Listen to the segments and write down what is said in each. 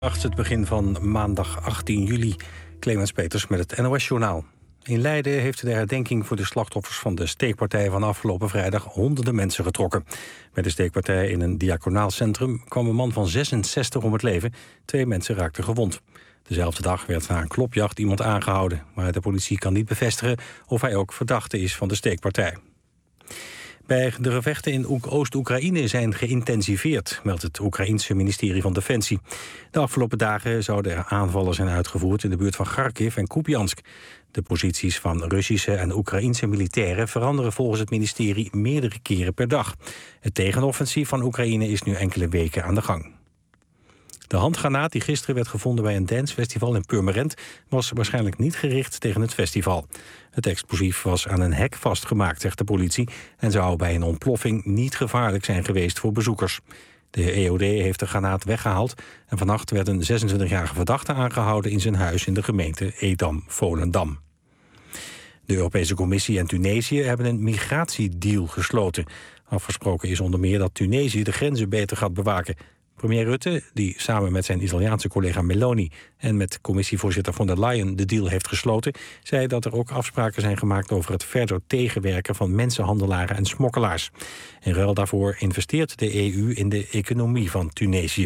Het begin van maandag 18 juli. Clemens Peters met het NOS-journaal. In Leiden heeft de herdenking voor de slachtoffers van de steekpartij van afgelopen vrijdag honderden mensen getrokken. Bij de steekpartij in een diaconaal centrum kwam een man van 66 om het leven. 2 mensen raakten gewond. Dezelfde dag werd na een klopjacht iemand aangehouden. Maar de politie kan niet bevestigen of hij ook verdachte is van de steekpartij. Bij de gevechten in Oost-Oekraïne zijn geïntensiveerd, meldt het Oekraïense ministerie van Defensie. De afgelopen dagen zouden er aanvallen zijn uitgevoerd in de buurt van Kharkiv en Kupiansk. De posities van Russische en Oekraïense militairen veranderen volgens het ministerie meerdere keren per dag. Het tegenoffensief van Oekraïne is nu enkele weken aan de gang. De handgranaat die gisteren werd gevonden bij een dancefestival in Purmerend was waarschijnlijk niet gericht tegen het festival. Het explosief was aan een hek vastgemaakt, zegt de politie, en zou bij een ontploffing niet gevaarlijk zijn geweest voor bezoekers. De EOD heeft de granaat weggehaald en vannacht werd een 26-jarige verdachte aangehouden in zijn huis in de gemeente Edam-Volendam. De Europese Commissie en Tunesië hebben een migratiedeal gesloten. Afgesproken is onder meer dat Tunesië de grenzen beter gaat bewaken. Premier Rutte, die samen met zijn Italiaanse collega Meloni en met commissievoorzitter von der Leyen de deal heeft gesloten, zei dat er ook afspraken zijn gemaakt over het verder tegenwerken van mensenhandelaren en smokkelaars. In ruil daarvoor investeert de EU in de economie van Tunesië.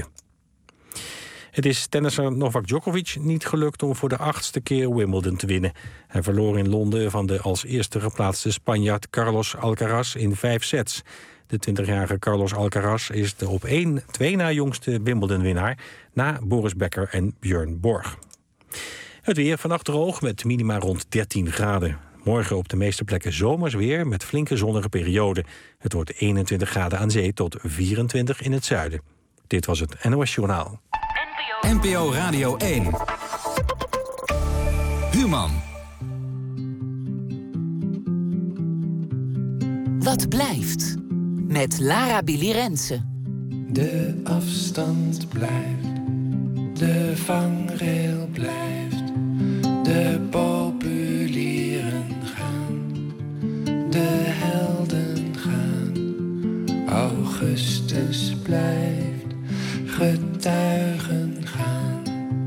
Het is tennisser Novak Djokovic niet gelukt om voor de 8e keer Wimbledon te winnen. Hij verloor in Londen van de als eerste geplaatste Spanjaard Carlos Alcaraz in 5 sets. De 20-jarige Carlos Alcaraz is de op 1-2 na jongste Wimbledon-winnaar, na Boris Becker en Björn Borg. Het weer vannacht droog met minima rond 13 graden. Morgen op de meeste plekken zomers weer met flinke zonnige perioden. Het wordt 21 graden aan zee tot 24 in het zuiden. Dit was het NOS Journaal. NPO Radio 1. Human. Wat blijft? Met Lara Billy Rensen. De afstand blijft, de vangrail blijft, de populieren gaan, de helden gaan. Augustus blijft, getuigen gaan,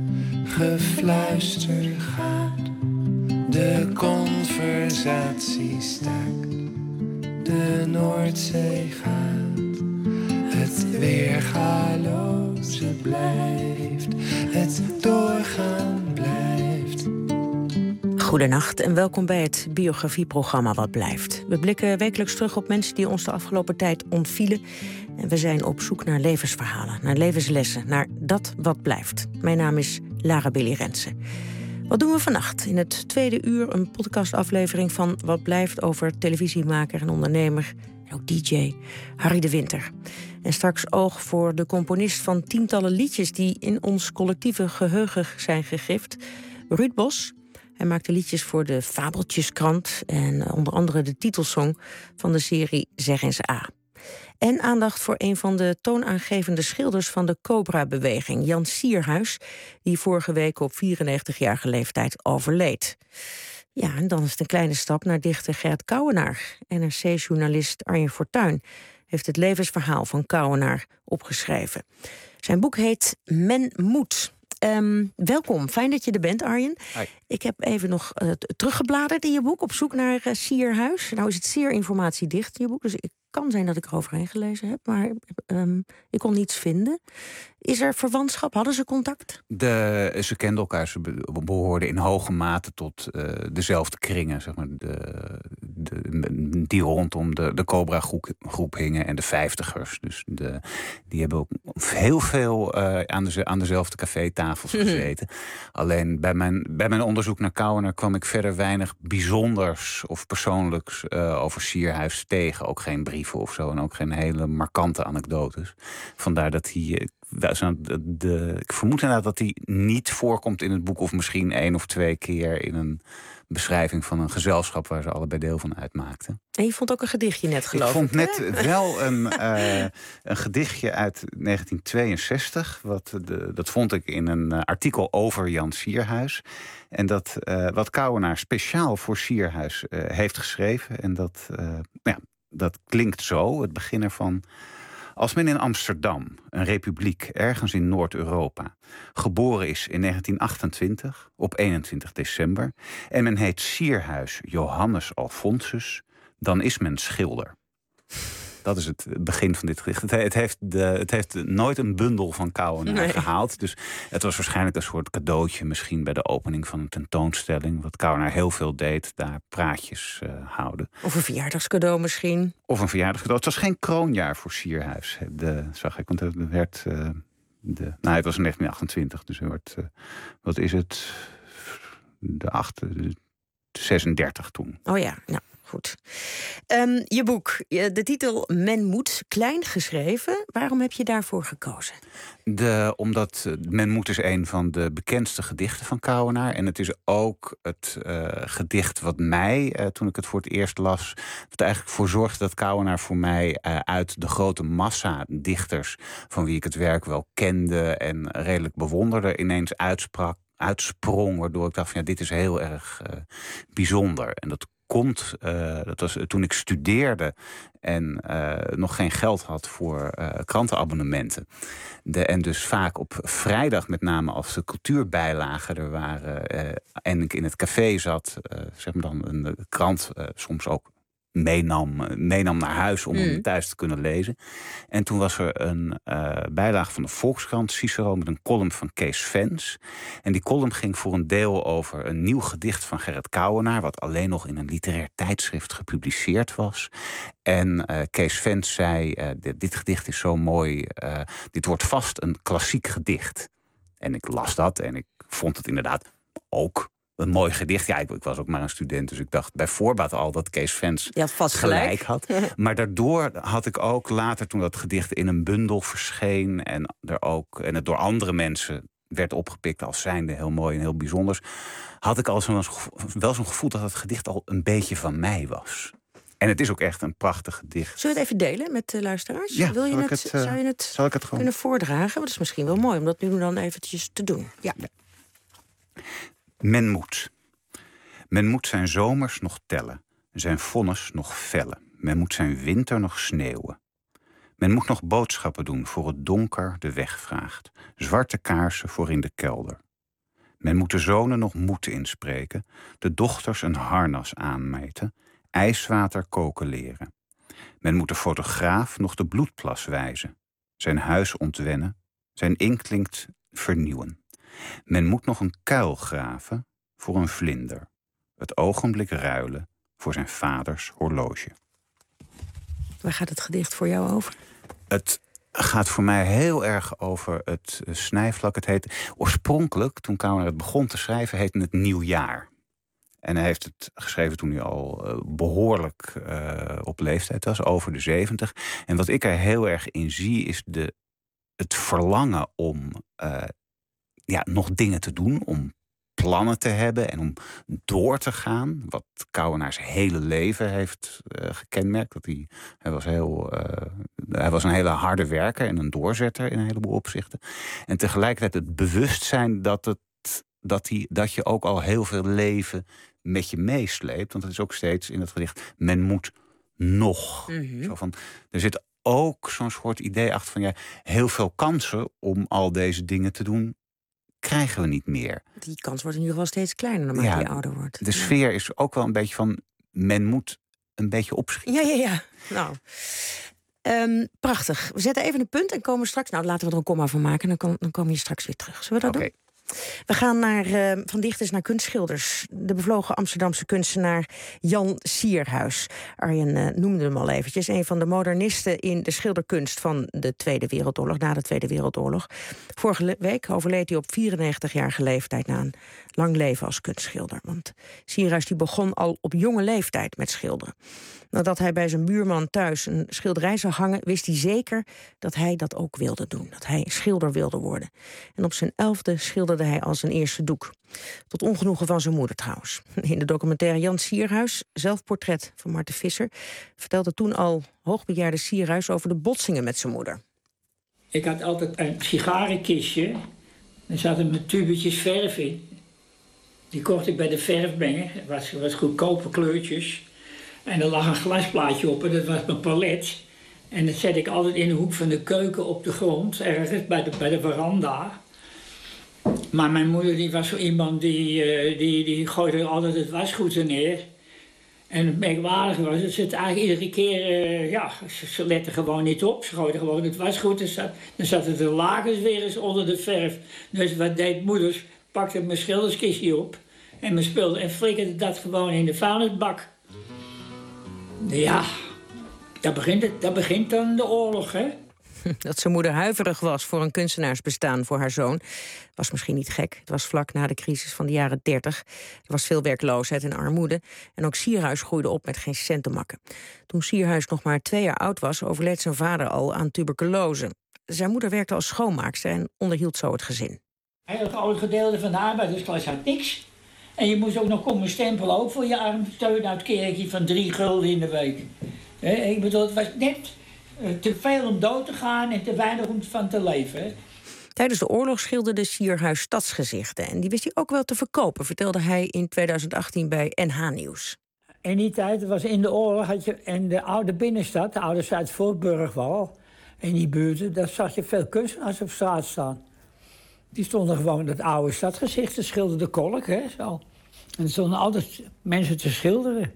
gefluister gaat, de conversatie staakt. De Noordzee gaat, het weergaloze blijft, het doorgaan blijft. Goedenacht en welkom bij het biografieprogramma Wat Blijft. We blikken wekelijks terug op mensen die ons de afgelopen tijd ontvielen. En we zijn op zoek naar levensverhalen, naar levenslessen, naar dat wat blijft. Mijn naam is Lara Billy Rensen. Wat doen we vannacht? In het tweede uur een podcastaflevering van Wat Blijft over televisiemaker en ondernemer, en ook DJ, Harry de Winter. En straks oog voor de componist van tientallen liedjes die in ons collectieve geheugen zijn gegrift, Ruud Bos. Hij maakte liedjes voor de Fabeltjeskrant en onder andere de titelsong van de serie Zeg eens A. En aandacht voor een van de toonaangevende schilders van de Cobra-beweging, Jan Sierhuis, die vorige week op 94-jarige leeftijd overleed. Ja, en dan is het een kleine stap naar dichter Gert Kouwenaar. NRC-journalist Arjen Fortuyn heeft het levensverhaal van Kouwenaar opgeschreven. Zijn boek heet Men Moet. Welkom, fijn dat je er bent, Arjen. Hi. Ik heb even nog teruggebladerd in je boek op zoek naar Sierhuis. Nou is het zeer informatiedicht, je boek, dus het kan zijn dat ik er overheen gelezen heb, maar ik kon niets vinden. Is er verwantschap? Hadden ze contact? Ze kenden elkaar, ze behoorden in hoge mate tot dezelfde kringen, zeg maar, die rondom de Cobra-groep hingen en de 50ers. Dus die hebben ook heel veel aan dezelfde cafétafels gezeten. Alleen bij mijn onderzoek naar Kouwenaar kwam ik verder weinig bijzonders of persoonlijks over Sierhuis tegen. Ook geen brieven of zo en ook geen hele markante anekdotes. Vandaar dat hij... ik vermoed inderdaad dat hij niet voorkomt in het boek, of misschien 1 of 2 keer in een beschrijving van een gezelschap waar ze allebei deel van uitmaakten. En je vond ook een gedichtje net, geloof ik. Ik vond net wel een gedichtje uit 1962. Dat vond ik in een artikel over Jan Sierhuis. En wat Kouwenaar speciaal voor Sierhuis heeft geschreven. En dat klinkt zo, het begin ervan. Als men in Amsterdam, een republiek ergens in Noord-Europa, geboren is in 1928 op 21 december... en men heet Sierhuis Johannes Alfonsus, dan is men schilder. Dat is het begin van dit gedicht. Het heeft nooit een bundel van Kouwenaar gehaald. Dus het was waarschijnlijk een soort cadeautje... misschien bij de opening van een tentoonstelling. Wat Kouwenaar heel veel deed, daar praatjes houden. Of een verjaardagscadeau misschien. Of een verjaardagscadeau. Het was geen kroonjaar voor Sierhuis. Zag ik, want het werd... het was in 1928, dus er werd... wat is het? De 36 toen. Oh ja, nou. Goed. Je boek, de titel Men Moet, klein geschreven. Waarom heb je daarvoor gekozen? Omdat Men Moet is een van de bekendste gedichten van Kouwenaar. En het is ook het gedicht wat mij, toen ik het voor het eerst las... wat eigenlijk voor zorgde dat Kouwenaar voor mij uit de grote massa dichters... van wie ik het werk wel kende en redelijk bewonderde... ineens uitsprong, waardoor ik dacht van dit is heel erg bijzonder. En dat komt, dat was toen ik studeerde en nog geen geld had voor krantenabonnementen. En dus vaak op vrijdag met name als de cultuurbijlagen er waren... en ik in het café zat, zeg maar dan een krant soms ook meenam naar huis om hem thuis te kunnen lezen. En toen was er een bijlage van de Volkskrant, Cicero, met een column van Kees Vens. En die column ging voor een deel over een nieuw gedicht van Gerrit Kouwenaar, wat alleen nog in een literair tijdschrift gepubliceerd was. En Kees Vens zei, dit gedicht is zo mooi, dit wordt vast een klassiek gedicht. En ik las dat en ik vond het inderdaad ook een mooi gedicht. Ja, ik was ook maar een student, dus ik dacht bij voorbaat al dat Kees Vens gelijk had. Maar daardoor had ik ook later, toen dat gedicht in een bundel verscheen... en het door andere mensen werd opgepikt als zijnde heel mooi en heel bijzonders... had ik wel zo'n gevoel dat het gedicht al een beetje van mij was. En het is ook echt een prachtig gedicht. Zullen we het even delen met de luisteraars? Ja, zou je het kunnen voordragen? Want dat is misschien wel mooi om dat nu dan eventjes te doen. Ja. Men moet. Men moet zijn zomers nog tellen, zijn vonnis nog vellen. Men moet zijn winter nog sneeuwen. Men moet nog boodschappen doen voor het donker de weg vraagt. Zwarte kaarsen voor in de kelder. Men moet de zonen nog moed inspreken, de dochters een harnas aanmeten, ijswater koken leren. Men moet de fotograaf nog de bloedplas wijzen, zijn huis ontwennen, zijn inktlinkt vernieuwen. Men moet nog een kuil graven voor een vlinder. Het ogenblik ruilen voor zijn vaders horloge. Waar gaat het gedicht voor jou over? Het gaat voor mij heel erg over het snijvlak. Het heet oorspronkelijk, toen Kouwenaar het begon te schrijven, heette het Nieuwjaar. En hij heeft het geschreven toen hij al behoorlijk op leeftijd was, over de 70. En wat ik er heel erg in zie, is het verlangen om nog dingen te doen, om plannen te hebben en om door te gaan. Wat Kouwenaar zijn hele leven heeft gekenmerkt. Hij was een hele harde werker en een doorzetter in een heleboel opzichten. En tegelijkertijd het bewustzijn dat je ook al heel veel leven met je meesleept. Want dat is ook steeds in het gedicht, men moet nog. Zo van, er zit ook zo'n soort idee achter van heel veel kansen om al deze dingen te doen krijgen we niet meer. Die kans wordt in ieder geval steeds kleiner naarmate je ouder wordt. De sfeer is ook wel een beetje van, men moet een beetje opschieten. Ja. Nou, prachtig. We zetten even een punt en komen straks... Nou, laten we er een komma van maken, dan komen je straks weer terug. Zullen we dat doen? We gaan van dichters naar kunstschilders. De bevlogen Amsterdamse kunstenaar Jan Sierhuis. Arjen noemde hem al eventjes. Een van de modernisten in de schilderkunst van de Tweede Wereldoorlog, na de Tweede Wereldoorlog. Vorige week overleed hij op 94-jarige leeftijd na een lang leven als kunstschilder. Want Sierhuis die begon al op jonge leeftijd met schilderen. Nadat hij bij zijn buurman thuis een schilderij zag hangen, wist hij zeker dat hij dat ook wilde doen. Dat hij schilder wilde worden. En op zijn 11e schilderde hij al zijn eerste doek. Tot ongenoegen van zijn moeder trouwens. In de documentaire Jan Sierhuis, zelfportret van Marten Visser, vertelde toen al hoogbejaarde Sierhuis over de botsingen met zijn moeder. Ik had altijd een sigarenkistje. Er zaten met tubetjes verf in. Die kocht ik bij de verfmenger. Het was goedkope kleurtjes. En er lag een glasplaatje op en dat was mijn palet. En dat zet ik altijd in de hoek van de keuken op de grond, ergens bij de veranda. Maar mijn moeder die was zo iemand die gooide altijd het wasgoed er neer. En het merkwaardige was dat ze het eigenlijk iedere keer... ze lette gewoon niet op. Ze gooide gewoon het wasgoed. Dan zaten de lakens weer eens onder de verf. Dus wat deed moeders? Pakte mijn schilderskistje op. En mijn spul en flikkerde dat gewoon in de vuilnisbak. Ja, daar begint dan de oorlog, hè? Dat zijn moeder huiverig was voor een kunstenaarsbestaan voor haar zoon was misschien niet gek. Het was vlak na de crisis van de jaren 30. Er was veel werkloosheid en armoede. En ook Sierhuis groeide op met geen cent te makken. Toen Sierhuis nog maar 2 jaar oud was, overleed zijn vader al aan tuberculose. Zijn moeder werkte als schoonmaakster en onderhield zo het gezin. Het oude gedeelte van de arbeidersklas had niks. En je moest ook nog komen stempelen, ook voor je arm steunuitkering van 3 gulden in de week. Ik bedoel, het was net te veel om dood te gaan en te weinig om van te leven. Tijdens de oorlog schilderde Sierhuis stadsgezichten. En die wist hij ook wel te verkopen, vertelde hij in 2018 bij NH Nieuws. In die tijd was in de oorlog had je in de oude binnenstad, de oude Zuid-Voorburgwal, in die buurten, daar zag je veel kunstenaars op straat staan. Die stonden gewoon dat oude stadgezicht te schilderen, de kolk, hè, zo. En er stonden altijd mensen te schilderen.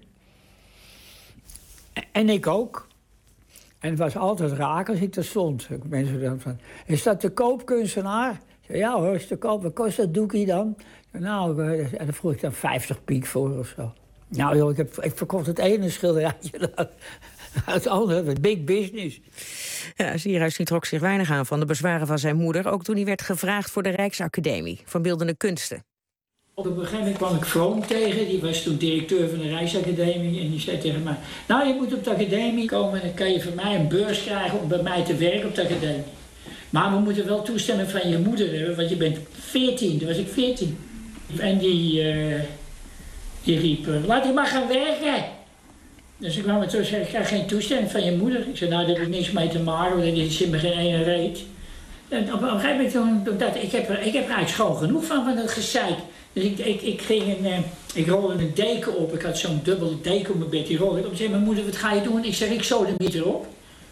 En ik ook. En het was altijd raak als ik daar stond. Mensen dan van, is dat de koopkunstenaar? Ja hoor, is te koop. Wat kost dat doekie dan? Nou, en dan vroeg ik dan 50 piek voor of zo. Nou joh, ik verkocht het ene schilderijtje het andere, big business. Ja, Sierhuis trok zich weinig aan van de bezwaren van zijn moeder, ook toen hij werd gevraagd voor de Rijksacademie van Beeldende Kunsten. Op een gegeven moment kwam ik Vroom tegen, die was toen directeur van de Rijksacademie. En die zei tegen mij, nou je moet op de academie komen en dan kan je van mij een beurs krijgen om bij mij te werken op de academie. Maar we moeten wel toestemming van je moeder hebben, want je bent 14, toen was ik 14. En die riep, laat die maar gaan werken. Dus ik kwam me terug en zei, ik krijg geen toestemming van je moeder. Ik zei, nou daar heb ik niks mee te maken, want die zit me geen ene reet. En op een gegeven moment toen dacht ik heb er eigenlijk schoon genoeg van dat gezeik. Dus ik rolde een deken op. Ik had zo'n dubbele deken op mijn bed. Die rolde ik op. En zei mijn moeder, wat ga je doen? Ik zeg, ik sodemiet erop.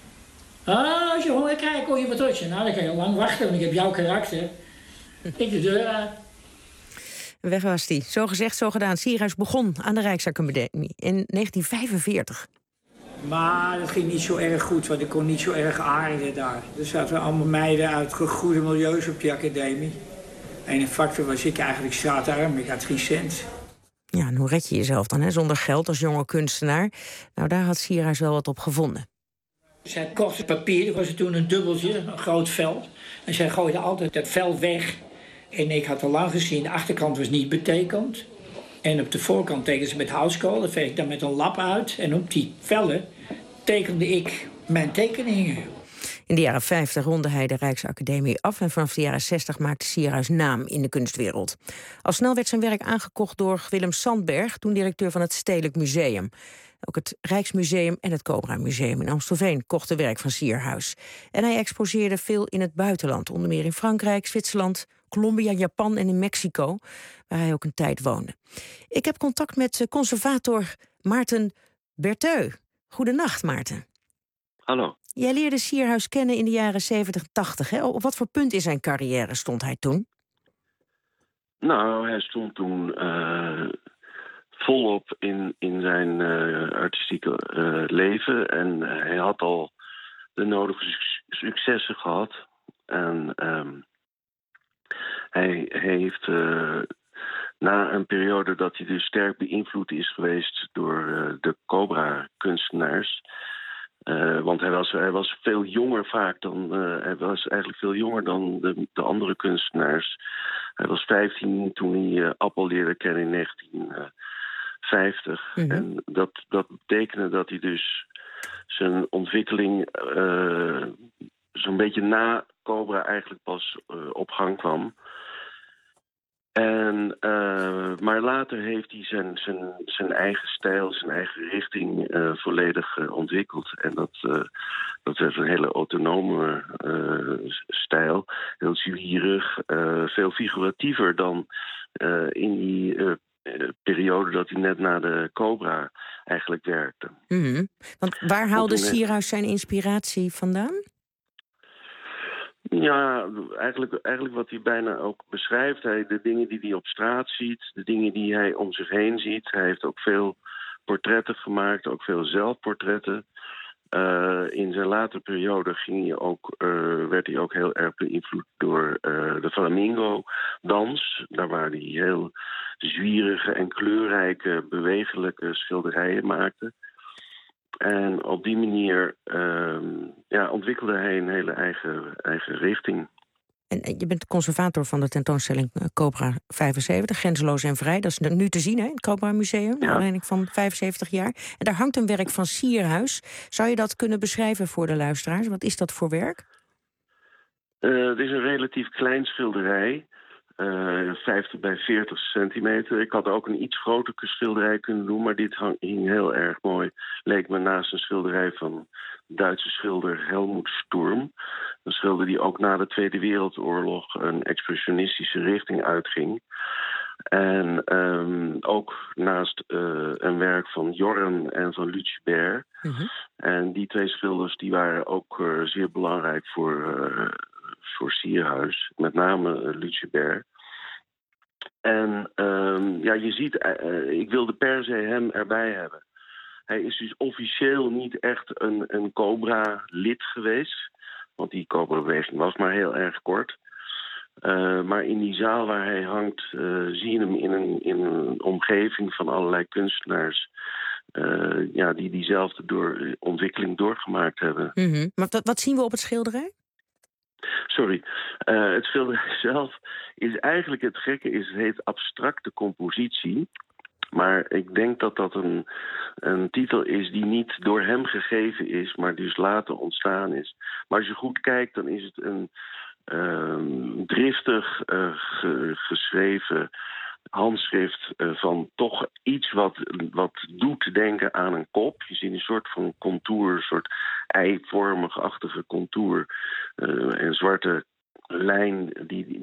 Als je honger krijgt, kon je wat terug. Nou, dan kan je lang wachten, want ik heb jouw karakter. Ik de deur uit. Weg was die. Zo gezegd, zo gedaan. Sierhuis begon aan de Rijksacademie in 1945. Maar dat ging niet zo erg goed, want ik kon niet zo erg aarden daar. Er zaten allemaal meiden uit goede milieus op die academie. En in factor was ik eigenlijk straatarm, ik had geen cent. Ja, en hoe red je jezelf dan, hè? Zonder geld als jonge kunstenaar? Nou, daar had Sierhuis wel wat op gevonden. Zij kocht papier, er was toen een dubbeltje, een groot vel. En zij gooide altijd dat vel weg. En ik had al lang gezien, de achterkant was niet betekend. En op de voorkant tekende ze met houtskool, dat veeg ik dan met een lap uit. En op die vellen tekende ik mijn tekeningen. In de jaren 50 ronde hij de Rijksacademie af en vanaf de jaren 60 maakte Sierhuis naam in de kunstwereld. Al snel werd zijn werk aangekocht door Willem Sandberg, toen directeur van het Stedelijk Museum. Ook het Rijksmuseum en het Cobra Museum in Amstelveen kochten werk van Sierhuis. En hij exposeerde veel in het buitenland, onder meer in Frankrijk, Zwitserland, Colombia, Japan en in Mexico, waar hij ook een tijd woonde. Ik heb contact met conservator Maarten Berteu. Goedenacht, Maarten. Hallo. Jij leerde Sierhuis kennen in de jaren 70, 80. Hè? Op wat voor punt in zijn carrière stond hij toen? Nou, hij stond toen volop in zijn artistieke leven. En hij had al de nodige successen gehad. En hij heeft na een periode dat hij dus sterk beïnvloed is geweest door de Cobra-kunstenaars. Want hij was veel jonger vaak dan... hij was eigenlijk veel jonger dan de andere kunstenaars. Hij was 15 toen hij Appel leerde kennen in 1950. Mm-hmm. En dat betekende dat hij dus zijn ontwikkeling zo'n beetje na Cobra eigenlijk pas op gang kwam. En, maar later heeft hij zijn eigen stijl, zijn eigen richting volledig ontwikkeld. En dat werd een hele autonome stijl. Heel zwierig, veel figuratiever dan in die periode dat hij net na de Cobra eigenlijk werkte. Mm-hmm. Want waar haalde Sierhuis zijn inspiratie vandaan? Ja, eigenlijk wat hij bijna ook beschrijft. De dingen die hij op straat ziet, de dingen die hij om zich heen ziet. Hij heeft ook veel portretten gemaakt, ook veel zelfportretten. In zijn latere periode werd hij ook heel erg beïnvloed door de flamingo-dans. Daar waar hij heel zwierige en kleurrijke, bewegelijke schilderijen maakte. En op die manier ontwikkelde hij een hele eigen richting. En je bent conservator van de tentoonstelling Cobra 75, Grenzeloos en Vrij. Dat is nu te zien, hè, in het Cobra Museum, naar aanleiding van 75 jaar. En daar hangt een werk van Sierhuis. Zou je dat kunnen beschrijven voor de luisteraars? Wat is dat voor werk? Het is een relatief klein schilderij. 50 bij 40 centimeter. Ik had ook een iets grotere schilderij kunnen doen, maar dit hing heel erg mooi. Leek me naast een schilderij van Duitse schilder Helmut Sturm. Een schilder die ook na de Tweede Wereldoorlog een expressionistische richting uitging. En ook naast een werk van Jorren en van Lucebert. Mm-hmm. En die twee schilders die waren ook zeer belangrijk voor Sierhuis. Met name Lucebert. En je ziet, ik wilde per se hem erbij hebben. Hij is dus officieel niet echt een Cobra-lid geweest. Want die Cobra-beweging was maar heel erg kort. Maar in die zaal waar hij hangt, zie je hem in een omgeving van allerlei kunstenaars. Die diezelfde ontwikkeling doorgemaakt hebben. Mm-hmm. Maar wat zien we op het schilderij? Sorry. Het schilderij zelf is eigenlijk het gekke, het heet abstracte compositie. Maar ik denk dat dat een titel is die niet door hem gegeven is, maar dus later ontstaan is. Maar als je goed kijkt, dan is het een driftig geschreven handschrift van toch iets wat doet denken aan een kop. Je ziet een soort van contour, een soort eivormig-achtige contour. En zwarte lijn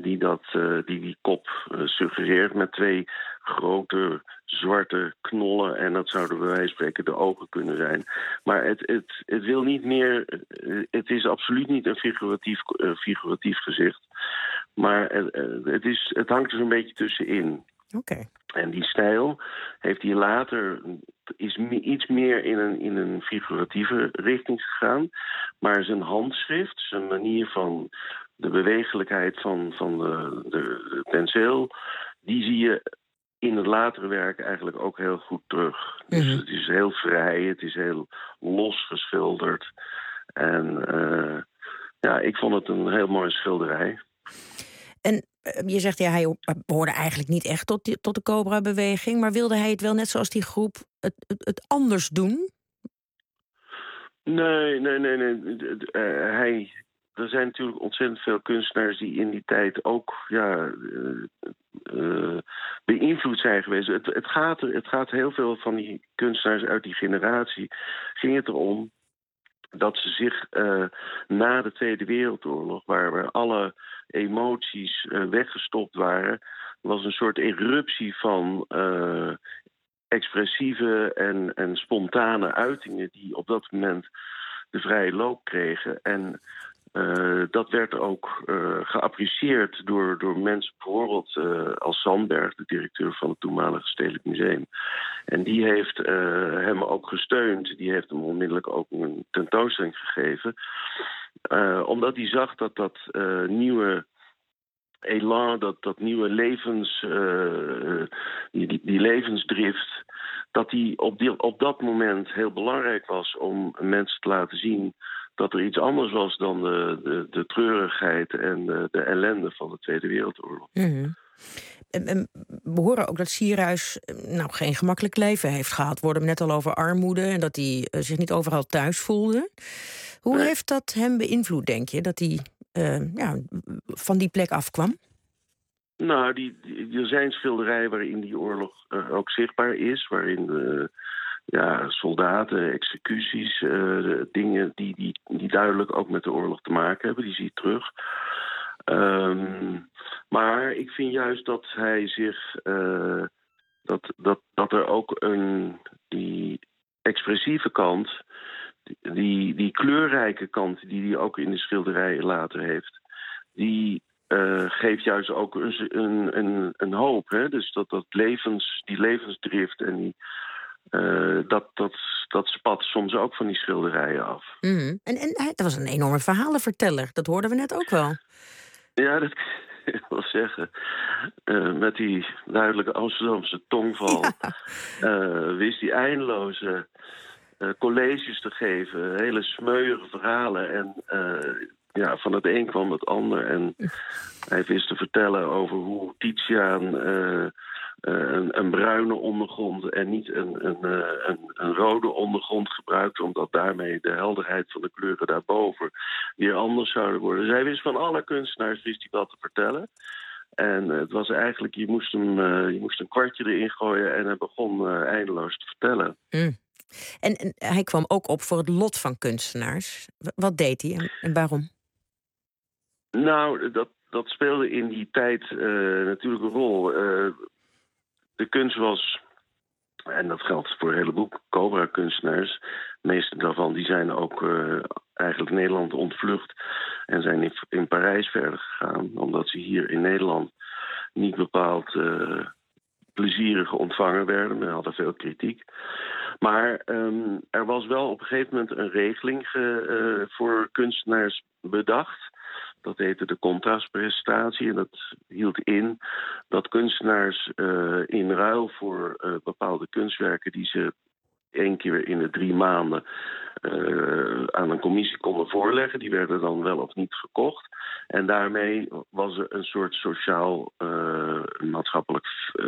die kop suggereert met twee grote zwarte knollen. En dat zouden bij wijze van spreken de ogen kunnen zijn. Maar het wil niet meer. Het is absoluut niet een figuratief gezicht. Maar het hangt er een beetje tussenin. Okay. En die stijl heeft hij later iets meer in een figuratieve richting gegaan. Maar zijn handschrift, zijn manier van de bewegelijkheid van de penseel, die zie je in het latere werk eigenlijk ook heel goed terug. Mm-hmm. Dus het is heel vrij, het is heel los geschilderd. En ik vond het een heel mooi schilderij. En je zegt, hij behoorde eigenlijk niet echt tot de Cobra-beweging, maar wilde hij het wel net zoals die groep het anders doen? Nee. Er zijn natuurlijk ontzettend veel kunstenaars die in die tijd ook beïnvloed zijn geweest. Het gaat heel veel van die kunstenaars uit die generatie. Ging het erom dat ze zich na de Tweede Wereldoorlog, waar alle emoties weggestopt waren, was een soort eruptie van expressieve en spontane uitingen die op dat moment de vrije loop kregen. En dat werd ook geapprecieerd door mensen, bijvoorbeeld als Sandberg, de directeur van het toenmalige Stedelijk Museum. En die heeft hem ook gesteund. Die heeft hem onmiddellijk ook een tentoonstelling gegeven. Omdat hij zag dat nieuwe elan, dat nieuwe die levensdrift, dat die op dat moment heel belangrijk was om mensen te laten zien dat er iets anders was dan de treurigheid en de ellende van de Tweede Wereldoorlog. Mm-hmm. En we horen ook dat Sierhuis geen gemakkelijk leven heeft gehad. We hoorden net al over armoede en dat hij zich niet overal thuis voelde. Hoe heeft dat hem beïnvloed, denk je, dat hij van die plek afkwam? Nou, er zijn schilderijen waarin die oorlog ook zichtbaar is, waarin soldaten, executies, dingen die duidelijk ook met de oorlog te maken hebben, die zie je terug. Maar ik vind juist dat hij zich dat er ook expressieve kant, die kleurrijke kant die hij ook in de schilderijen later heeft, die geeft juist ook een hoop. Hè? Dus die levensdrift en dat spat soms ook van die schilderijen af. Mm. En dat was een enorme verhalenverteller. Dat hoorden we net ook wel. Ja, dat kan ik wel zeggen. Met die duidelijke Amsterdamse tongval wist hij eindeloze colleges te geven. Hele smeuïge verhalen. En van het een kwam het ander. En hij wist te vertellen over hoe Titiaan een bruine ondergrond en niet een rode ondergrond gebruikte, omdat daarmee de helderheid van de kleuren daarboven weer anders zouden worden. Dus hij wist van alle kunstenaars wist hij wat te vertellen. En het was eigenlijk, je moest een kwartje erin gooien en hij begon eindeloos te vertellen. Mm. En hij kwam ook op voor het lot van kunstenaars. Wat deed hij en waarom? Nou, dat speelde in die tijd natuurlijk een rol. De kunst was, en dat geldt voor een heleboel Cobra-kunstenaars, de meeste daarvan die zijn ook eigenlijk Nederland ontvlucht en zijn in Parijs verder gegaan, omdat ze hier in Nederland niet bepaald plezierig ontvangen werden. Men hadden veel kritiek. Maar er was wel op een gegeven moment een regeling voor kunstenaars bedacht. Dat heette de contrastprestatie en dat hield in dat kunstenaars in ruil voor bepaalde kunstwerken die ze 1 keer in de 3 maanden aan een commissie konden voorleggen, die werden dan wel of niet gekocht. En daarmee was er een soort sociaal maatschappelijk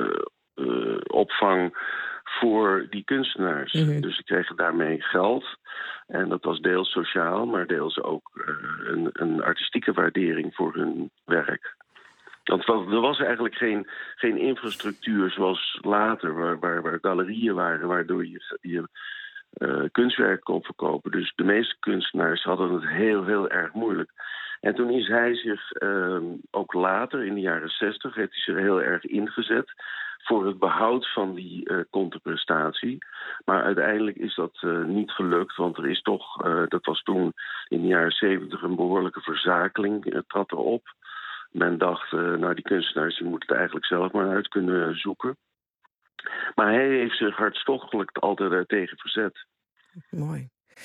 opvang voor die kunstenaars. Mm-hmm. Dus ze kregen daarmee geld. En dat was deels sociaal, maar deels ook een artistieke waardering voor hun werk. Want er was eigenlijk geen infrastructuur zoals later, waar galerieën waren, waardoor je kunstwerk kon verkopen. Dus de meeste kunstenaars hadden het heel, heel erg moeilijk. En toen is hij zich ook later, in de jaren 60, heeft hij zich heel erg ingezet voor het behoud van die contraprestatie. Maar uiteindelijk is dat niet gelukt, want er is toch, dat was toen in de jaren 70 een behoorlijke verzakeling, trad erop. Men dacht, die kunstenaars die moeten het eigenlijk zelf maar uit kunnen zoeken. Maar hij heeft zich hartstochtelijk altijd daartegen verzet. Mooi.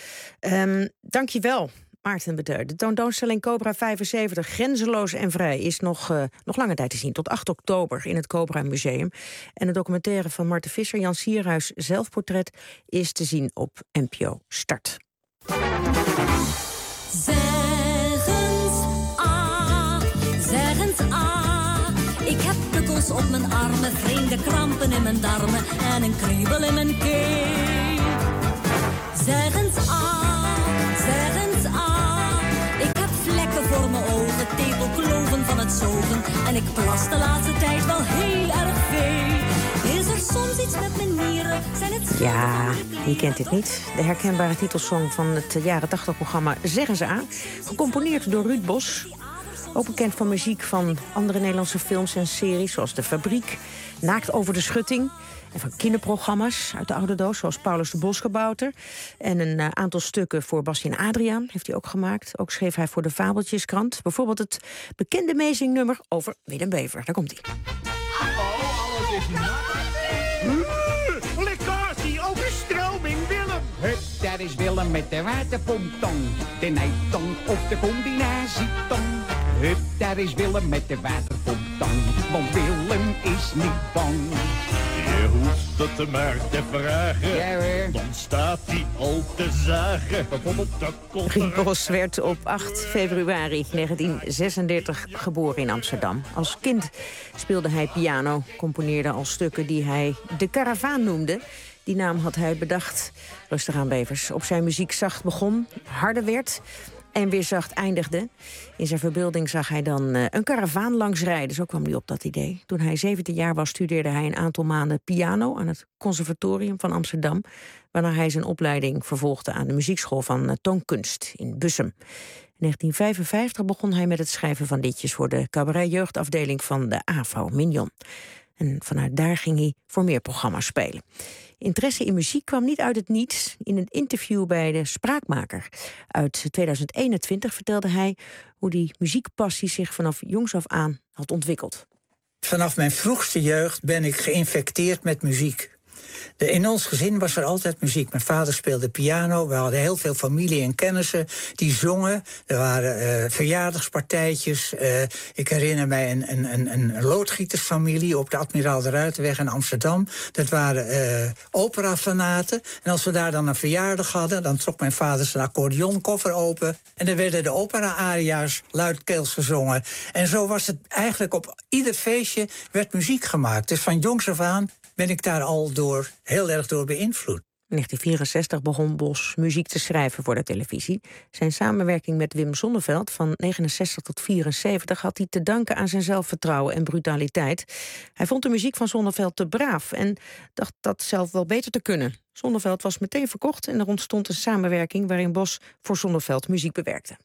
Dank je wel, Maarten Bedeu. De tentoonstelling Cobra 75, Grenzeloos en Vrij, is nog lange tijd te zien. Tot 8 oktober in het Cobra Museum. En de documentaire van Marten Visser, Jan Sierhuis zelfportret, is te zien op NPO Start. Zeggens ik heb pukkels op mijn armen, vreemde krampen in mijn darmen en een kriebel in mijn keel. Zeggens ik heb vlekken voor mijn ogen, tepelkloven van het zogen en ik plas de laatste tijd wel heel erg veel. Is er soms iets met mijn nieren? Zijn het ja, wie kent dit niet? De herkenbare titelsong van het jaren 80-programma Zeggen ze aan. Gecomponeerd door Ruud Bos. Ook bekend van muziek van andere Nederlandse films en series, zoals De Fabriek, Naakt over de Schutting. En van kinderprogramma's uit de oude doos, zoals Paulus de Boskabouter. En een aantal stukken voor Bassie en Adriaan heeft hij ook gemaakt. Ook schreef hij voor de Fabeltjeskrant. Bijvoorbeeld het bekende meezingnummer over Willem Bever. Daar komt hij. Alles is nat. Lekkasie, overstroming, Willem. Hup, daar is Willem met de waterpomptong. De nijtong of de combinatietong. Hup, daar is Willem met de waterpomptong. Want Willem is niet bang. Je hoeft het maar te vragen, ja, hoor. Dan staat hij al te zagen. Ruud Bos werd op 8 februari 1936 geboren in Amsterdam. Als kind speelde hij piano, componeerde al stukken die hij de Karavaan noemde. Die naam had hij bedacht. Rustig aan, Bevers. Op zijn muziek zacht begon, harder werd en weer zacht eindigde. In zijn verbeelding zag hij dan een karavaan langs rijden. Zo kwam hij op dat idee. Toen hij 17 jaar was, studeerde hij een aantal maanden piano aan het Conservatorium van Amsterdam, waarna hij zijn opleiding vervolgde aan de muziekschool van Toonkunst in Bussum. In 1955 begon hij met het schrijven van liedjes voor de cabaret-jeugdafdeling van de AVO Mignon. En vanuit daar ging hij voor meer programma's spelen. Interesse in muziek kwam niet uit het niets. In een interview bij de Spraakmaker uit 2021 vertelde hij hoe die muziekpassie zich vanaf jongs af aan had ontwikkeld. Vanaf mijn vroegste jeugd ben ik geïnfecteerd met muziek. In ons gezin was er altijd muziek. Mijn vader speelde piano. We hadden heel veel familie en kennissen die zongen. Er waren verjaardagspartijtjes. Ik herinner mij een loodgietersfamilie op de Admiraal de Ruitenweg in Amsterdam. Dat waren operafanaten. En als we daar dan een verjaardag hadden, dan trok mijn vader zijn accordeonkoffer open. En dan werden de opera-aria's luidkeels gezongen. En zo was het eigenlijk op ieder feestje werd muziek gemaakt. Dus van jongs af aan ben ik daar al heel erg door beïnvloed. In 1964 begon Bos muziek te schrijven voor de televisie. Zijn samenwerking met Wim Sonneveld van 69 tot 74 had hij te danken aan zijn zelfvertrouwen en brutaliteit. Hij vond de muziek van Sonneveld te braaf en dacht dat zelf wel beter te kunnen. Sonneveld was meteen verkocht en er ontstond een samenwerking waarin Bos voor Sonneveld muziek bewerkte.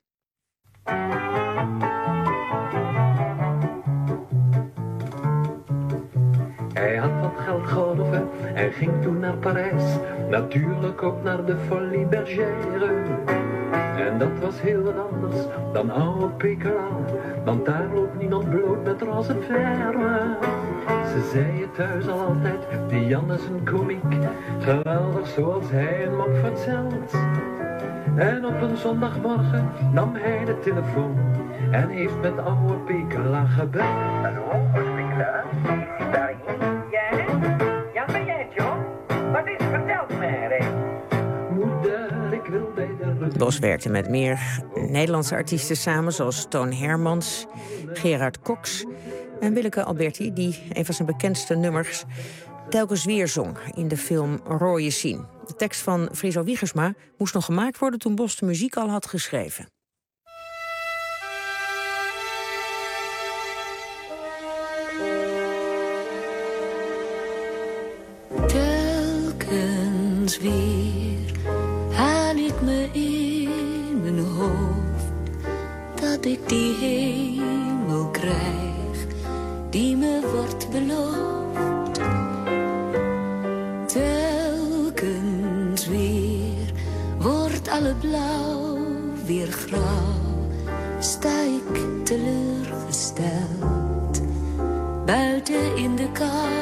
Hij had wat geld geholpen en ging toen naar Parijs. Natuurlijk ook naar de Folie Bergère. En dat was heel wat anders dan oude Pekela. Want daar loopt niemand bloot met roze verven. Ze zei het thuis al altijd, die Jan is een komiek. Geweldig zoals hij een mop verzelt. En op een zondagmorgen nam hij de telefoon en heeft met oude Pekela gebeld. Hallo, oude Pekela, is daar iemand? Jij? Ja, ben jij het, joh? Wat is, vertel mij. Moeder, ik wil bij de... Bos werkte met meer Nederlandse artiesten samen, zoals Toon Hermans, Gerard Cox en Willeke Alberti, die een van zijn bekendste nummers telkens weer zong in de film Rooie Zien. De tekst van Friso Wiegersma moest nog gemaakt worden toen Bos de muziek al had geschreven. Telkens weer haal ik me in mijn hoofd dat ik die hemel krijg die me wordt beloofd. Telkens weer wordt alle blauw weer grauw, sta ik teleurgesteld buiten in de kou.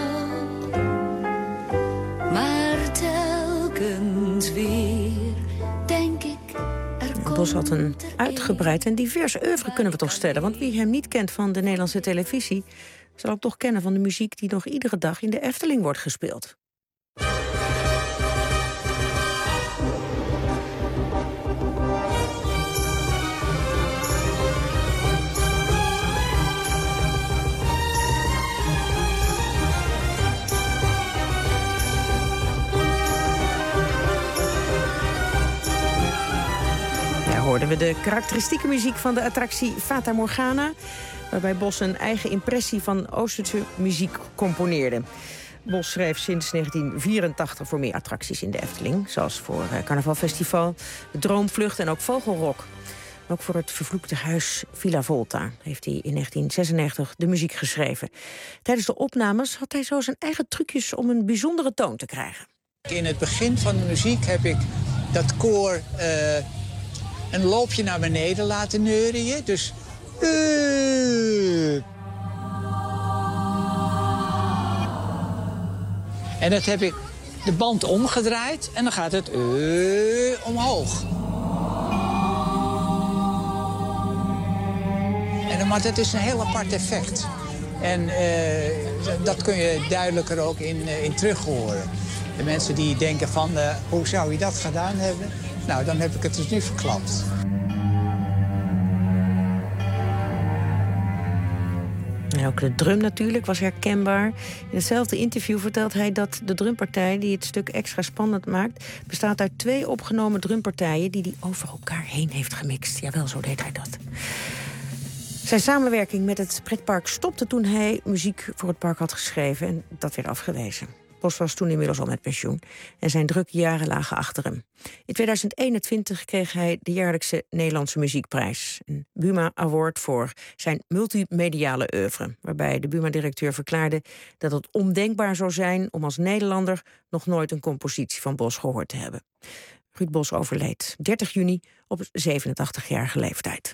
Maar telkens weer denk ik Bos had een uitgebreid en divers oeuvre, kunnen we toch stellen. Want wie hem niet kent van de Nederlandse televisie zal ook toch kennen van de muziek die nog iedere dag in de Efteling wordt gespeeld. Hoorden we de karakteristieke muziek van de attractie Fata Morgana, waarbij Bos een eigen impressie van Oosterse muziek componeerde. Bos schreef sinds 1984 voor meer attracties in de Efteling, zoals voor Carnavalfestival, de Droomvlucht en ook Vogelrok. Ook voor het vervloekte huis Villa Volta heeft hij in 1996 de muziek geschreven. Tijdens de opnames had hij zo zijn eigen trucjes om een bijzondere toon te krijgen. In het begin van de muziek heb ik dat koor een loopje naar beneden laten neurien. Dus... En dat heb ik de band omgedraaid en dan gaat het omhoog. Maar dat is een heel apart effect. En dat kun je duidelijker ook in terug horen. De mensen die denken van, hoe zou je dat gedaan hebben? Nou, dan heb ik het dus nu verklapt. En ook de drum natuurlijk was herkenbaar. In hetzelfde interview vertelt hij dat de drumpartij die het stuk extra spannend maakt bestaat uit 2 opgenomen drumpartijen die hij over elkaar heen heeft gemixt. Jawel, zo deed hij dat. Zijn samenwerking met het pretpark stopte toen hij muziek voor het park had geschreven en dat werd afgewezen. Bos was toen inmiddels al met pensioen en zijn drukke jaren lagen achter hem. In 2021 kreeg hij de jaarlijkse Nederlandse Muziekprijs. Een Buma Award voor zijn multimediale oeuvre. Waarbij de Buma-directeur verklaarde dat het ondenkbaar zou zijn om als Nederlander nog nooit een compositie van Bos gehoord te hebben. Ruud Bos overleed 30 juni op 87-jarige leeftijd.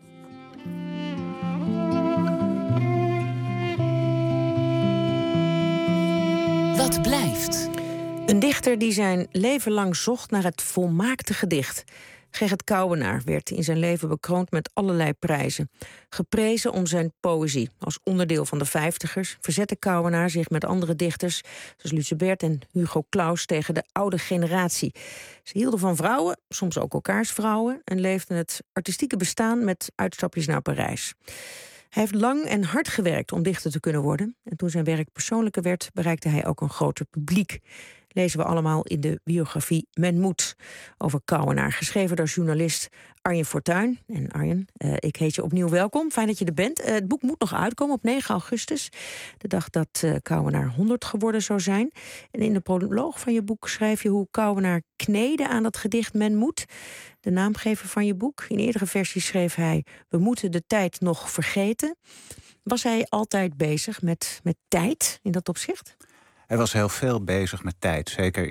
Wat blijft? Een dichter die zijn leven lang zocht naar het volmaakte gedicht. Gerrit Kouwenaar werd in zijn leven bekroond met allerlei prijzen. Geprezen om zijn poëzie. Als onderdeel van de 50ers verzette Kouwenaar zich met andere dichters, zoals Lucebert en Hugo Claus, tegen de oude generatie. Ze hielden van vrouwen, soms ook elkaars vrouwen, en leefden het artistieke bestaan met uitstapjes naar Parijs. Hij heeft lang en hard gewerkt om dichter te kunnen worden. En toen zijn werk persoonlijker werd, bereikte hij ook een groter publiek. Lezen we allemaal in de biografie Men Moet over Kouwenaar, geschreven door journalist Arjen Fortuyn. En Arjen, ik heet je opnieuw welkom. Fijn dat je er bent. Het boek moet nog uitkomen op 9 augustus. De dag dat Kouwenaar 100 geworden zou zijn. En in de proloog van je boek schrijf je hoe Kouwenaar kneedde aan dat gedicht Men Moet. De naamgever van je boek. In eerdere versies schreef hij: we moeten de tijd nog vergeten. Was hij altijd bezig met tijd in dat opzicht? Hij was heel veel bezig met tijd. Zeker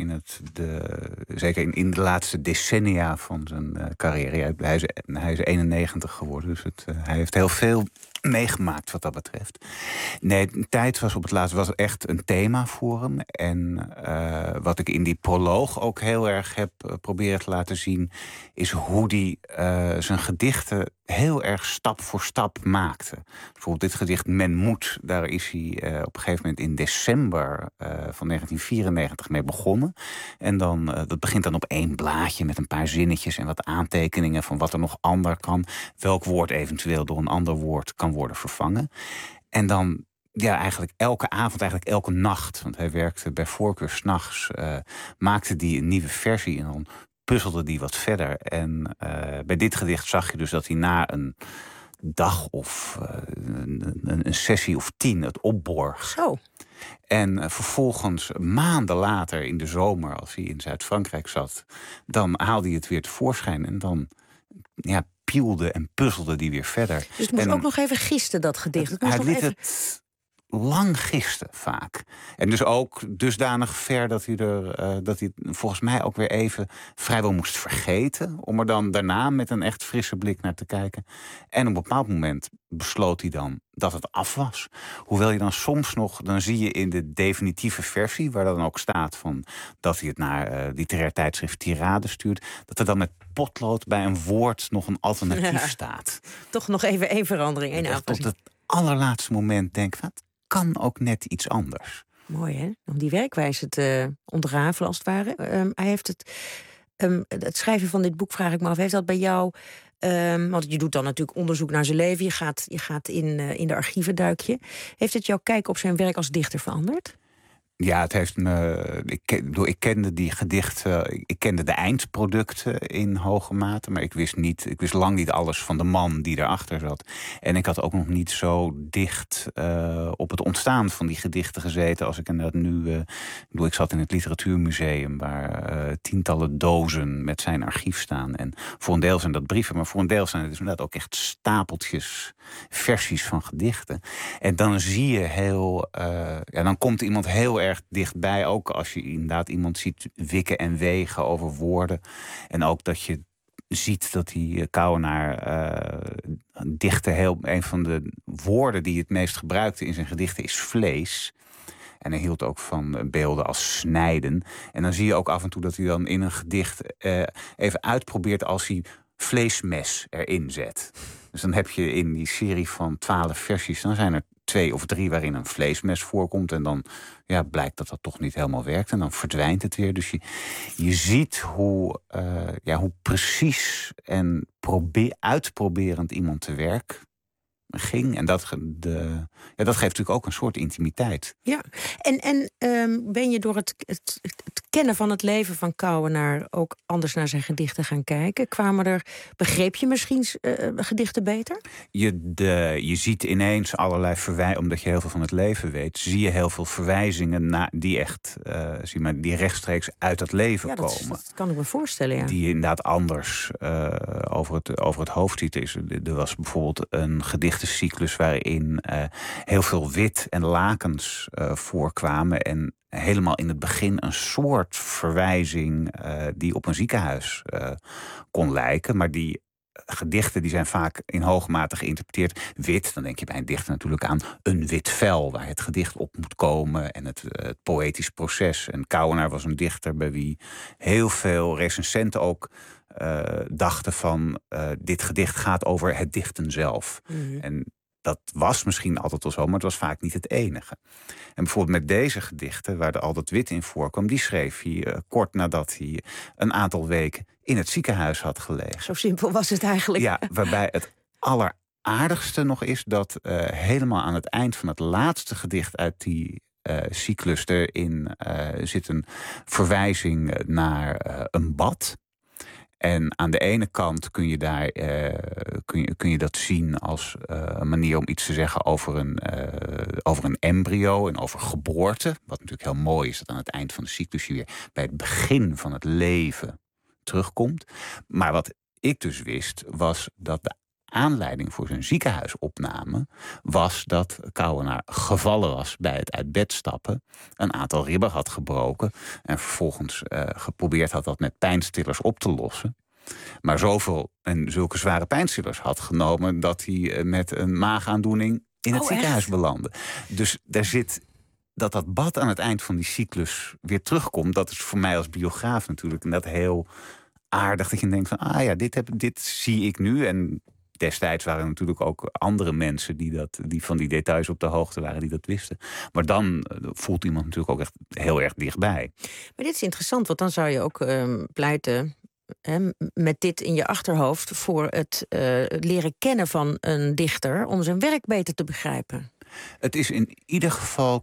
in de laatste decennia van zijn carrière. Hij is 91 geworden, dus hij heeft heel veel meegemaakt wat dat betreft. Nee, tijd was op het laatst was echt een thema voor hem. En wat ik in die proloog ook heel erg heb proberen te laten zien, is hoe hij zijn gedichten heel erg stap voor stap maakte. Bijvoorbeeld dit gedicht Men Moet, daar is hij op een gegeven moment in december van 1994 mee begonnen. En dan, dat begint dan op 1 blaadje met een paar zinnetjes en wat aantekeningen van wat er nog ander kan. Welk woord eventueel door een ander woord kan worden vervangen. En dan eigenlijk elke avond, eigenlijk elke nacht, want hij werkte bij voorkeur 's nachts, maakte hij een nieuwe versie en dan puzzelde die wat verder. En bij dit gedicht zag je dus dat hij na een dag of een sessie of 10 het opborg. Zo. En vervolgens maanden later in de zomer, als hij in Zuid-Frankrijk zat, dan haalde hij het weer tevoorschijn en dan pielde en puzzelde die weer verder. Dus het moest ook nog even gisten, dat gedicht. Hij liet het lang gisten vaak. En dus ook dusdanig ver dat hij het volgens mij ook weer even vrijwel moest vergeten, om er dan daarna met een echt frisse blik naar te kijken. En op een bepaald moment besloot hij dan dat het af was. Hoewel je dan soms nog, dan zie je in de definitieve versie, waar dan ook staat van dat hij het naar literair tijdschrift Tirade stuurt, dat er dan met potlood bij een woord nog een alternatief staat. Toch nog even één verandering, één aanpassing. Tot het allerlaatste moment denk ik, wat kan ook net iets anders. Mooi, hè? Om die werkwijze te ontrafelen, als het ware. Hij heeft het schrijven van dit boek, vraag ik me af, heeft dat bij jou, want je doet dan natuurlijk onderzoek naar zijn leven, je gaat in de archieven duik je. Heeft het jouw kijk op zijn werk als dichter veranderd? Ja, het heeft me. Ik kende die gedichten, ik kende de eindproducten in hoge mate, maar ik wist lang niet alles van de man die erachter zat. En ik had ook nog niet zo dicht op het ontstaan van die gedichten gezeten als ik inderdaad nu. Ik zat in het Literatuurmuseum waar tientallen dozen met zijn archief staan. En voor een deel zijn dat brieven, maar voor een deel zijn het dus inderdaad ook echt stapeltjes versies van gedichten. En dan zie je dan komt iemand heel erg dichtbij, ook als je inderdaad iemand ziet wikken en wegen over woorden. En ook dat je ziet dat die Kouwenaar dichtte een van de woorden die het meest gebruikte in zijn gedichten is vlees. En hij hield ook van beelden als snijden. En dan zie je ook af en toe dat hij dan in een gedicht even uitprobeert als hij vleesmes erin zet. Dus dan heb je in die serie van 12 versies, dan zijn er 2 of 3 waarin een vleesmes voorkomt. En dan blijkt dat dat toch niet helemaal werkt. En dan verdwijnt het weer. Dus je ziet hoe precies en uitproberend iemand te werk ging. En dat geeft natuurlijk ook een soort intimiteit. Ja, en ben je door het kennen van het leven van Kouwenaar ook anders naar zijn gedichten gaan kijken? Begreep je misschien gedichten beter? Je ziet ineens allerlei verwijzingen, omdat je heel veel van het leven weet, zie je heel veel verwijzingen die echt, die rechtstreeks uit het leven komen. Dat kan ik me voorstellen, ja. Die inderdaad anders over het hoofd ziet. Er was bijvoorbeeld een gedichtencyclus waarin heel veel wit en lakens voorkwamen en helemaal in het begin een soort verwijzing die op een ziekenhuis kon lijken. Maar die gedichten die zijn vaak in hoge mate geïnterpreteerd. Wit, dan denk je bij een dichter natuurlijk aan een wit vel waar het gedicht op moet komen en het poëtisch proces. En Kouwenaar was een dichter bij wie heel veel recensenten ook dachten van dit gedicht gaat over het dichten zelf. Mm-hmm. En dat was misschien altijd al zo, maar het was vaak niet het enige. En bijvoorbeeld met deze gedichten, waar er al dat wit in voorkwam, die schreef hij kort nadat hij een aantal weken in het ziekenhuis had gelegen. Zo simpel was het eigenlijk. Ja, waarbij het alleraardigste nog is dat helemaal aan het eind van het laatste gedicht uit die cyclus erin zit een verwijzing naar een bad. En aan de ene kant kun je daar kun je dat zien als een manier om iets te zeggen over een embryo en over geboorte. Wat natuurlijk heel mooi is, dat aan het eind van de cyclus je weer bij het begin van het leven terugkomt. Maar wat ik dus wist, was dat de aanleiding voor zijn ziekenhuisopname was dat Kouwenaar gevallen was bij het uit bed stappen, een aantal ribben had gebroken en vervolgens geprobeerd had dat met pijnstillers op te lossen. Maar zoveel en zulke zware pijnstillers had genomen dat hij met een maagaandoening in het ziekenhuis belandde. Dus daar zit dat bad aan het eind van die cyclus weer terugkomt. Dat is voor mij als biograaf natuurlijk en dat heel aardig dat je denkt van dit zie ik nu. En destijds waren er natuurlijk ook andere mensen die van die details op de hoogte waren, die dat wisten. Maar dan voelt iemand natuurlijk ook echt heel erg dichtbij. Maar dit is interessant, want dan zou je ook pleiten met dit in je achterhoofd voor het leren kennen van een dichter om zijn werk beter te begrijpen. Het is in ieder geval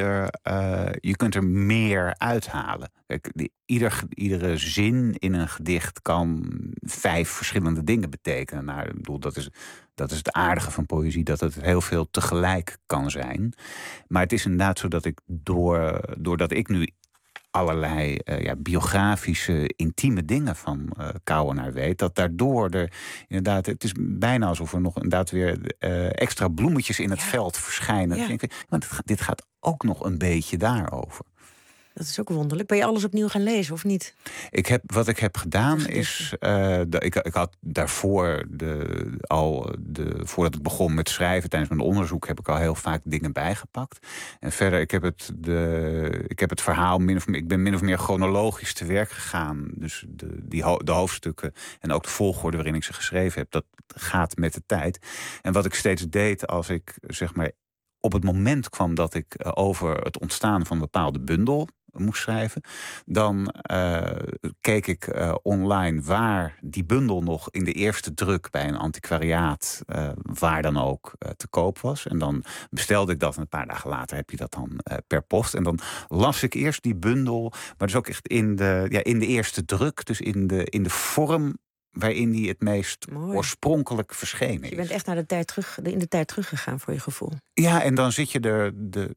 je kunt er meer uithalen. Kijk, iedere zin in een gedicht kan 5 verschillende dingen betekenen. Nou, ik bedoel, dat is het aardige van poëzie, dat het heel veel tegelijk kan zijn. Maar het is inderdaad zo dat ik doordat ik nu allerlei biografische, intieme dingen van Kouwenaar weet, dat daardoor inderdaad, het is bijna alsof er nog inderdaad weer extra bloemetjes in het veld verschijnen. Ja. Want dit gaat ook nog een beetje daarover. Dat is ook wonderlijk. Ben je alles opnieuw gaan lezen, of niet? Wat ik heb gedaan is, ik had daarvoor voordat ik begon met schrijven tijdens mijn onderzoek, heb ik al heel vaak dingen bijgepakt. En verder, ik heb het verhaal ik ben min of meer chronologisch te werk gegaan. Dus de hoofdstukken en ook de volgorde waarin ik ze geschreven heb, dat gaat met de tijd. En wat ik steeds deed als ik zeg maar op het moment kwam dat ik over het ontstaan van een bepaalde bundel moest schrijven, dan keek ik online waar die bundel nog in de eerste druk bij een antiquariaat, waar dan ook, te koop was. En dan bestelde ik dat en een paar dagen later heb je dat dan per post. En dan las ik eerst die bundel, maar dus ook echt in de eerste druk, dus in de vorm waarin die het meest oorspronkelijk verschenen is. Je bent echt naar in de tijd teruggegaan voor je gevoel. Ja, en dan zit je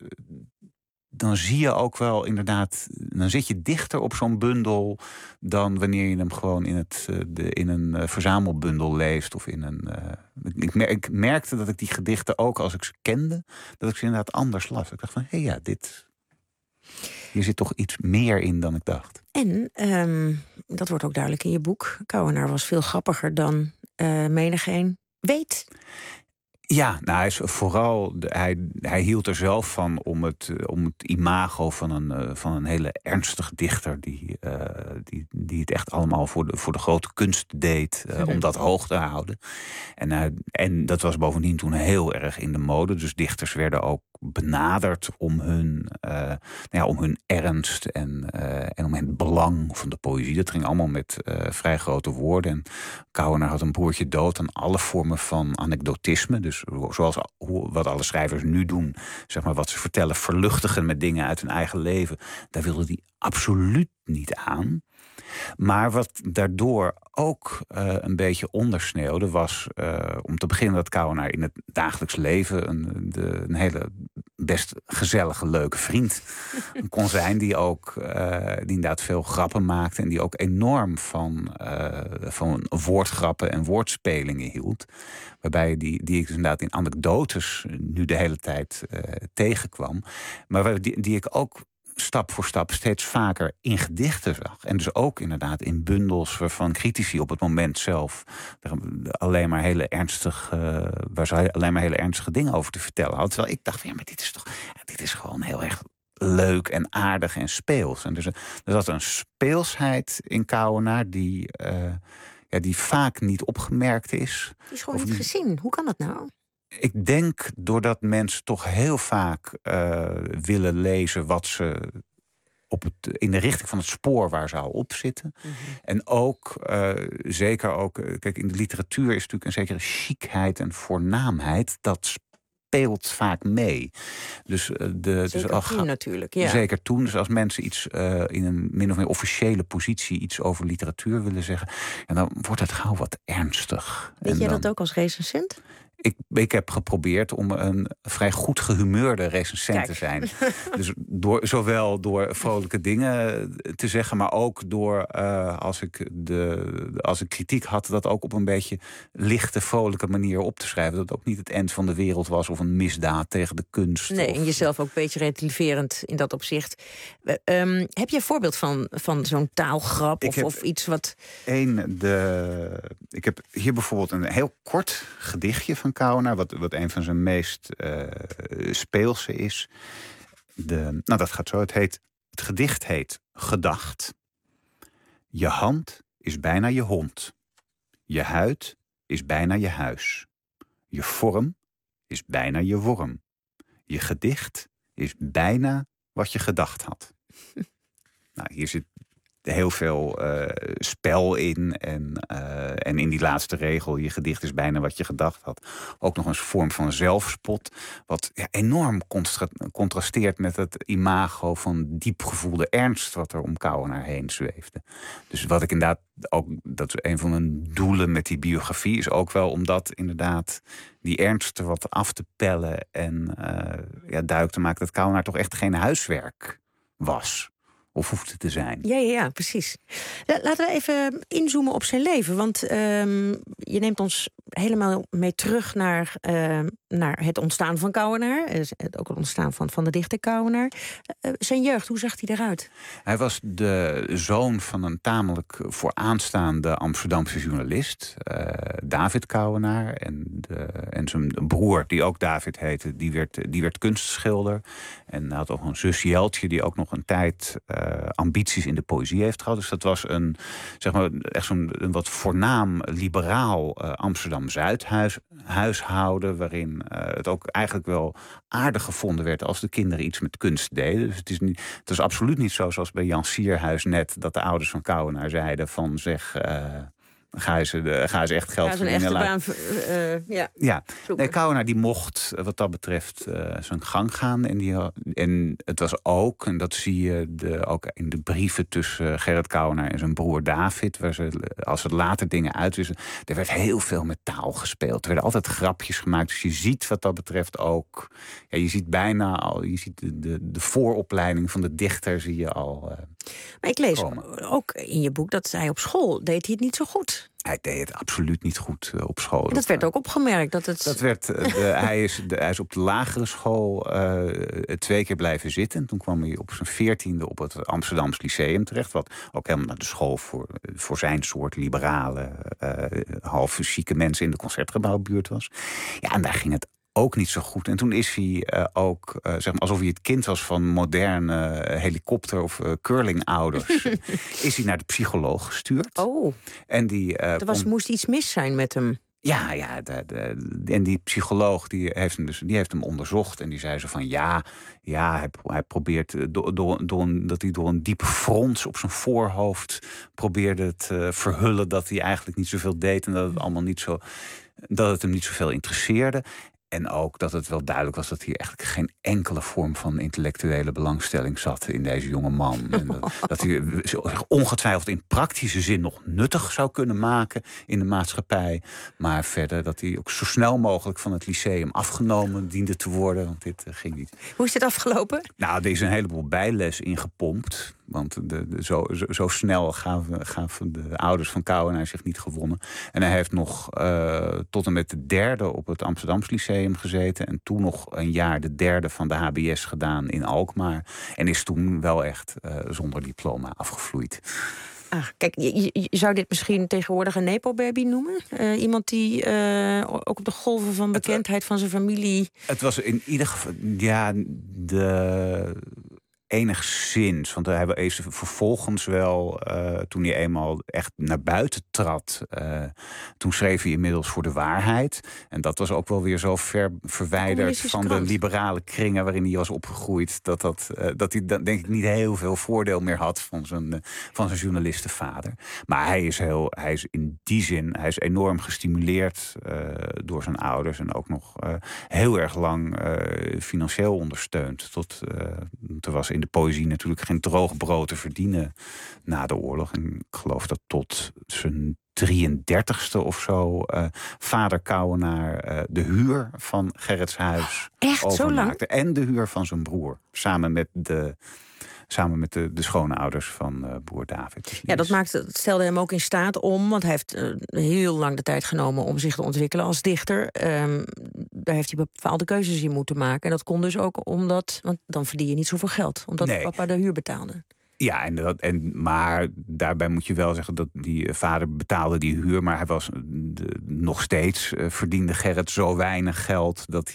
dan zie je ook wel inderdaad, dan zit je dichter op zo'n bundel dan wanneer je hem gewoon in een verzamelbundel leest of in een. Ik merkte dat ik die gedichten ook als ik ze kende, dat ik ze inderdaad anders las. Ik dacht van, hier zit toch iets meer in dan ik dacht. En dat wordt ook duidelijk in je boek. Kouwenaar was veel grappiger dan menigeen weet. Ja, nou, hij is vooral hij hield er zelf van om het imago van een hele ernstige dichter die het echt allemaal voor de grote kunst deed, om dat hoog te houden. En dat was bovendien toen heel erg in de mode. Dus dichters werden ook benaderd om hun ernst en om het belang van de poëzie. Dat ging allemaal met vrij grote woorden. En Kouwenaar had een broertje dood aan alle vormen van anekdotisme. Dus zoals wat alle schrijvers nu doen, zeg maar wat ze vertellen, verluchtigen met dingen uit hun eigen leven. Daar wilde hij absoluut niet aan. Maar wat daardoor ook een beetje ondersneeuwde was, om te beginnen, dat Kouwenaar in het dagelijks leven een hele best gezellige, leuke vriend kon zijn. Die inderdaad veel grappen maakte en die ook enorm van woordgrappen en woordspelingen hield. Waarbij die ik dus inderdaad in anekdotes nu de hele tijd tegenkwam. Maar die ik ook stap voor stap steeds vaker in gedichten zag. En dus ook inderdaad in bundels waarvan critici op het moment zelf alleen maar hele ernstige dingen over te vertellen hadden. Terwijl ik dacht, ja, maar dit is gewoon heel erg leuk en aardig en speels. En er zat een speelsheid in Kouwenaar die vaak niet opgemerkt is. Die is gewoon niet gezien. Hoe kan dat nou? Ik denk doordat mensen toch heel vaak willen lezen wat ze in de richting van het spoor waar ze al op zitten. Mm-hmm. En ook, zeker ook, kijk, in de literatuur is natuurlijk een zekere chicheid en voornaamheid. Dat speelt vaak mee. Dus toen natuurlijk, ja. Zeker toen. Dus als mensen iets in een min of meer officiële positie iets over literatuur willen zeggen, en dan wordt het gauw wat ernstig. Weet jij dat ook als recensent? Ik heb geprobeerd om een vrij goed gehumeurde recensent te zijn. Dus zowel door vrolijke dingen te zeggen, maar ook door als ik kritiek had, dat ook op een beetje lichte, vrolijke manier op te schrijven. Dat het ook niet het eind van de wereld was of een misdaad tegen de kunst. Nee, en jezelf ook een beetje relativerend in dat opzicht. Heb je een voorbeeld van zo'n taalgrap of iets wat... Ik heb hier bijvoorbeeld een heel kort gedichtje van Kouwenaar, wat een van zijn meest speelse is. Dat gaat zo. Het gedicht heet Gedacht. Je hand is bijna je hond. Je huid is bijna je huis. Je vorm is bijna je worm. Je gedicht is bijna wat je gedacht had. Nou, hier zit heel veel spel in. En in die laatste regel, je gedicht is bijna wat je gedacht had. Ook nog een vorm van zelfspot. Wat enorm contrasteert met het imago van diepgevoelde ernst wat er om Kouwenaar heen zweefde. Dus wat ik inderdaad ook, dat is een van mijn doelen met die biografie, is ook wel om dat inderdaad, die ernst wat af te pellen en duidelijk te maken dat Kouwenaar toch echt geen huiswerk was. Of hoeft het te zijn. Ja, precies. Laten we even inzoomen op zijn leven. Want je neemt ons helemaal mee terug naar het ontstaan van Kouwenaar. Ook het ontstaan van de dichter Kouwenaar. Zijn jeugd, hoe zag hij eruit? Hij was de zoon van een tamelijk vooraanstaande Amsterdamse journalist. David Kouwenaar. En zijn broer, die ook David heette, die werd kunstschilder. En hij had ook een zus Jeltje, die ook nog een tijd ambities in de poëzie heeft gehad. Dus dat was echt zo'n wat voornaam liberaal Amsterdam-Zuid-huishouden, waarin het ook eigenlijk wel aardig gevonden werd als de kinderen iets met kunst deden. Dus het is absoluut niet zo zoals bij Jan Sierhuis net, dat de ouders van Kouwenaar zeiden van ga eens echt geld verdienen. Ga eens een echte baan. Nee, Kouwenaar die mocht wat dat betreft zijn gang gaan. En het was ook, en dat zie je ook in de brieven tussen Gerrit Kouwenaar en zijn broer David, als ze later dingen uitwisselen, er werd heel veel met taal gespeeld. Er werden altijd grapjes gemaakt. Dus je ziet wat dat betreft ook, je ziet bijna al, je ziet de vooropleiding van de dichter zie je al. Maar ik lees ook in je boek dat hij op school deed hij het niet zo goed. Hij deed het absoluut niet goed op school. En dat werd ook opgemerkt. Hij is op de lagere school 2 keer blijven zitten. Toen kwam hij op zijn 14e op het Amsterdams Lyceum terecht. Wat ook helemaal naar de school voor zijn soort liberale, half chique mensen in de Concertgebouwbuurt was. Ja, en daar ging het ook niet zo goed. En toen is hij ook, alsof hij het kind was van moderne helikopter- of curlingouders, is hij naar de psycholoog gestuurd. Oh. En moest iets mis zijn met hem. Ja, en die psycholoog die heeft hem onderzocht en die zei zo van hij probeert dat hij door een diepe frons op zijn voorhoofd probeerde te verhullen dat hij eigenlijk niet zoveel deed en dat het allemaal dat het hem niet zoveel interesseerde. En ook dat het wel duidelijk was dat hier eigenlijk geen enkele vorm van intellectuele belangstelling zat in deze jonge man. En dat hij zich ongetwijfeld in praktische zin nog nuttig zou kunnen maken in de maatschappij. Maar verder dat hij ook zo snel mogelijk van het lyceum afgenomen diende te worden. Want dit ging niet. Hoe is dit afgelopen? Nou, er is een heleboel bijles ingepompt. Want zo snel gaven de ouders van Kouwenaar zich niet gewonnen. En hij heeft nog tot en met de derde op het Amsterdamse Lyceum gezeten. En toen nog een jaar de derde van de HBS gedaan in Alkmaar. En is toen wel echt zonder diploma afgevloeid. Kijk, je zou dit misschien tegenwoordig een nepo-baby noemen? Iemand die ook op de golven van bekendheid van zijn familie... Het was in ieder geval... Ja, enigszins, want hij is vervolgens wel, toen hij eenmaal echt naar buiten trad, toen schreef hij inmiddels voor De Waarheid. En dat was ook wel weer zo ver verwijderd van de liberale kringen waarin hij was opgegroeid, dat hij denk ik niet heel veel voordeel meer had van zijn journalistenvader. Maar hij is in die zin, hij is enorm gestimuleerd door zijn ouders en ook nog heel erg lang financieel ondersteund. Er was in de poëzie natuurlijk geen droog brood te verdienen na de oorlog. En ik geloof dat tot zijn 33ste of zo vader Kouwenaar de huur van Gerrits huis overmaakte. En de huur van zijn broer. Samen met de schoonouders van broer David. Ja, dat stelde hem ook in staat om... want hij heeft heel lang de tijd genomen om zich te ontwikkelen als dichter. Daar heeft hij bepaalde keuzes in moeten maken. En dat kon dus ook omdat... want dan verdien je niet zoveel geld. Omdat papa de huur betaalde. Ja, maar daarbij moet je wel zeggen dat die vader betaalde die huur, maar hij was nog steeds verdiende Gerrit zo weinig geld dat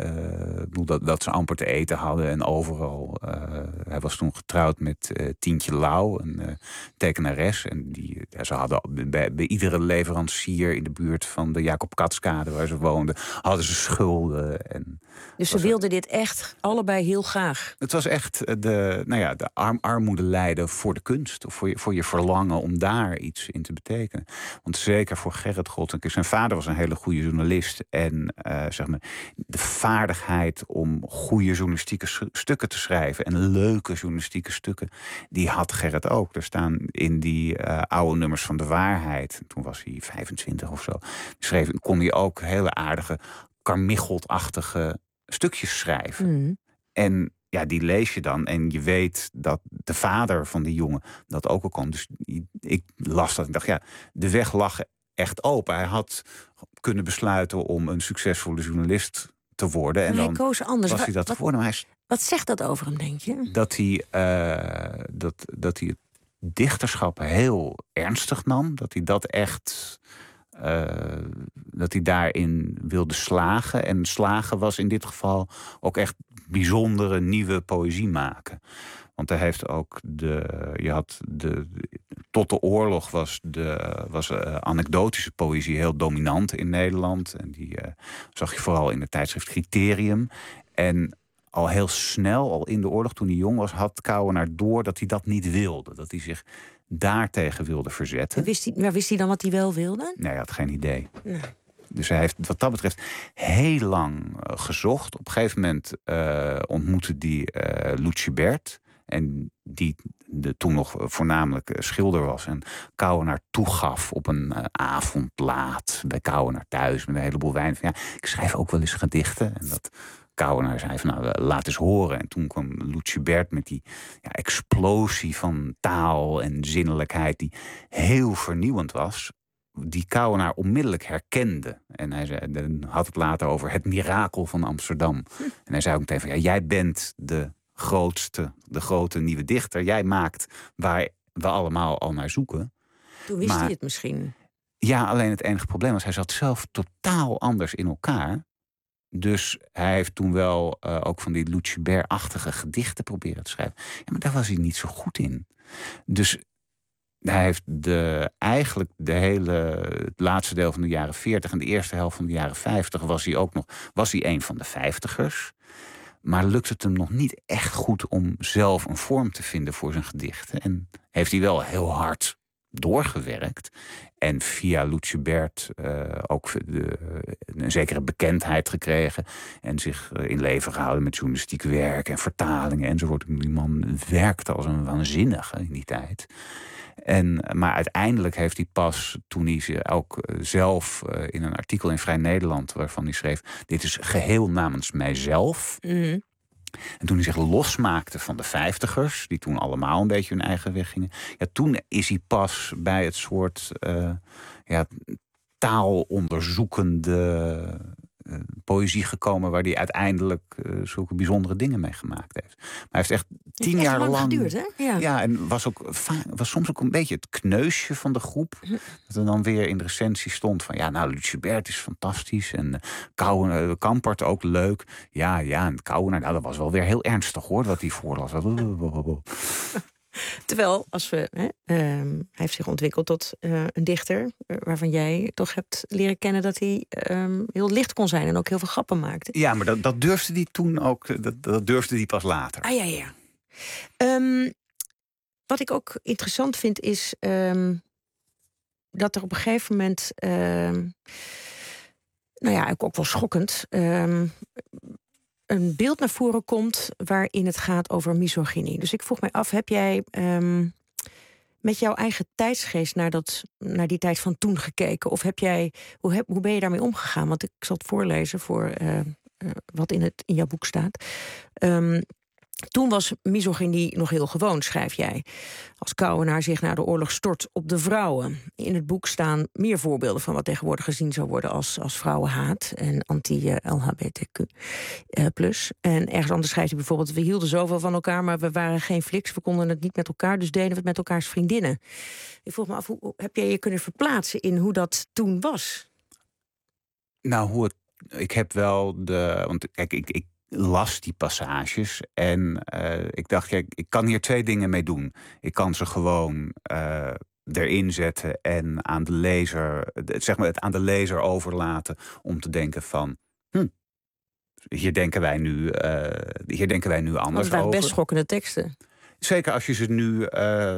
dat ze amper te eten hadden en overal. Hij was toen getrouwd met Tientje Lau, een tekenares, en ze hadden bij iedere leverancier in de buurt van de Jacob Katskade waar ze woonden, hadden ze schulden. Dus ze wilden dit echt allebei heel graag. Het was echt de armoede lijden voor de kunst. Of voor je verlangen om daar iets in te betekenen. Want zeker voor Gerrit Grotink. Zijn vader was een hele goede journalist. En de vaardigheid om goede journalistieke stukken te schrijven. En leuke journalistieke stukken. Die had Gerrit ook. Er staan in die oude nummers van De Waarheid. Toen was hij 25 of zo. Kon hij ook hele aardige Carmichelt-achtige stukjes schrijven. En ja, die lees je dan en je weet dat de vader van die jongen dat ook al kon. Dus ik las dat en dacht, ja, de weg lag echt open. Hij had kunnen besluiten om een succesvolle journalist te worden. Maar en dan hij koos anders. was hij dat geworden. Wat zegt dat over hem, denk je? Dat hij het dichterschap heel ernstig nam. Dat hij dat echt... dat hij daarin wilde slagen. En slagen was in dit geval ook echt bijzondere nieuwe poëzie maken. Want hij heeft ook tot de oorlog was anekdotische poëzie heel dominant in Nederland. En die zag je vooral in het tijdschrift Criterium. En al heel snel, al in de oorlog, toen hij jong was, had Kouwenaar door dat hij dat niet wilde. Dat hij zich daartegen wilde verzetten. Wist hij dan wat hij wel wilde? Nee, hij had geen idee. Nee. Dus hij heeft wat dat betreft heel lang gezocht. Op een gegeven moment ontmoette hij Lucibert. En die toen nog voornamelijk schilder was. En Kouwenaar toegaf op een avond laat bij Kouwenaar thuis. Met een heleboel wijn. Van, ja, ik schrijf ook wel eens gedichten. En dat Kouwenaar zei van, laat eens horen. En toen kwam Lucibert met die explosie van taal en zinnelijkheid die heel vernieuwend was, die Kouwenaar onmiddellijk herkende. En hij had het later over het mirakel van Amsterdam. En hij zei ook meteen van, ja, jij bent de grote nieuwe dichter. Jij maakt waar we allemaal al naar zoeken. Toen wist hij het misschien. Ja, alleen het enige probleem was, hij zat zelf totaal anders in elkaar. Dus hij heeft toen wel ook van die Lucibert-achtige gedichten proberen te schrijven. Ja, maar daar was hij niet zo goed in. Dus hij heeft eigenlijk het laatste deel van de jaren 40 en de eerste helft van de jaren 50 was hij een van de 50ers. Maar lukt het hem nog niet echt goed om zelf een vorm te vinden voor zijn gedichten. En heeft hij wel heel hard doorgewerkt. En via Lucebert ook een zekere bekendheid gekregen. En zich in leven gehouden met journalistiek werk en vertalingen enzovoort. Die man werkte als een waanzinnige in die tijd. Maar uiteindelijk heeft hij pas, toen hij ze ook zelf in een artikel in Vrij Nederland, waarvan hij schreef, dit is geheel namens mijzelf. Mm-hmm. En toen hij zich losmaakte van de 50ers, die toen allemaal een beetje hun eigen weg gingen. Ja, toen is hij pas bij het soort taalonderzoekende poëzie gekomen, waar hij uiteindelijk zulke bijzondere dingen mee gemaakt heeft. Maar hij heeft echt 10 jaar lang geduurd, hè? Ja, en was soms ook een beetje het kneusje van de groep. Dat er dan weer in de recensie stond van Lucebert is fantastisch en Kampert ook leuk. Ja, en Kouwenaar, dat was wel weer heel ernstig hoor, wat hij voorlas. Terwijl, hij heeft zich ontwikkeld tot een dichter, waarvan jij toch hebt leren kennen dat hij heel licht kon zijn en ook heel veel grappen maakte. Ja, maar dat durfde hij toen ook, dat durfde hij pas later. Ja. Wat ik ook interessant vind is dat er op een gegeven moment, ook wel schokkend, een beeld naar voren komt waarin het gaat over misogynie. Dus ik vroeg mij af, heb jij met jouw eigen tijdsgeest naar die tijd van toen gekeken? Of hoe ben je daarmee omgegaan? Want ik zal het voorlezen voor wat in jouw boek staat. Toen was misogynie nog heel gewoon, schrijf jij. Als Kouwenaar zich na de oorlog stort op de vrouwen. In het boek staan meer voorbeelden van wat tegenwoordig gezien zou worden als vrouwenhaat en anti-LHBTQ+. En ergens anders schrijft hij bijvoorbeeld, we hielden zoveel van elkaar, maar we waren geen fliks, we konden het niet met elkaar, dus deden we het met elkaars vriendinnen. Ik vroeg me af, hoe heb jij je kunnen verplaatsen in hoe dat toen was? Nou, ik heb wel want kijk, ik las die passages en ik dacht, ik kan hier 2 dingen mee doen. Ik kan ze gewoon erin zetten en aan de lezer, het aan de lezer overlaten om te denken van, hier denken wij nu anders over. Het waren best schokkende teksten. Zeker als je ze nu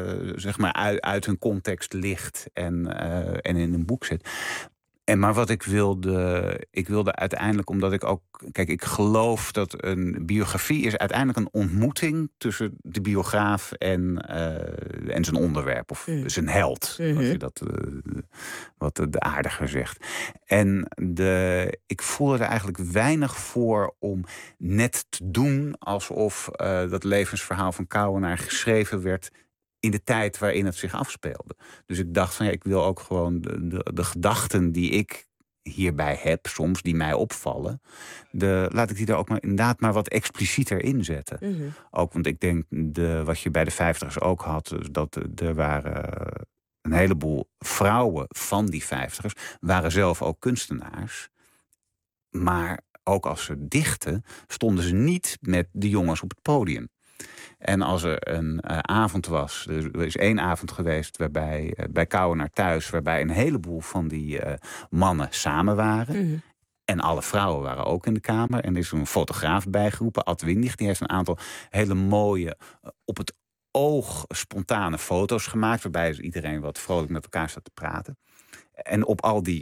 uit hun context licht en in een boek zet. Maar wat ik wilde uiteindelijk, omdat ik ook, kijk, ik geloof dat een biografie is uiteindelijk een ontmoeting tussen de biograaf en zijn onderwerp, of zijn held, als je dat wat de aardiger zegt. En ik voelde er eigenlijk weinig voor om net te doen alsof dat levensverhaal van Kouwenaar geschreven werd in de tijd waarin het zich afspeelde. Dus ik dacht van ik wil ook gewoon de gedachten die ik hierbij heb, soms die mij opvallen, laat ik die er ook inderdaad maar wat explicieter inzetten. Mm-hmm. Ook, want ik denk, wat je bij de 50ers ook had, dat er waren een heleboel vrouwen van die 50ers, waren zelf ook kunstenaars. Maar ook als ze dichten, stonden ze niet met de jongens op het podium. En als er een avond was, er is 1 avond geweest waarbij bij Kouwenaar thuis, waarbij een heleboel van die mannen samen waren. Mm-hmm. En alle vrouwen waren ook in de kamer. En er is een fotograaf bijgeroepen, Ad Windig. Die heeft een aantal hele mooie, op het oog spontane foto's gemaakt, waarbij iedereen wat vrolijk met elkaar staat te praten. En op al die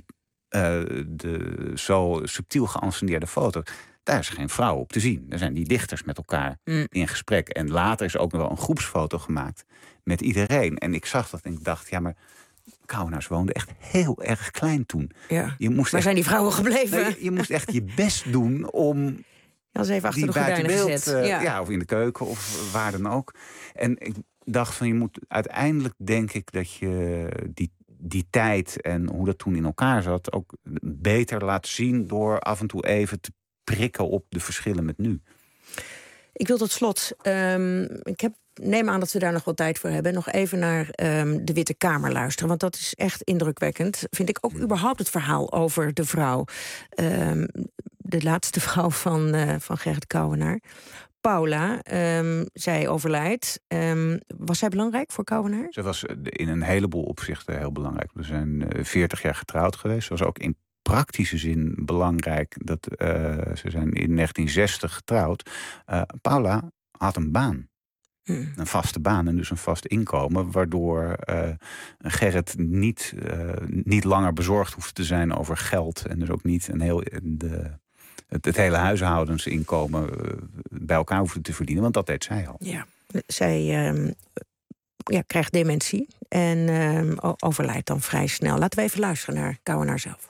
zo subtiel geanceneerde foto's, daar is geen vrouw op te zien. Daar zijn die dichters met elkaar in gesprek. En later is ook nog wel een groepsfoto gemaakt met iedereen. En ik zag dat en ik dacht, ja, maar Kouwenaars woonde echt heel erg klein toen. Ja. Waar zijn die vrouwen gebleven? Nee, je moest echt je best doen om eens even achter de gordijnen gezet. Of in de keuken of waar dan ook. En ik dacht van, je moet uiteindelijk, denk ik, dat je die tijd en hoe dat toen in elkaar zat ook beter laat zien door af en toe even te prikken op de verschillen met nu. Ik wil tot slot, neem aan dat we daar nog wat tijd voor hebben, nog even naar de Witte Kamer luisteren. Want dat is echt indrukwekkend. Vind ik ook überhaupt het verhaal over de vrouw. De laatste vrouw van Gerrit Kouwenaar. Paula, zij overlijdt. Was zij belangrijk voor Kouwenaar? Ze was in een heleboel opzichten heel belangrijk. We zijn 40 jaar getrouwd geweest. Ze was ook in praktische zin belangrijk. Ze zijn in 1960 getrouwd. Paula had een baan. Een vaste baan en dus een vast inkomen, waardoor Gerrit niet langer bezorgd hoeft te zijn over geld en dus ook niet het hele huishoudensinkomen bij elkaar hoefde te verdienen, want dat deed zij al. Ja, zij krijgt dementie en overlijdt dan vrij snel. Laten we even luisteren naar Kouwenaar zelf.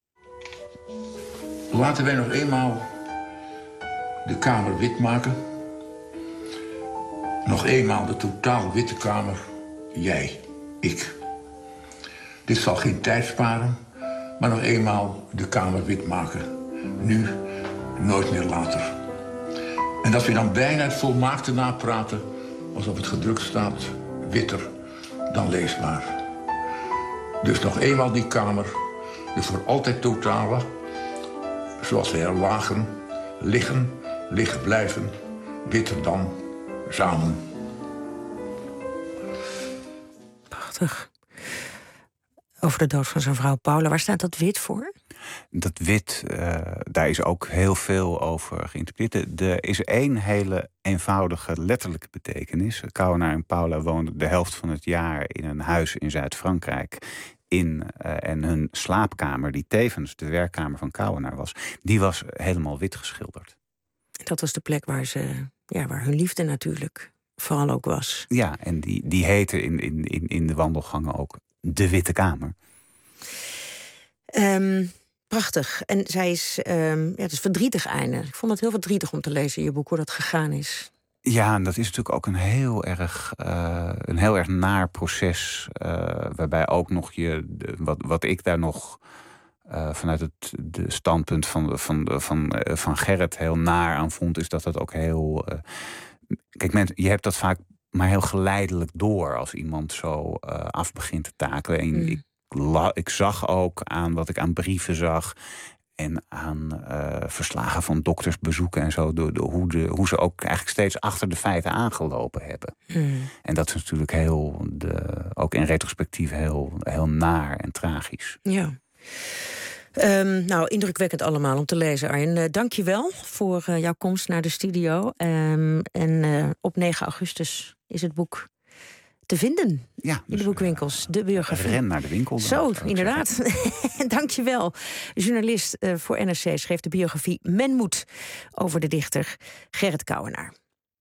Laten wij nog eenmaal de kamer wit maken. Nog eenmaal de totaal witte kamer. Jij, ik. Dit zal geen tijd sparen, maar nog eenmaal de kamer wit maken. Nu, nooit meer later. En dat we dan bijna het volmaakte napraten, alsof het gedrukt staat, witter dan leesbaar. Dus nog eenmaal die kamer, de voor altijd totale, zoals wij er lagen, liggen blijven, witter dan, samen. Prachtig. Over de dood van zijn vrouw Paula, waar staat dat wit voor? Dat wit, daar is ook heel veel over geïnterpreteerd. Er is één hele eenvoudige letterlijke betekenis. Kouwenaar en Paula woonden de helft van het jaar in een huis in Zuid-Frankrijk. En hun slaapkamer, die tevens de werkkamer van Kouwenaar was, die was helemaal wit geschilderd. Dat was de plek waar hun liefde natuurlijk vooral ook was. Ja, en die heette in de wandelgangen ook de Witte Kamer. Prachtig. En zij is, het is verdrietig einde. Ik vond het heel verdrietig om te lezen in je boek hoe dat gegaan is. Ja, en dat is natuurlijk ook een heel erg naar proces. Waarbij ook nog wat ik daar nog vanuit het standpunt van Gerrit heel naar aan vond, is dat ook heel. Kijk, je hebt dat vaak maar heel geleidelijk door als iemand zo af begint te takelen. En ik zag ook aan wat ik aan brieven zag en aan verslagen van doktersbezoeken en zo, hoe ze ook eigenlijk steeds achter de feiten aangelopen hebben. En dat is natuurlijk ook in retrospectief heel naar en tragisch. Ja. Indrukwekkend allemaal om te lezen, Arjen. Dank je wel voor jouw komst naar de studio. Op 9 augustus is het boek te vinden in de boekwinkels. De biografie. Ren naar de winkel. Zo, inderdaad. Dank je wel. Journalist voor NRC schreef de biografie Men Moet over de dichter Gerrit Kouwenaar.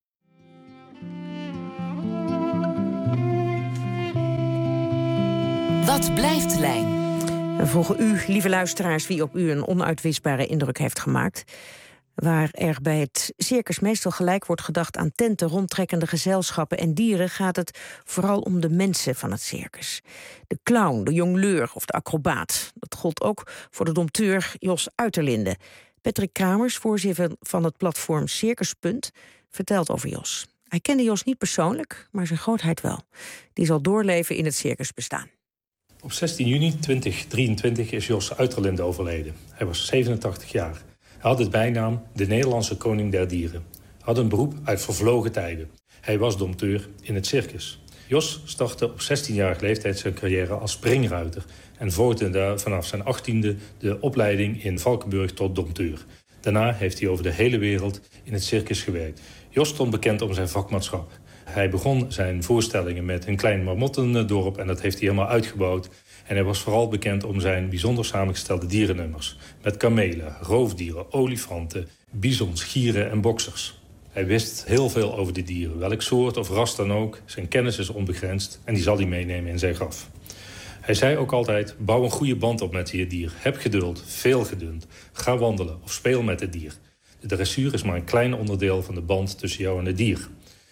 Wat blijft Lijn? We volgen u, lieve luisteraars, wie op u een onuitwisbare indruk heeft gemaakt. Waar er bij het circus meestal gelijk wordt gedacht aan tenten, rondtrekkende gezelschappen en dieren, gaat het vooral om de mensen van het circus. De clown, de jongleur of de acrobaat. Dat gold ook voor de dompteur Jos Uiterlinde. Patrick Kramers, voorzitter van het platform Circuspunt, vertelt over Jos. Hij kende Jos niet persoonlijk, maar zijn grootheid wel. Die zal doorleven in het circusbestaan. Op 16 juni 2023 is Jos Uiterlinde overleden. Hij was 87 jaar. Hij had het bijnaam de Nederlandse koning der dieren. Hij had een beroep uit vervlogen tijden. Hij was dompteur in het circus. Jos startte op 16-jarige leeftijd zijn carrière als springruiter en volgde vanaf zijn 18e de opleiding in Valkenburg tot dompteur. Daarna heeft hij over de hele wereld in het circus gewerkt. Jos stond bekend om zijn vakmanschap. Hij begon zijn voorstellingen met een klein marmottendorp en dat heeft hij helemaal uitgebouwd. En hij was vooral bekend om zijn bijzonder samengestelde dierennummers. Met kamelen, roofdieren, olifanten, bizons, gieren en boksers. Hij wist heel veel over de dieren, welk soort of ras dan ook. Zijn kennis is onbegrensd en die zal hij meenemen in zijn graf. Hij zei ook altijd, bouw een goede band op met je dier. Heb geduld, veel geduld. Ga wandelen of speel met het dier. De dressuur is maar een klein onderdeel van de band tussen jou en het dier.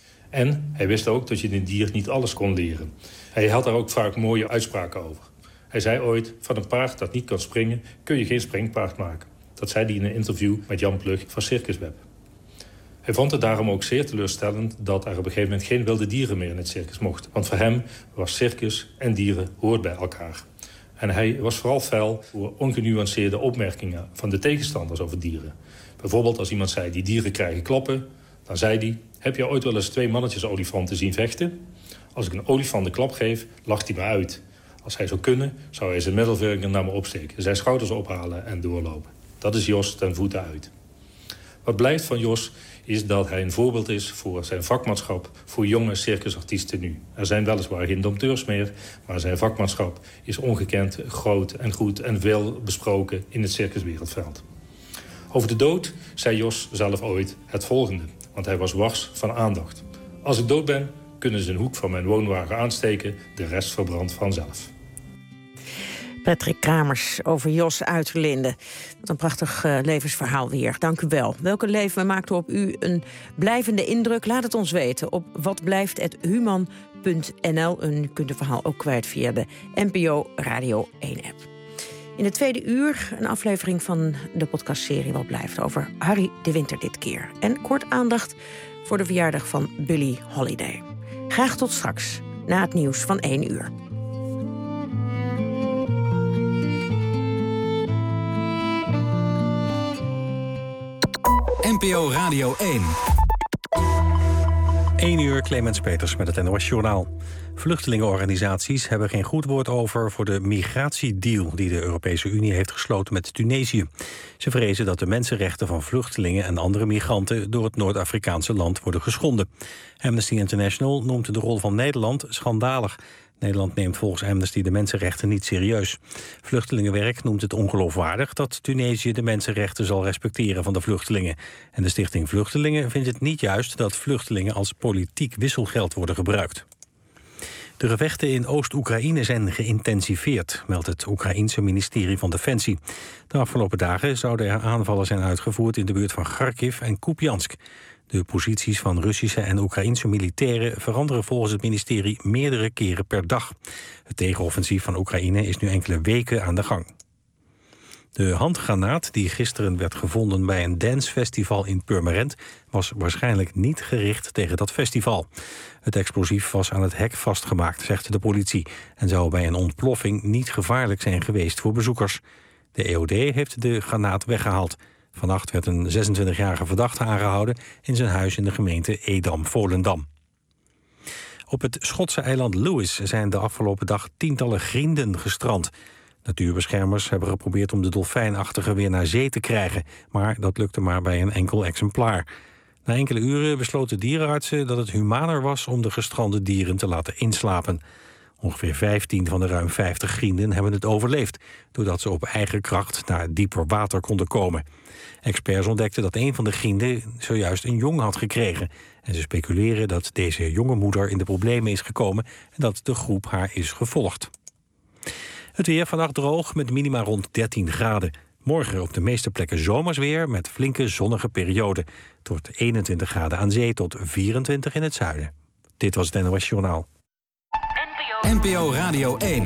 En hij wist ook dat je een dier niet alles kon leren. Hij had daar ook vaak mooie uitspraken over. Hij zei ooit, van een paard dat niet kan springen kun je geen springpaard maken. Dat zei hij in een interview met Jan Plug van Circusweb. Hij vond het daarom ook zeer teleurstellend dat er op een gegeven moment geen wilde dieren meer in het circus mochten. Want voor hem was circus en dieren hoort bij elkaar. En hij was vooral fel voor ongenuanceerde opmerkingen van de tegenstanders over dieren. Bijvoorbeeld als iemand zei, die dieren krijgen klappen, dan zei hij, heb je ooit wel eens 2 mannetjes olifanten zien vechten? Als ik een olifant de klap geef, lacht hij me uit. Als hij zou kunnen, zou hij zijn middelvinger naar me opsteken, zijn schouders ophalen en doorlopen. Dat is Jos ten voeten uit. Wat blijft van Jos is dat hij een voorbeeld is voor zijn vakmanschap voor jonge circusartiesten nu. Er zijn weliswaar geen dompteurs meer, maar zijn vakmanschap is ongekend groot en goed en veel besproken in het circuswereldveld. Over de dood zei Jos zelf ooit het volgende, want hij was wars van aandacht. Als ik dood ben, kunnen ze een hoek van mijn woonwagen aansteken, de rest verbrandt vanzelf. Patrick Kramers over Jos Uiterlinde. Wat een prachtig levensverhaal weer. Dank u wel. Welke leven maakte op u een blijvende indruk? Laat het ons weten op watblijft@human.nl. En u kunt het verhaal ook kwijt via de NPO Radio 1-app. In het tweede uur een aflevering van de podcastserie Wat Blijft over Harry de Winter dit keer. En kort aandacht voor de verjaardag van Billie Holiday. Graag tot straks, na het nieuws van 1 uur. NPO Radio 1. 1 uur, Clemens Peters met het NOS Journaal. Vluchtelingenorganisaties hebben geen goed woord over voor de migratiedeal die de Europese Unie heeft gesloten met Tunesië. Ze vrezen dat de mensenrechten van vluchtelingen en andere migranten door het Noord-Afrikaanse land worden geschonden. Amnesty International noemt de rol van Nederland schandalig. Nederland neemt volgens Amnesty de mensenrechten niet serieus. Vluchtelingenwerk noemt het ongeloofwaardig dat Tunesië de mensenrechten zal respecteren van de vluchtelingen. En de Stichting Vluchtelingen vindt het niet juist dat vluchtelingen als politiek wisselgeld worden gebruikt. De gevechten in Oost-Oekraïne zijn geïntensiveerd, meldt het Oekraïense ministerie van Defensie. De afgelopen dagen zouden er aanvallen zijn uitgevoerd in de buurt van Kharkiv en Kupiansk. De posities van Russische en Oekraïense militairen veranderen volgens het ministerie meerdere keren per dag. Het tegenoffensief van Oekraïne is nu enkele weken aan de gang. De handgranaat die gisteren werd gevonden bij een dancefestival in Purmerend was waarschijnlijk niet gericht tegen dat festival. Het explosief was aan het hek vastgemaakt, zegt de politie, en zou bij een ontploffing niet gevaarlijk zijn geweest voor bezoekers. De EOD heeft de granaat weggehaald. Vannacht werd een 26-jarige verdachte aangehouden in zijn huis in de gemeente Edam-Volendam. Op het Schotse eiland Lewis zijn de afgelopen dag tientallen grienden gestrand. Natuurbeschermers hebben geprobeerd om de dolfijnachtige weer naar zee te krijgen, maar dat lukte maar bij een enkel exemplaar. Na enkele uren besloten dierenartsen dat het humaner was om de gestrande dieren te laten inslapen. Ongeveer 15 van de ruim 50 grienden hebben het overleefd, doordat ze op eigen kracht naar dieper water konden komen. Experts ontdekten dat een van de grienden zojuist een jong had gekregen. En ze speculeren dat deze jonge moeder in de problemen is gekomen en dat de groep haar is gevolgd. Het weer vannacht droog met minima rond 13 graden. Morgen op de meeste plekken zomersweer met flinke zonnige perioden. Het wordt 21 graden aan zee tot 24 in het zuiden. Dit was het NOS Journaal. NPO Radio 1.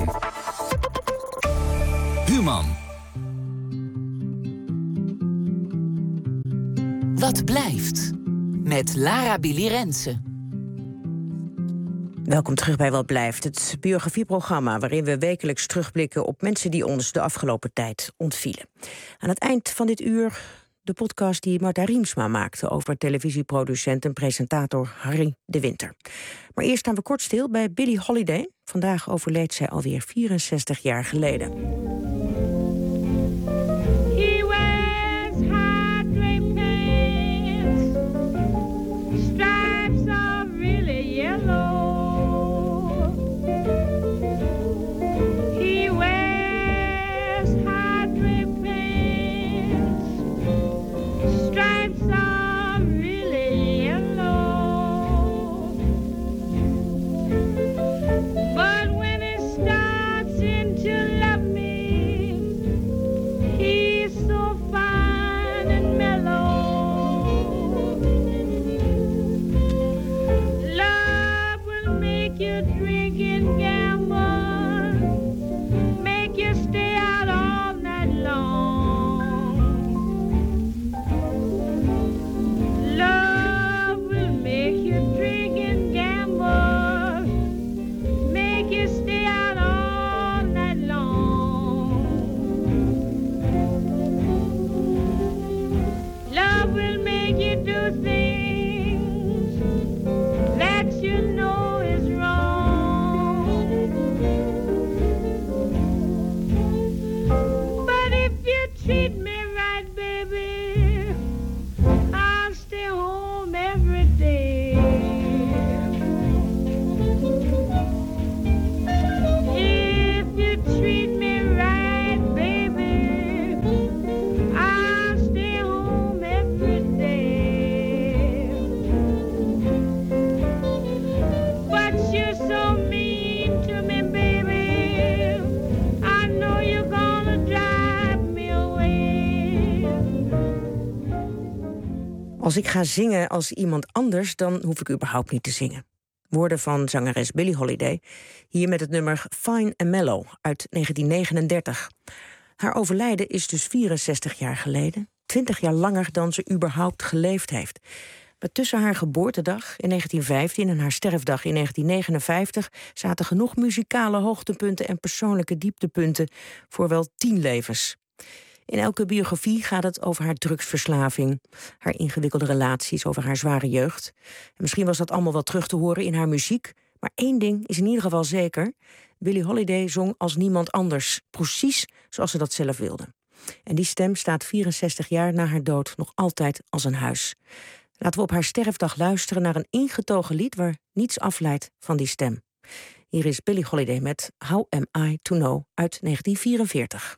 Human. Wat blijft? Met Lara Billy Rensen. Welkom terug bij Wat Blijft, het biografieprogramma waarin we wekelijks terugblikken op mensen die ons de afgelopen tijd ontvielen. Aan het eind van dit uur de podcast die Marta Riemsma maakte over televisieproducent en presentator Harry de Winter. Maar eerst staan we kort stil bij Billie Holiday. Vandaag overleed zij alweer 64 jaar geleden. But when it starts in to love me Als ik ga zingen als iemand anders, dan hoef ik überhaupt niet te zingen. Woorden van zangeres Billie Holiday. Hier met het nummer Fine and Mellow uit 1939. Haar overlijden is dus 64 jaar geleden. 20 jaar langer dan ze überhaupt geleefd heeft. Maar tussen haar geboortedag in 1915 en haar sterfdag in 1959... zaten genoeg muzikale hoogtepunten en persoonlijke dieptepunten voor wel 10 levens. In elke biografie gaat het over haar drugsverslaving, haar ingewikkelde relaties, over haar zware jeugd. En misschien was dat allemaal wel terug te horen in haar muziek, maar één ding is in ieder geval zeker: Billie Holiday zong als niemand anders, precies zoals ze dat zelf wilde. En die stem staat 64 jaar na haar dood nog altijd als een huis. Laten we op haar sterfdag luisteren naar een ingetogen lied waar niets afleidt van die stem. Hier is Billie Holiday met How Am I To Know uit 1944.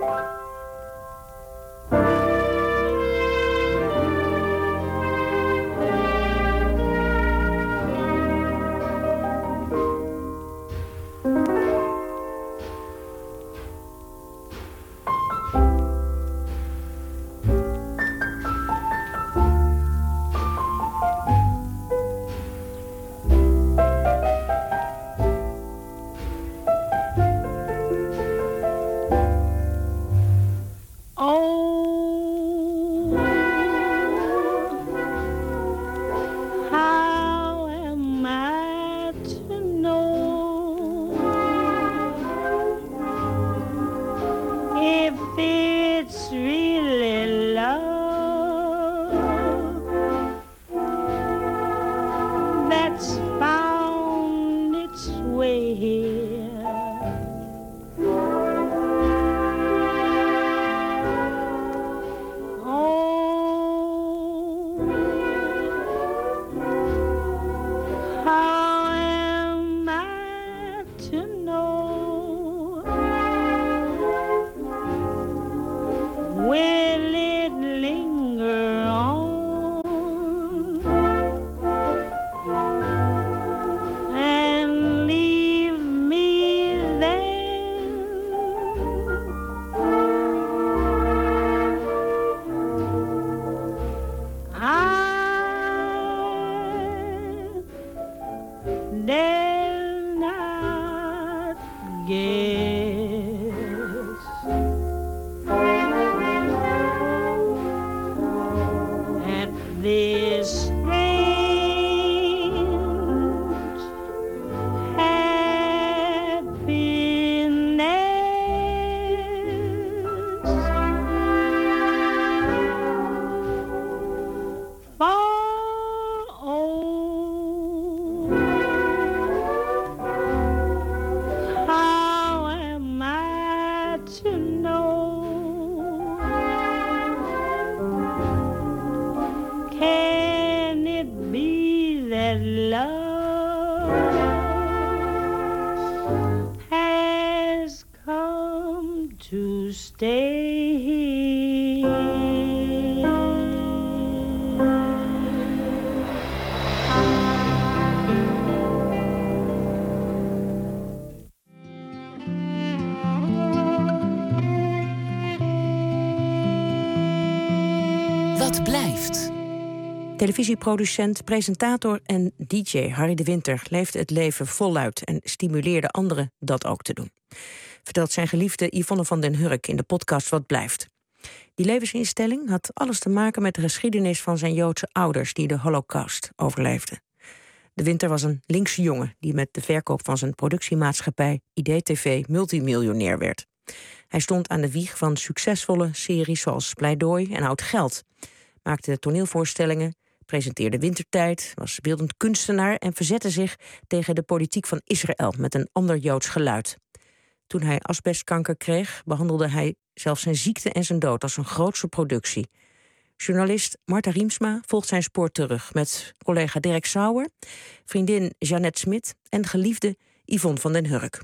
Wat blijft? Televisieproducent, presentator en DJ Harry de Winter leefde het leven voluit en stimuleerde anderen dat ook te doen. Vertelt zijn geliefde Yvonne van den Hurk in de podcast Wat blijft. Die levensinstelling had alles te maken met de geschiedenis van zijn Joodse ouders die de Holocaust overleefden. De Winter was een linkse jongen die met de verkoop van zijn productiemaatschappij IDTV multimiljonair werd. Hij stond aan de wieg van succesvolle series zoals Pleidooi en Oud Geld, maakte toneelvoorstellingen, presenteerde Wintertijd, was beeldend kunstenaar en verzette zich tegen de politiek van Israël met een ander Joods geluid. Toen hij asbestkanker kreeg, behandelde hij zelfs zijn ziekte en zijn dood als een grootse productie. Journalist Marta Riemsma volgt zijn spoor terug met collega Dirk Sauer, vriendin Jeannette Smit en geliefde Yvonne van den Hurk.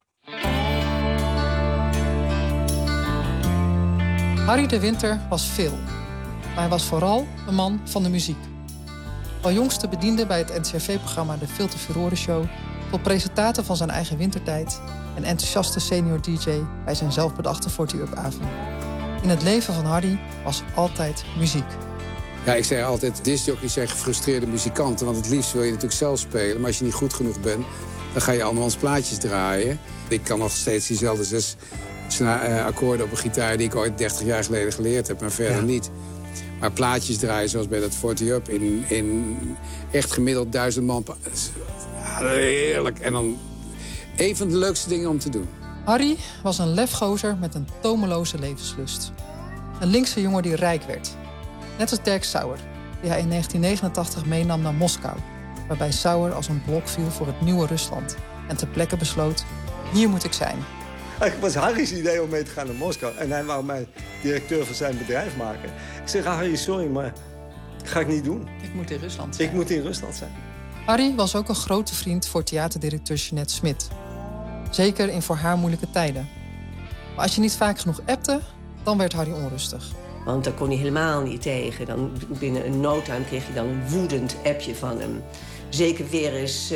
Harry de Winter was veel, maar hij was vooral een man van de muziek. Van jongste bediende bij het NCRV-programma De Veel te Furoren Show tot presentator van zijn eigen Wintertijd en enthousiaste senior DJ bij zijn zelfbedachte 40-up-avond. In het leven van Harry was altijd muziek. Ja, ik zeg altijd, discjockeys zijn gefrustreerde muzikanten. Want het liefst wil je natuurlijk zelf spelen. Maar als je niet goed genoeg bent, dan ga je andermans plaatjes draaien. Ik kan nog steeds diezelfde 6 akkoorden op een gitaar die ik ooit 30 jaar geleden geleerd heb, maar verder niet. Maar plaatjes draaien, zoals bij dat 40 Up, in echt gemiddeld 1000 man. Ja, heerlijk. En dan een van de leukste dingen om te doen. Harry was een lefgozer met een tomeloze levenslust. Een linkse jongen die rijk werd. Net als Dirk Sauer, die hij in 1989 meenam naar Moskou. Waarbij Sauer als een blok viel voor het nieuwe Rusland. En ter plekke besloot, hier moet ik zijn. Het was Harry's idee om mee te gaan naar Moskou. En hij wou mij directeur van zijn bedrijf maken. Ik zeg, Harry, sorry, maar dat ga ik niet doen. Ik moet in Rusland zijn. Ik moet in Rusland zijn. Harry was ook een grote vriend voor theaterdirecteur Jeanette Smit. Zeker in voor haar moeilijke tijden. Maar als je niet vaak genoeg appte, dan werd Harry onrustig. Want daar kon hij helemaal niet tegen. Dan binnen een no time kreeg je dan een woedend appje van hem. Zeker weer eens,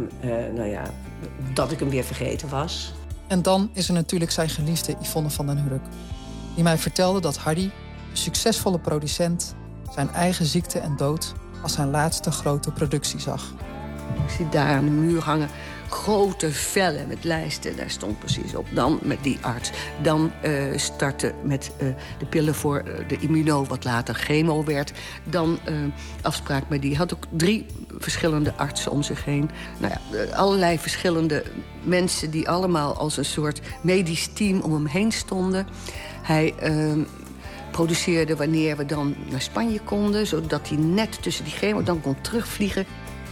dat ik hem weer vergeten was. En dan is er natuurlijk zijn geliefde Yvonne van den Hurk. Die mij vertelde dat Harry, de succesvolle producent, zijn eigen ziekte en dood als zijn laatste grote productie zag. Ik zie daar aan de muur hangen grote vellen met lijsten. Daar stond precies op. Dan met die arts. Dan starten met de pillen voor de immuno, wat later chemo werd. Dan afspraak met die. Had ook 3 verschillende artsen om zich heen. Nou ja, allerlei verschillende mensen die allemaal als een soort medisch team om hem heen stonden. Hij produceerde wanneer we dan naar Spanje konden, zodat hij net tussen die chemo dan kon terugvliegen.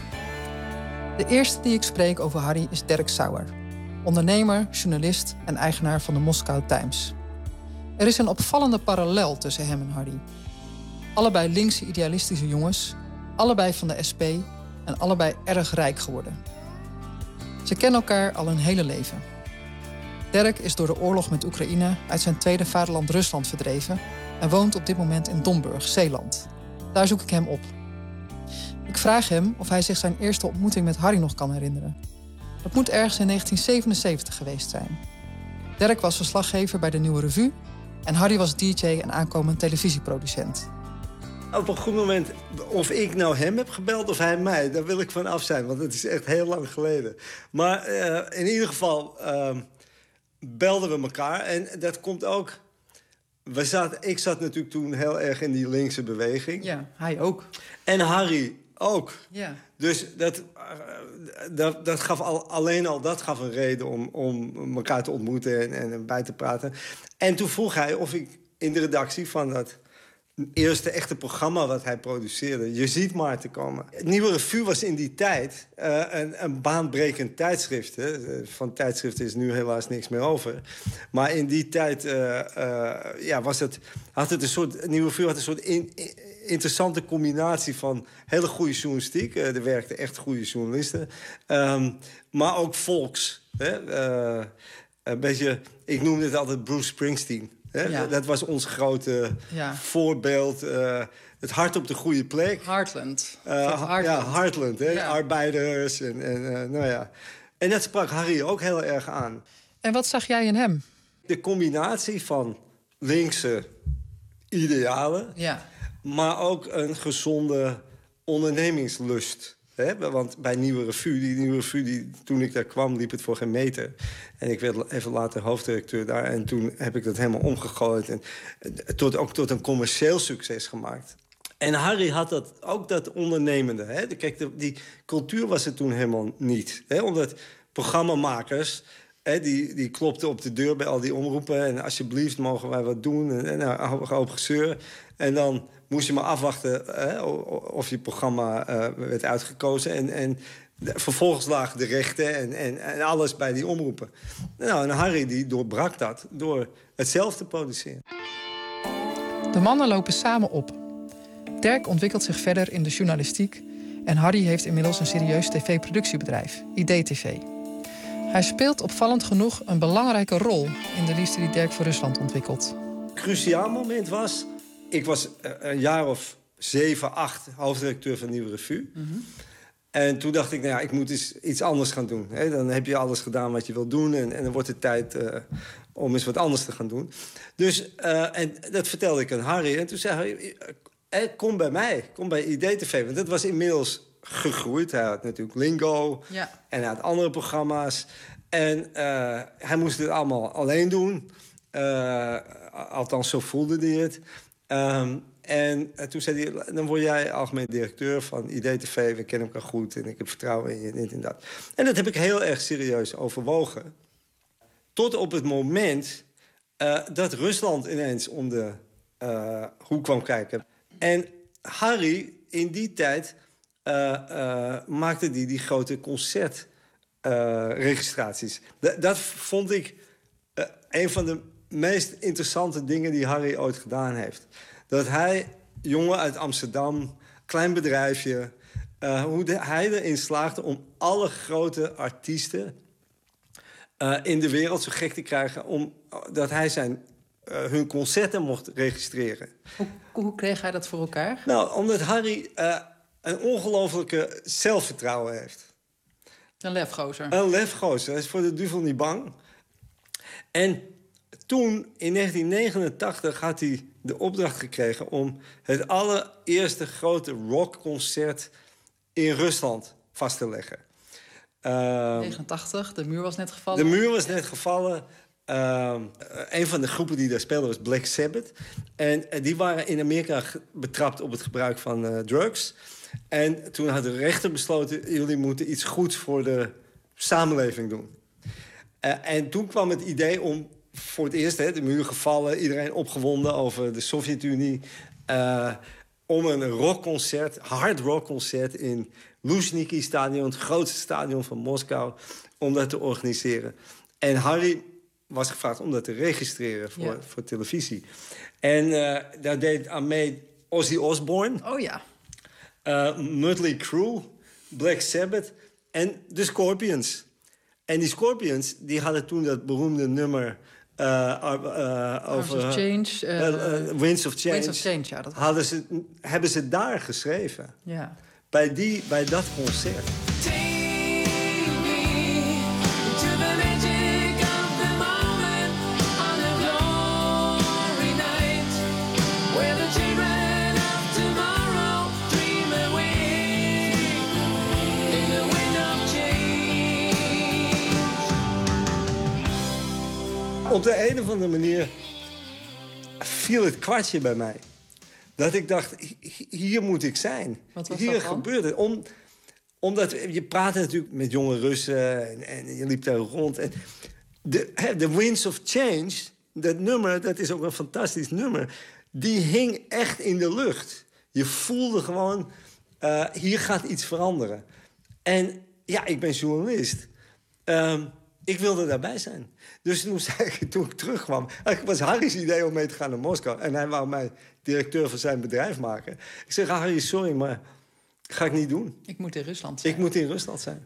De eerste die ik spreek over Harry is Dirk Sauer. Ondernemer, journalist en eigenaar van de Moscow Times. Er is een opvallende parallel tussen hem en Harry. Allebei linkse idealistische jongens, allebei van de SP en allebei erg rijk geworden. Ze kennen elkaar al hun hele leven. Dirk is door de oorlog met Oekraïne uit zijn tweede vaderland Rusland verdreven en woont op dit moment in Domburg, Zeeland. Daar zoek ik hem op. Ik vraag hem of hij zich zijn eerste ontmoeting met Harry nog kan herinneren. Dat moet ergens in 1977 geweest zijn. Dirk was verslaggever bij de Nieuwe Revue en Harry was DJ en aankomend televisieproducent. Op een goed moment, of ik nou hem heb gebeld of hij mij, daar wil ik van af zijn, want het is echt heel lang geleden. Maar in ieder geval belden we elkaar en dat komt ook. Ik zat natuurlijk toen heel erg in die linkse beweging. Ja, hij ook. En Harry ook. Ja. Dus dat gaf alleen al een reden om elkaar te ontmoeten en bij te praten. En toen vroeg hij of ik in de redactie van dat eerste echte programma wat hij produceerde, Je ziet maar te komen. Het Nieuwe Revue was in die tijd een baanbrekend tijdschrift. Hè. Van tijdschriften is nu helaas niks meer over. Maar in die tijd Nieuwe Revue had een soort interessante combinatie van hele goede journalistiek. Er werkten echt goede journalisten. Maar ook volks. Hè. Een beetje, ik noemde het altijd Bruce Springsteen. Ja. Dat was ons grote voorbeeld. Het hart op de goede plek. Heartland. Ja, Heartland. Hè? Ja. Arbeiders. En dat sprak Harry ook heel erg aan. En wat zag jij in hem? De combinatie van linkse idealen, maar ook een gezonde ondernemingslust. Want bij Nieuwe Revue, toen ik daar kwam, liep het voor geen meter. En ik werd even later hoofddirecteur daar. En toen heb ik dat helemaal omgegooid en tot een commercieel succes gemaakt. En Harry had dat ondernemende. Hè? Kijk, die cultuur was er toen helemaal niet. Hè? Omdat programmamakers, die klopten op de deur bij al die omroepen. En alsjeblieft, mogen wij wat doen? En een hoop gezeur. En dan moest je maar afwachten of je programma werd uitgekozen. En vervolgens lagen de rechten en alles bij die omroepen. Nou, en Harry die doorbrak dat door het zelf te produceren. De mannen lopen samen op. Dirk ontwikkelt zich verder in de journalistiek en Harry heeft inmiddels een serieus tv-productiebedrijf, IDTV. Hij speelt opvallend genoeg een belangrijke rol in de liefde die Dirk voor Rusland ontwikkelt. Een cruciaal moment was, ik was een jaar of 7, 8 hoofdredacteur van Nieuwe Revue. Mm-hmm. En toen dacht ik, ik moet eens iets anders gaan doen. Hè? Dan heb je alles gedaan wat je wilt doen en dan wordt het tijd om eens wat anders te gaan doen. Dus, en dat vertelde ik aan Harry. En toen zei Harry, kom bij mij. Kom bij IDTV. Want dat was inmiddels gegroeid. Hij had natuurlijk Lingo. Ja. En hij had andere programma's. En hij moest het allemaal alleen doen. Althans, zo voelde hij het. En toen zei hij, dan word jij algemeen directeur van IDTV. We kennen elkaar goed en ik heb vertrouwen in je, dit en dat. En dat heb ik heel erg serieus overwogen. Tot op het moment dat Rusland ineens om de hoek kwam kijken. En Harry, in die tijd, maakte die grote concertregistraties. Dat vond ik een van de meest interessante dingen die Harry ooit gedaan heeft. Dat hij, jongen uit Amsterdam, klein bedrijfje, hoe hij erin slaagde om alle grote artiesten in de wereld zo gek te krijgen, dat hij hun concerten mocht registreren. Hoe kreeg hij dat voor elkaar? Nou, omdat Harry een ongelofelijke zelfvertrouwen heeft. Een lefgozer. Een lefgozer. Hij is voor de duivel niet bang. En toen, in 1989, had hij de opdracht gekregen om het allereerste grote rockconcert in Rusland vast te leggen. 89, de muur was net gevallen. De muur was net gevallen. Een van de groepen die daar speelden was Black Sabbath. En die waren in Amerika betrapt op het gebruik van drugs. En toen had de rechter besloten, jullie moeten iets goeds voor de samenleving doen. En toen kwam het idee om voor het eerst, de muur gevallen, iedereen opgewonden over de Sovjet-Unie, om een rockconcert, hard rockconcert in Luzhniki Stadion, het grootste stadion van Moskou, om dat te organiseren. En Harry was gevraagd om dat te registreren voor televisie. En daar deed aan mee Ozzy Osbourne. Oh ja. Mötley Crüe, Black Sabbath en de Scorpions. En die Scorpions die hadden toen dat beroemde nummer over Winds of Change. Winds of Change, ja. Hebben ze daar geschreven. Ja. Bij dat concert. Op de een of andere manier viel het kwartje bij mij. Dat ik dacht, hier moet ik zijn. Wat was hier dat dan? gebeurt het. Omdat je praatte natuurlijk met jonge Russen en je liep daar rond. En de Winds of Change, dat nummer, dat is ook een fantastisch nummer. Die hing echt in de lucht. Je voelde gewoon, hier gaat iets veranderen. En ja, ik ben journalist. Ik wilde daarbij zijn. Dus toen ik terugkwam, eigenlijk was Harry's idee om mee te gaan naar Moskou. En hij wou mij directeur van zijn bedrijf maken. Ik zeg, Harry, sorry, maar dat ga ik niet doen. Ik moet in Rusland zijn. Ik moet in Rusland zijn.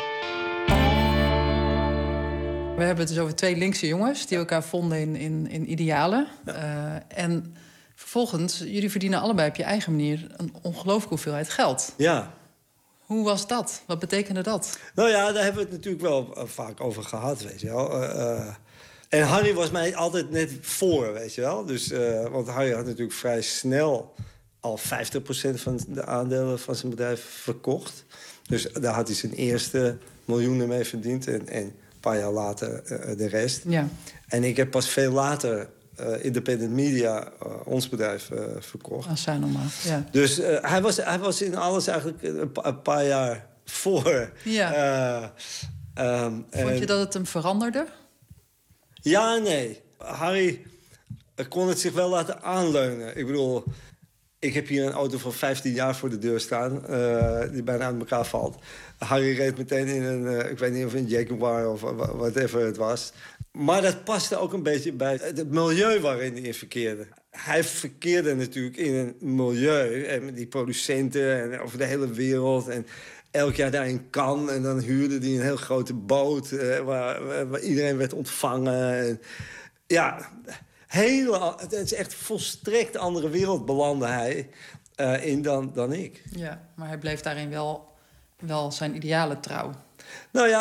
We hebben het dus over twee linkse jongens die elkaar vonden in idealen. Ja. En vervolgens, jullie verdienen allebei op je eigen manier een ongelooflijke hoeveelheid geld. Ja. Hoe was dat? Wat betekende dat? Nou ja, daar hebben we het natuurlijk wel vaak over gehad, weet je wel. En Harry was mij altijd net voor, weet je wel. Dus, want Harry had natuurlijk vrij snel al 50% van de aandelen van zijn bedrijf verkocht. Dus daar had hij zijn eerste miljoenen mee verdiend. En een paar jaar later de rest. Ja. En ik heb pas veel later Independent Media, ons bedrijf, verkocht. Als zijn normaal, ja. Dus hij was in alles eigenlijk een paar jaar voor. Ja. Vond je dat het hem veranderde? Ja, nee. Harry kon het zich wel laten aanleunen. Ik bedoel, ik heb hier een auto van 15 jaar voor de deur staan, die bijna aan elkaar valt. Harry reed meteen in een, ik weet niet of een Jaguar of whatever het was. Maar dat paste ook een beetje bij het milieu waarin hij verkeerde. Hij verkeerde natuurlijk in een milieu, en die producenten en over de hele wereld. En elk jaar daar in Cannes. En dan huurde hij een heel grote boot waar iedereen werd ontvangen. En, ja, het is echt volstrekt andere wereld belandde hij in dan ik. Ja, maar hij bleef daarin wel zijn idealen trouw. Nou ja,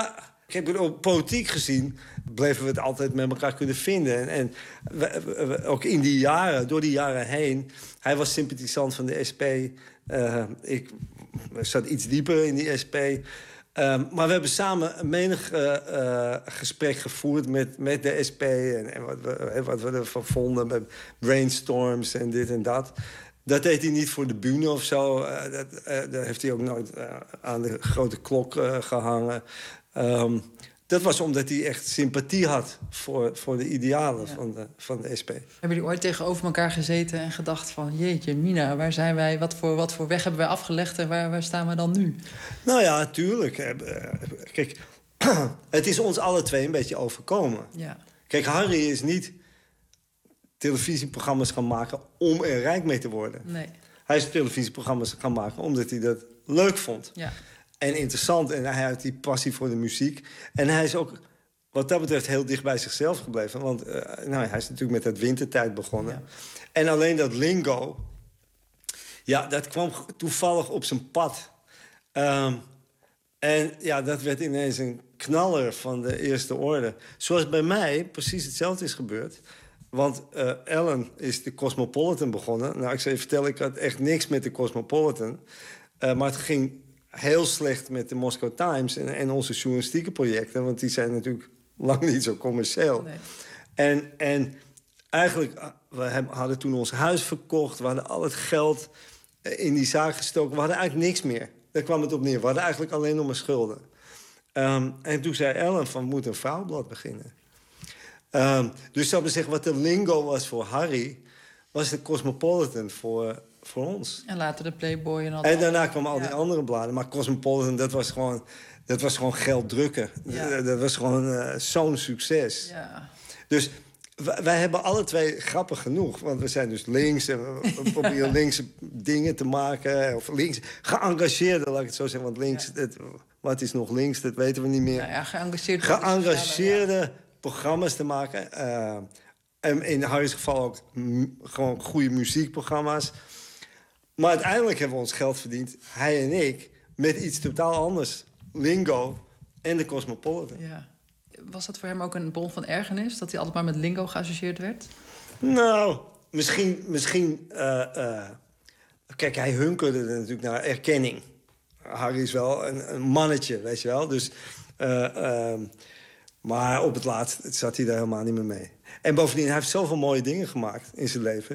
Kijk, politiek gezien bleven we het altijd met elkaar kunnen vinden. En ook in die jaren, door die jaren heen... Hij was sympathisant van de SP. Ik zat iets dieper in die SP. Maar we hebben samen een menig gesprek gevoerd met de SP... en wat we ervan vonden, met brainstorms en dit en dat. Dat deed hij niet voor de bühne of zo. Dat heeft hij ook nooit aan de grote klok gehangen. Dat was omdat hij echt sympathie had voor de idealen van de SP. Hebben jullie ooit tegenover elkaar gezeten en gedacht van... jeetje, Mina, waar zijn wij? Wat voor weg hebben wij afgelegd en waar staan we dan nu? Nou ja, tuurlijk. Kijk, het is ons alle twee een beetje overkomen. Ja. Kijk, Harry is niet televisieprogramma's gaan maken om er rijk mee te worden. Nee. Hij is televisieprogramma's gaan maken omdat hij dat leuk vond. Ja. En interessant. En hij had die passie voor de muziek. En hij is ook, wat dat betreft, heel dicht bij zichzelf gebleven. Want hij is natuurlijk met dat wintertijd begonnen. Ja. En alleen dat lingo... Ja, dat kwam toevallig op zijn pad. En ja, dat werd ineens een knaller van de eerste orde. Zoals bij mij precies hetzelfde is gebeurd. Want Ellen is de Cosmopolitan begonnen. Nou, ik zou je vertellen, ik had echt niks met de Cosmopolitan. Maar het ging heel slecht met de Moscow Times en onze journalistieke projecten. Want die zijn natuurlijk lang niet zo commercieel. Nee. En eigenlijk, we hadden toen ons huis verkocht. We hadden al het geld in die zaak gestoken. We hadden eigenlijk niks meer. Daar kwam het op neer. We hadden eigenlijk alleen nog maar schulden. En toen zei Ellen van, we moeten een vrouwenblad beginnen. Dus zou ik zeggen, wat de lingo was voor Harry... was de Cosmopolitan voor ons. En later de Playboy en al. En daarna kwamen al die andere bladen. Maar Cosmopolitan, dat was gewoon geld drukken. Ja. Dat was gewoon zo'n succes. Ja. Dus wij hebben alle twee grappig genoeg. Want we zijn dus links en we proberen linkse dingen te maken. Of links, geëngageerde, laat ik het zo zeggen. Want links, wat is nog links, dat weten we niet meer. Nou ja, geëngageerde programma's te maken. En in Harry's geval ook gewoon goede muziekprogramma's. Maar uiteindelijk hebben we ons geld verdiend, hij en ik, met iets totaal anders. Lingo en de Cosmopolitan. Ja. Was dat voor hem ook een bron van ergernis? Dat hij altijd maar met lingo geassocieerd werd? Nou, misschien kijk, hij hunkerde er natuurlijk naar erkenning. Harry is wel een mannetje, weet je wel. Dus, maar op het laatst zat hij daar helemaal niet meer mee. En bovendien, hij heeft zoveel mooie dingen gemaakt in zijn leven.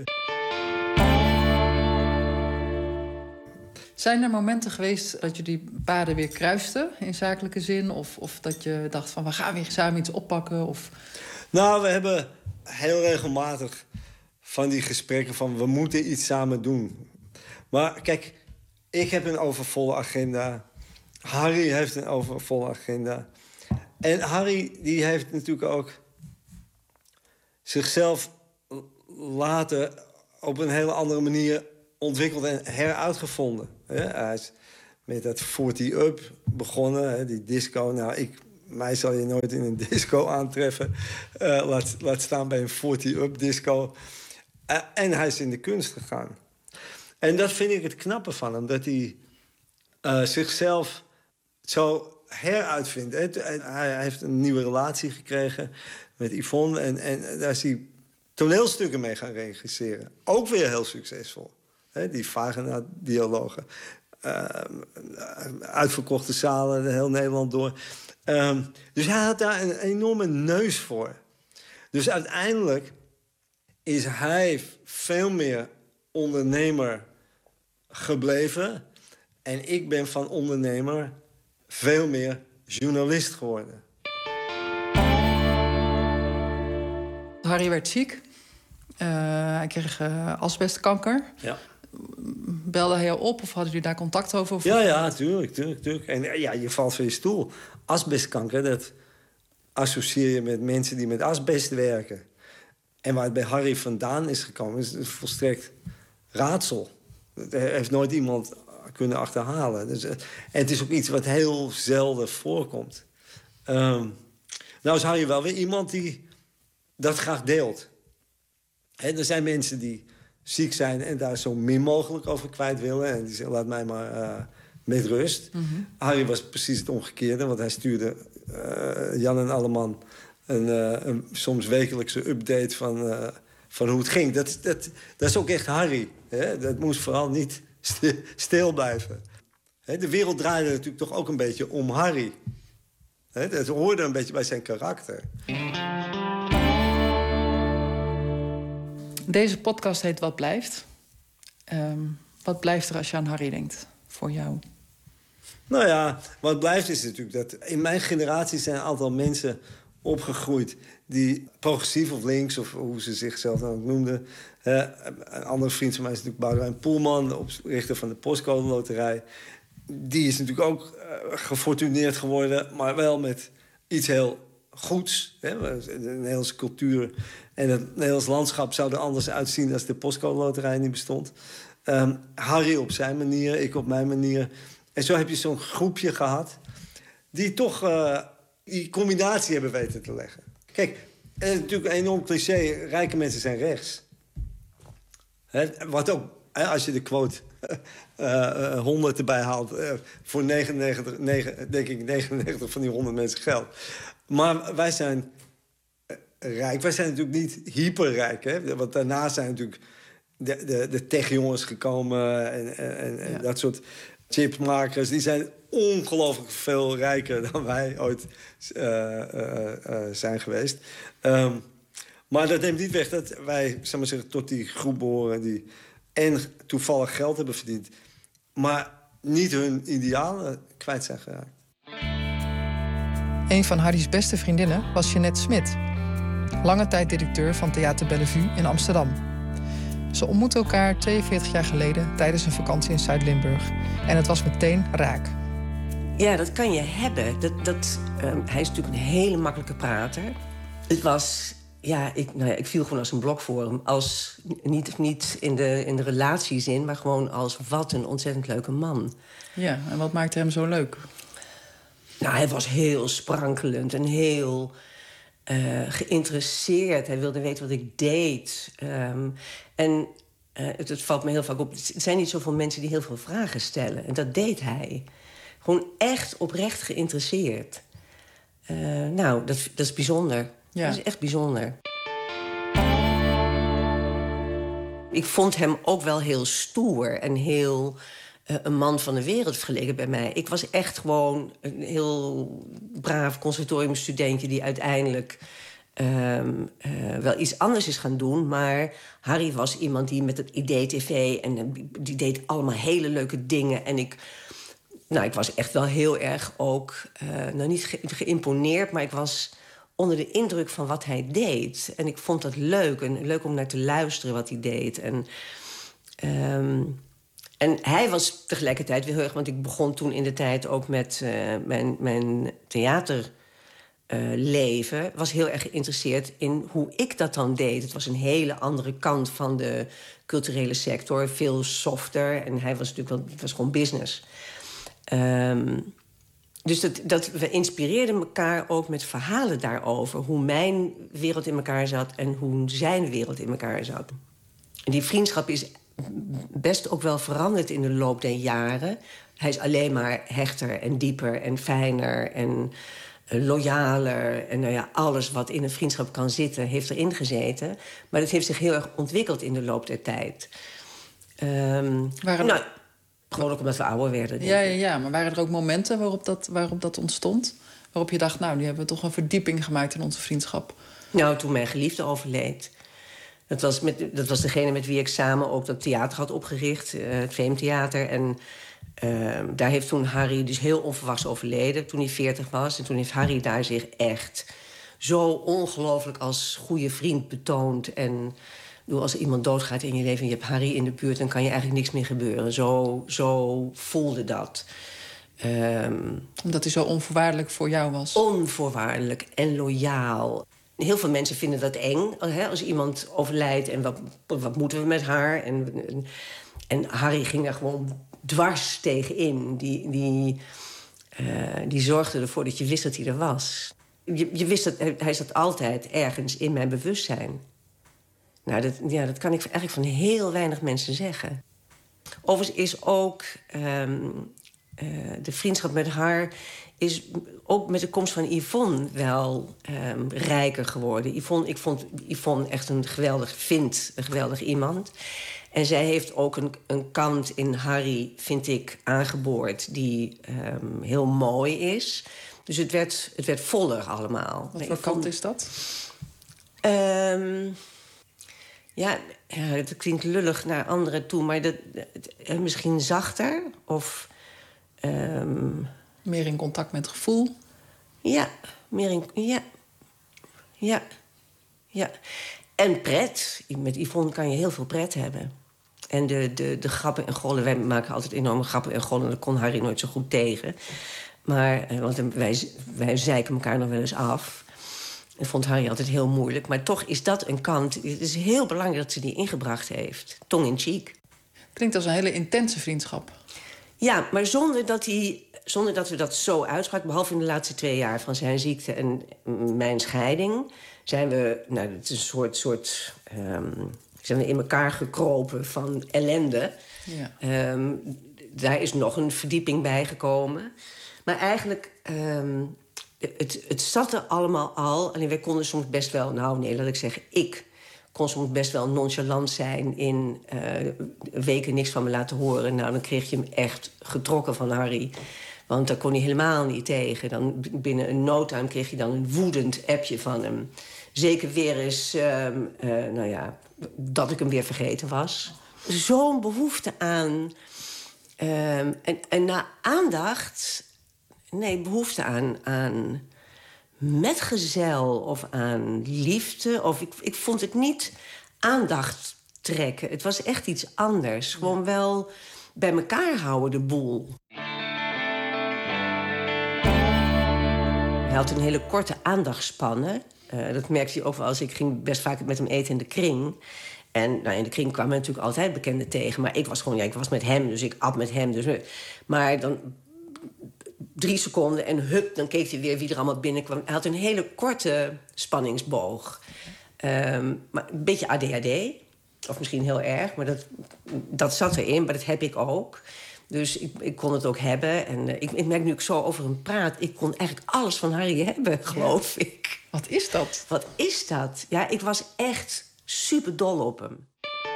Zijn er momenten geweest dat je die paden weer kruisten in zakelijke zin? Of dat je dacht van, we gaan weer samen iets oppakken? Of... Nou, we hebben heel regelmatig van die gesprekken van, we moeten iets samen doen. Maar kijk, ik heb een overvolle agenda. Harry heeft een overvolle agenda. En Harry, die heeft natuurlijk ook zichzelf later op een hele andere manier ontwikkeld en heruitgevonden. Hij is met dat 40 Up begonnen, die disco. Nou, mij zal je nooit in een disco aantreffen. Laat staan bij een 40 Up disco. En hij is in de kunst gegaan. En dat vind ik het knappe van hem, dat hij zichzelf zo heruitvindt. Hij heeft een nieuwe relatie gekregen met Yvonne en daar is hij toneelstukken mee gaan regisseren. Ook weer heel succesvol. Die vagina-dialogen. Uitverkochte zalen, heel Nederland door. Dus hij had daar een enorme neus voor. Dus uiteindelijk is hij veel meer ondernemer gebleven. En ik ben van ondernemer veel meer journalist geworden. Harry werd ziek. Hij kreeg asbestkanker. Ja. Belde hij jou op of hadden jullie daar contact over? Of... Ja, tuurlijk. En ja, je valt van je stoel. Asbestkanker, dat associeer je met mensen die met asbest werken. En waar het bij Harry vandaan is gekomen, is het volstrekt raadsel. Er heeft nooit iemand kunnen achterhalen. Dus, en het is ook iets wat heel zelden voorkomt. Nou is Harry wel weer iemand die dat graag deelt. Er zijn mensen die ziek zijn en daar zo min mogelijk over kwijt willen. En die zeggen, laat mij maar met rust. Harry was precies het omgekeerde, want hij stuurde Jan en Alleman een soms wekelijkse update van hoe het ging. Dat is ook echt Harry. Hè? Dat moest vooral niet stil blijven. Hè? De wereld draaide natuurlijk toch ook een beetje om Harry. Hè? Dat hoorde een beetje bij zijn karakter. Deze podcast heet Wat Blijft. Wat blijft er als je aan Harry denkt, voor jou? Nou ja, wat blijft is natuurlijk dat... In mijn generatie zijn een aantal mensen opgegroeid... die progressief of links, of hoe ze zichzelf dan ook noemden. Een andere vriend van mij is natuurlijk Boudewijn Poelman... de oprichter van de Postcode Loterij. Die is natuurlijk ook gefortuneerd geworden... maar wel met iets heel goeds. Hè? De Nederlandse cultuur en het Nederlands landschap... zouden anders uitzien als de Postcode Loterij niet bestond. Harry op zijn manier, ik op mijn manier... En zo heb je zo'n groepje gehad... die toch die combinatie hebben weten te leggen. Kijk, het is natuurlijk een enorm cliché... rijke mensen zijn rechts. Wat ook, als je de quote 100 erbij haalt... voor 99 van die 100 mensen geldt. Maar wij zijn rijk. Wij zijn natuurlijk niet hyperrijk. Hè? Want daarna zijn natuurlijk de techjongens gekomen... en dat soort... chipmakers, die zijn ongelooflijk veel rijker dan wij ooit zijn geweest. Maar dat neemt niet weg dat wij, zeg maar zeggen, tot die groep behoren... die en toevallig geld hebben verdiend... maar niet hun idealen kwijt zijn geraakt. Een van Harry's beste vriendinnen was Jeanette Smit. Lange tijd directeur van Theater Bellevue in Amsterdam. Ze ontmoetten elkaar 42 jaar geleden tijdens een vakantie in Zuid-Limburg. En het was meteen raak. Ja, dat kan je hebben. Hij is natuurlijk een hele makkelijke prater. Het was... Ja, ik viel gewoon als een blok voor hem. Als, niet in de relatiezin, maar gewoon als wat een ontzettend leuke man. Ja, en wat maakte hem zo leuk? Nou, hij was heel sprankelend en heel... geïnteresseerd. Hij wilde weten wat ik deed. Het valt me heel vaak op. Er zijn niet zoveel mensen die heel veel vragen stellen. En dat deed hij. Gewoon echt oprecht geïnteresseerd. Dat is bijzonder. Ja. Dat is echt bijzonder. Ik vond hem ook wel heel stoer en heel... een man van de wereld vergeleken bij mij. Ik was echt gewoon een heel braaf conservatoriumstudentje... die uiteindelijk wel iets anders is gaan doen. Maar Harry was iemand die met het IDTV... en die deed allemaal hele leuke dingen. En ik was echt wel heel erg ook... niet geïmponeerd, maar ik was onder de indruk van wat hij deed. En ik vond dat leuk. En leuk om naar te luisteren wat hij deed. En hij was tegelijkertijd weer heel erg... want ik begon toen in de tijd ook met mijn theaterleven... was heel erg geïnteresseerd in hoe ik dat dan deed. Het was een hele andere kant van de culturele sector. Veel softer. En hij was natuurlijk wel... Het was gewoon business. Dus we inspireerden elkaar ook met verhalen daarover. Hoe mijn wereld in elkaar zat en hoe zijn wereld in elkaar zat. En die vriendschap is... best ook wel veranderd in de loop der jaren. Hij is alleen maar hechter en dieper en fijner en loyaler. En alles wat in een vriendschap kan zitten, heeft erin gezeten. Maar dat heeft zich heel erg ontwikkeld in de loop der tijd. Gewoon ook omdat we ouder werden. Ja, maar waren er ook momenten waarop dat ontstond? Waarop je dacht, nu hebben we toch een verdieping gemaakt in onze vriendschap? Nou, toen mijn geliefde overleed... Dat was degene met wie ik samen ook dat theater had opgericht. Het VM-theater. En daar heeft toen Harry dus heel onverwachts overleden. Toen hij 40 was. En toen heeft Harry daar zich echt zo ongelooflijk als goede vriend betoond. En als er iemand doodgaat in je leven en je hebt Harry in de buurt... dan kan je eigenlijk niks meer gebeuren. Zo voelde dat. Omdat hij zo onvoorwaardelijk voor jou was? Onvoorwaardelijk en loyaal. Heel veel mensen vinden dat eng, als iemand overlijdt... en wat moeten we met haar? En Harry ging daar gewoon dwars tegenin. Die zorgde ervoor dat je wist dat hij er was. Je wist dat hij zat altijd ergens in mijn bewustzijn. Dat kan ik eigenlijk van heel weinig mensen zeggen. Overigens is ook de vriendschap met haar is ook met de komst van Yvonne wel rijker geworden. Ik vond Yvonne echt een geweldig iemand. En zij heeft ook een kant in Harry, vind ik, aangeboord die heel mooi is. Dus het werd voller allemaal. Wat voor kant is dat? Ja, het klinkt lullig naar anderen toe, maar misschien zachter of... meer in contact met het gevoel? Ja, meer in... Ja. En pret. Met Yvonne kan je heel veel pret hebben. En de grappen en gollen. Wij maken altijd enorme grappen en gollen. Daar kon Harry nooit zo goed tegen. Maar, want wij zeiken elkaar nog wel eens af. Dat vond Harry altijd heel moeilijk. Maar toch is dat een kant... Het is heel belangrijk dat ze die ingebracht heeft. Tong in cheek. Klinkt als een hele intense vriendschap. Ja, maar zonder dat we dat zo uitspraken... behalve in de laatste 2 jaar van zijn ziekte en mijn scheiding... zijn we, het is een soort zijn we in elkaar gekropen van ellende. Ja. Daar is nog een verdieping bij gekomen. Maar eigenlijk, het zat er allemaal al. Alleen wij konden soms best wel... laat ik zeggen, ik kon soms best wel nonchalant zijn... in weken niks van me laten horen. Dan kreeg je hem echt getrokken van Harry. Want daar kon hij helemaal niet tegen. Dan binnen een no time kreeg je dan een woedend appje van hem. Zeker weer eens, dat ik hem weer vergeten was. Zo'n behoefte aan... en na aandacht... Nee, behoefte aan metgezel of aan liefde. Of ik vond het niet aandacht trekken. Het was echt iets anders. Gewoon wel bij elkaar houden, de boel. Hij had een hele korte aandachtspannen. Dat merkte je ook wel als ik ging best vaak met hem eten in de kring. En in de kring kwamen natuurlijk altijd bekenden tegen. Maar ik was met hem, dus ik at met hem. Dus, maar dan 3 seconden en hup, dan keek hij weer wie er allemaal binnenkwam. Hij had een hele korte spanningsboog. Maar een beetje ADHD. Of misschien heel erg, maar dat zat erin. Maar dat heb ik ook. Dus ik kon het ook hebben. En ik merk nu ik zo over hem praat... ik kon eigenlijk alles van Harry hebben, geloof ik. Wat is dat? Wat is dat? Ja, ik was echt super dol op hem.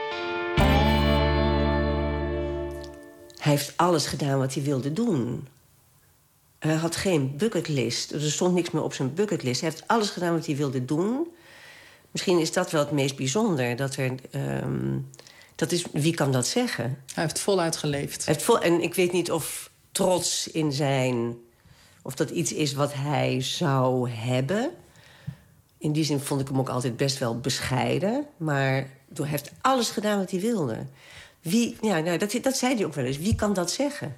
Hij heeft alles gedaan wat hij wilde doen. Hij had geen bucketlist. Er stond niks meer op zijn bucketlist. Hij heeft alles gedaan wat hij wilde doen. Misschien is dat wel het meest bijzonder. Wie kan dat zeggen? Hij heeft voluit geleefd. En ik weet niet of trots in zijn... of dat iets is wat hij zou hebben. In die zin vond ik hem ook altijd best wel bescheiden. Maar hij heeft alles gedaan wat hij wilde. Dat zei hij ook wel eens. Wie kan dat zeggen?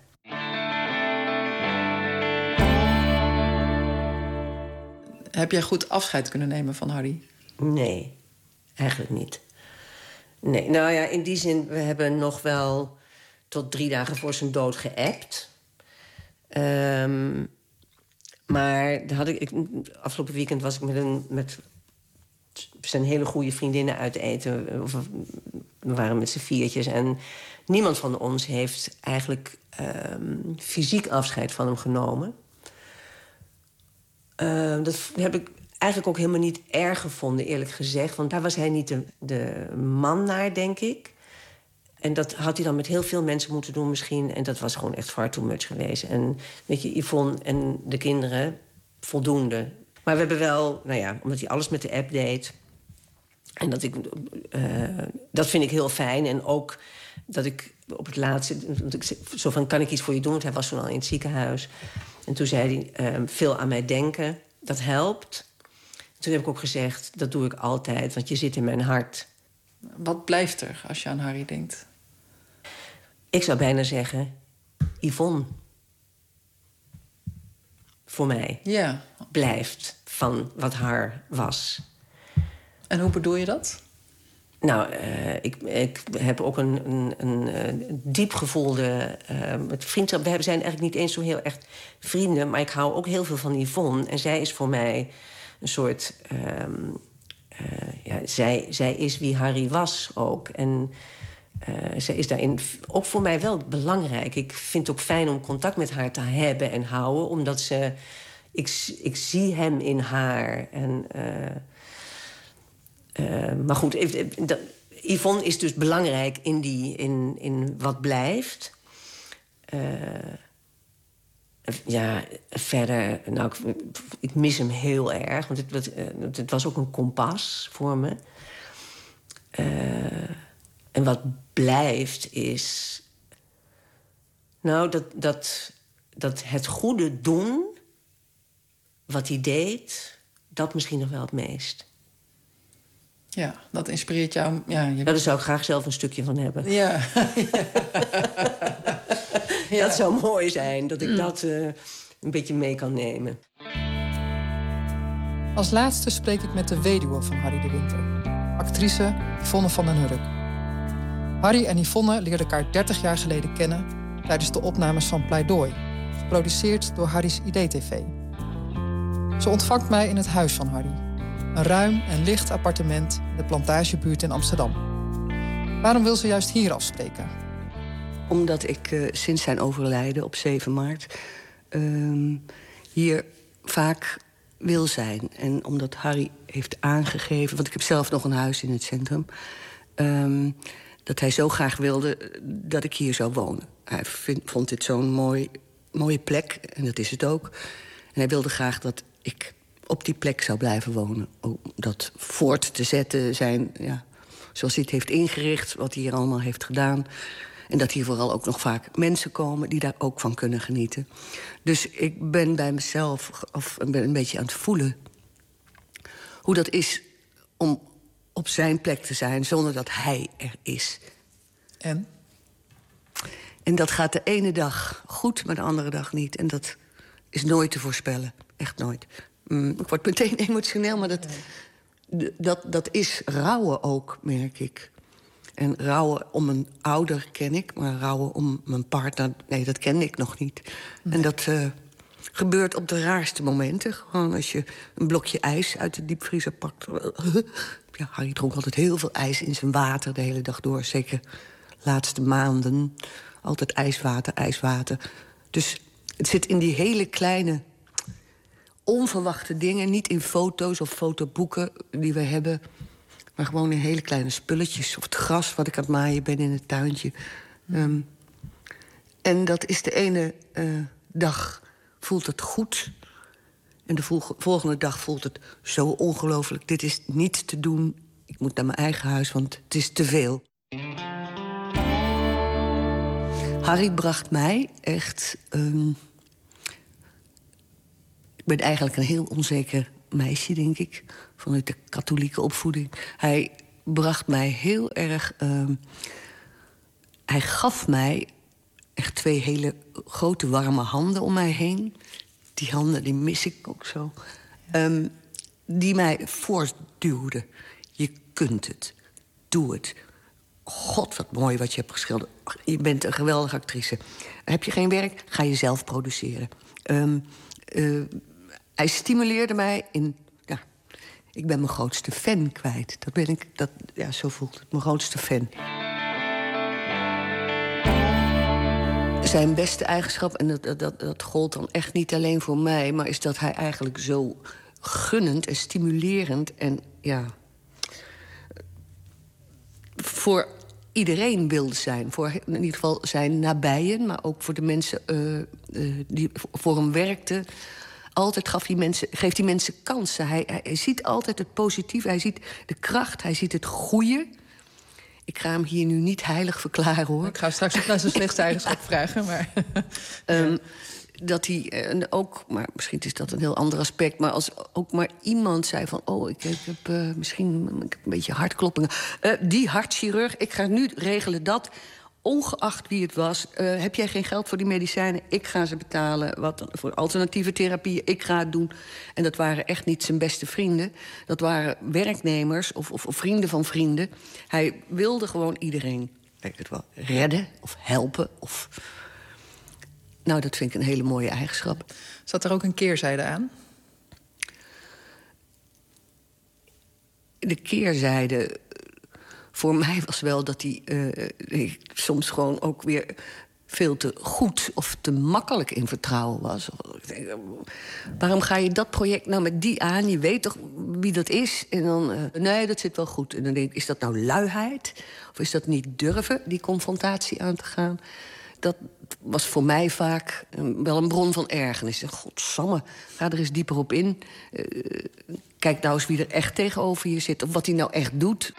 Heb jij goed afscheid kunnen nemen van Harry? Nee, eigenlijk niet. Nee, in die zin, we hebben nog wel tot 3 dagen voor zijn dood geappt. Maar afgelopen weekend was ik met zijn hele goede vriendinnen uit eten. We waren met z'n 4'tjes. En niemand van ons heeft eigenlijk fysiek afscheid van hem genomen. Dat heb ik eigenlijk ook helemaal niet erg gevonden, eerlijk gezegd. Want daar was hij niet de man naar, denk ik. En dat had hij dan met heel veel mensen moeten doen misschien. En dat was gewoon echt far too much geweest. En weet je, Yvonne en de kinderen, voldoende. Maar we hebben wel, omdat hij alles met de app deed... en dat vind ik heel fijn. En ook dat ik op het laatste... zo van, kan ik iets voor je doen? Want hij was toen al in het ziekenhuis. En toen zei hij, veel aan mij denken, dat helpt. Toen heb ik ook gezegd, dat doe ik altijd, want je zit in mijn hart. Wat blijft er als je aan Harry denkt? Ik zou bijna zeggen, Yvonne. Voor mij. Ja. Blijft van wat haar was. En hoe bedoel je dat? Ik heb ook een diep gevoelde vriendschap. We zijn eigenlijk niet eens zo heel echt vrienden... maar ik hou ook heel veel van Yvonne. En zij is voor mij een soort... zij is wie Harry was ook. En Ze is daarin ook voor mij wel belangrijk. Ik vind het ook fijn om contact met haar te hebben en houden. Omdat ze... Ik zie hem in haar. En, maar goed, Yvonne is dus belangrijk in wat blijft. Ja, verder... Nou, ik mis hem heel erg. Want het was ook een kompas voor me. En wat blijft is... Nou, dat het goede doen... wat hij deed, dat misschien nog wel het meest. Ja, dat inspireert jou. Ja, Daar zou ik graag zelf een stukje van hebben. Ja. Ja. Dat zou mooi zijn, dat ik dat een beetje mee kan nemen. Als laatste spreek ik met de weduwe van Harry de Winter. Actrice Yvonne van den Hurk. Harry en Yvonne leerden elkaar 30 jaar geleden kennen... tijdens de opnames van Pleidooi, geproduceerd door Harry's IDTV. Ze ontvangt mij in het huis van Harry. Een ruim en licht appartement in de Plantagebuurt in Amsterdam. Waarom wil ze juist hier afspreken? Omdat ik sinds zijn overlijden op 7 maart... hier vaak wil zijn. En omdat Harry heeft aangegeven... want ik heb zelf nog een huis in het centrum... dat hij zo graag wilde dat ik hier zou wonen. Hij vond dit zo'n mooie plek, en dat is het ook. En hij wilde graag dat ik op die plek zou blijven wonen. Om dat voort te zetten, zoals hij het heeft ingericht... wat hij hier allemaal heeft gedaan... En dat hier vooral ook nog vaak mensen komen die daar ook van kunnen genieten. Dus ik ben bij mezelf ben een beetje aan het voelen... hoe dat is om op zijn plek te zijn zonder dat hij er is. En? En dat gaat de ene dag goed, maar de andere dag niet. En dat is nooit te voorspellen. Echt nooit. Ik word meteen emotioneel, maar dat is rouwen ook, merk ik. En rouwen om een ouder ken ik, maar rouwen om mijn partner... nee, dat kende ik nog niet. Nee. En dat gebeurt op de raarste momenten. Gewoon als je een blokje ijs uit de diepvriezer pakt. Ja, Harry dronk altijd heel veel ijs in zijn water de hele dag door. Zeker de laatste maanden. Altijd ijswater. Dus het zit in die hele kleine, onverwachte dingen. Niet in foto's of fotoboeken die we hebben... maar gewoon in hele kleine spulletjes. Of het gras wat ik aan het maaien ben in het tuintje. En dat is de ene dag voelt het goed. En de volgende dag voelt het zo ongelooflijk. Dit is niet te doen. Ik moet naar mijn eigen huis, want het is te veel. Harry bracht mij echt... ik ben eigenlijk een heel onzeker meisje, denk ik. Vanuit de katholieke opvoeding. Hij bracht mij heel erg... hij gaf mij echt 2 hele grote warme handen om mij heen. Die handen, die mis ik ook zo. Die mij voortduwden. Je kunt het. Doe het. God, wat mooi wat je hebt geschilderd. Je bent een geweldige actrice. Heb je geen werk? Ga je zelf produceren. Hij stimuleerde mij in... Ja, ik ben mijn grootste fan kwijt. Dat ben ik. Zo voelt het. Mijn grootste fan. Zijn beste eigenschap, en dat gold dan echt niet alleen voor mij... maar is dat hij eigenlijk zo gunnend en stimulerend... en voor iedereen wilde zijn. Voor in ieder geval zijn nabijen, maar ook voor de mensen die voor hem werkten... Altijd geeft die mensen kansen. Hij ziet altijd het positieve, hij ziet de kracht, hij ziet het goede. Ik ga hem hier nu niet heilig verklaren, hoor. Ik ga straks ook naar zijn slechtste eigenschap vragen, maar... Dat hij ook, maar misschien is dat een heel ander aspect... maar als ook maar iemand zei van... ik heb misschien een beetje hartkloppingen. Die hartchirurg, ik ga nu regelen dat... ongeacht wie het was, heb jij geen geld voor die medicijnen? Ik ga ze betalen. Wat voor alternatieve therapieën? Ik ga het doen. En dat waren echt niet zijn beste vrienden. Dat waren werknemers of vrienden van vrienden. Hij wilde gewoon iedereen redden of helpen. Nou, dat vind ik een hele mooie eigenschap. Zat er ook een keerzijde aan? De keerzijde voor mij was wel dat hij soms gewoon ook weer veel te goed of te makkelijk in vertrouwen was. Ik denk, waarom ga je dat project nou met die aan? Je weet toch wie dat is? En dan, nee, dat zit wel goed. En dan denk ik, is dat nou luiheid? Of is dat niet durven, die confrontatie aan te gaan? Dat was voor mij vaak wel een bron van ergernis. Godsamme, ga er eens dieper op in. Kijk nou eens wie er echt tegenover je zit. Of wat hij nou echt doet.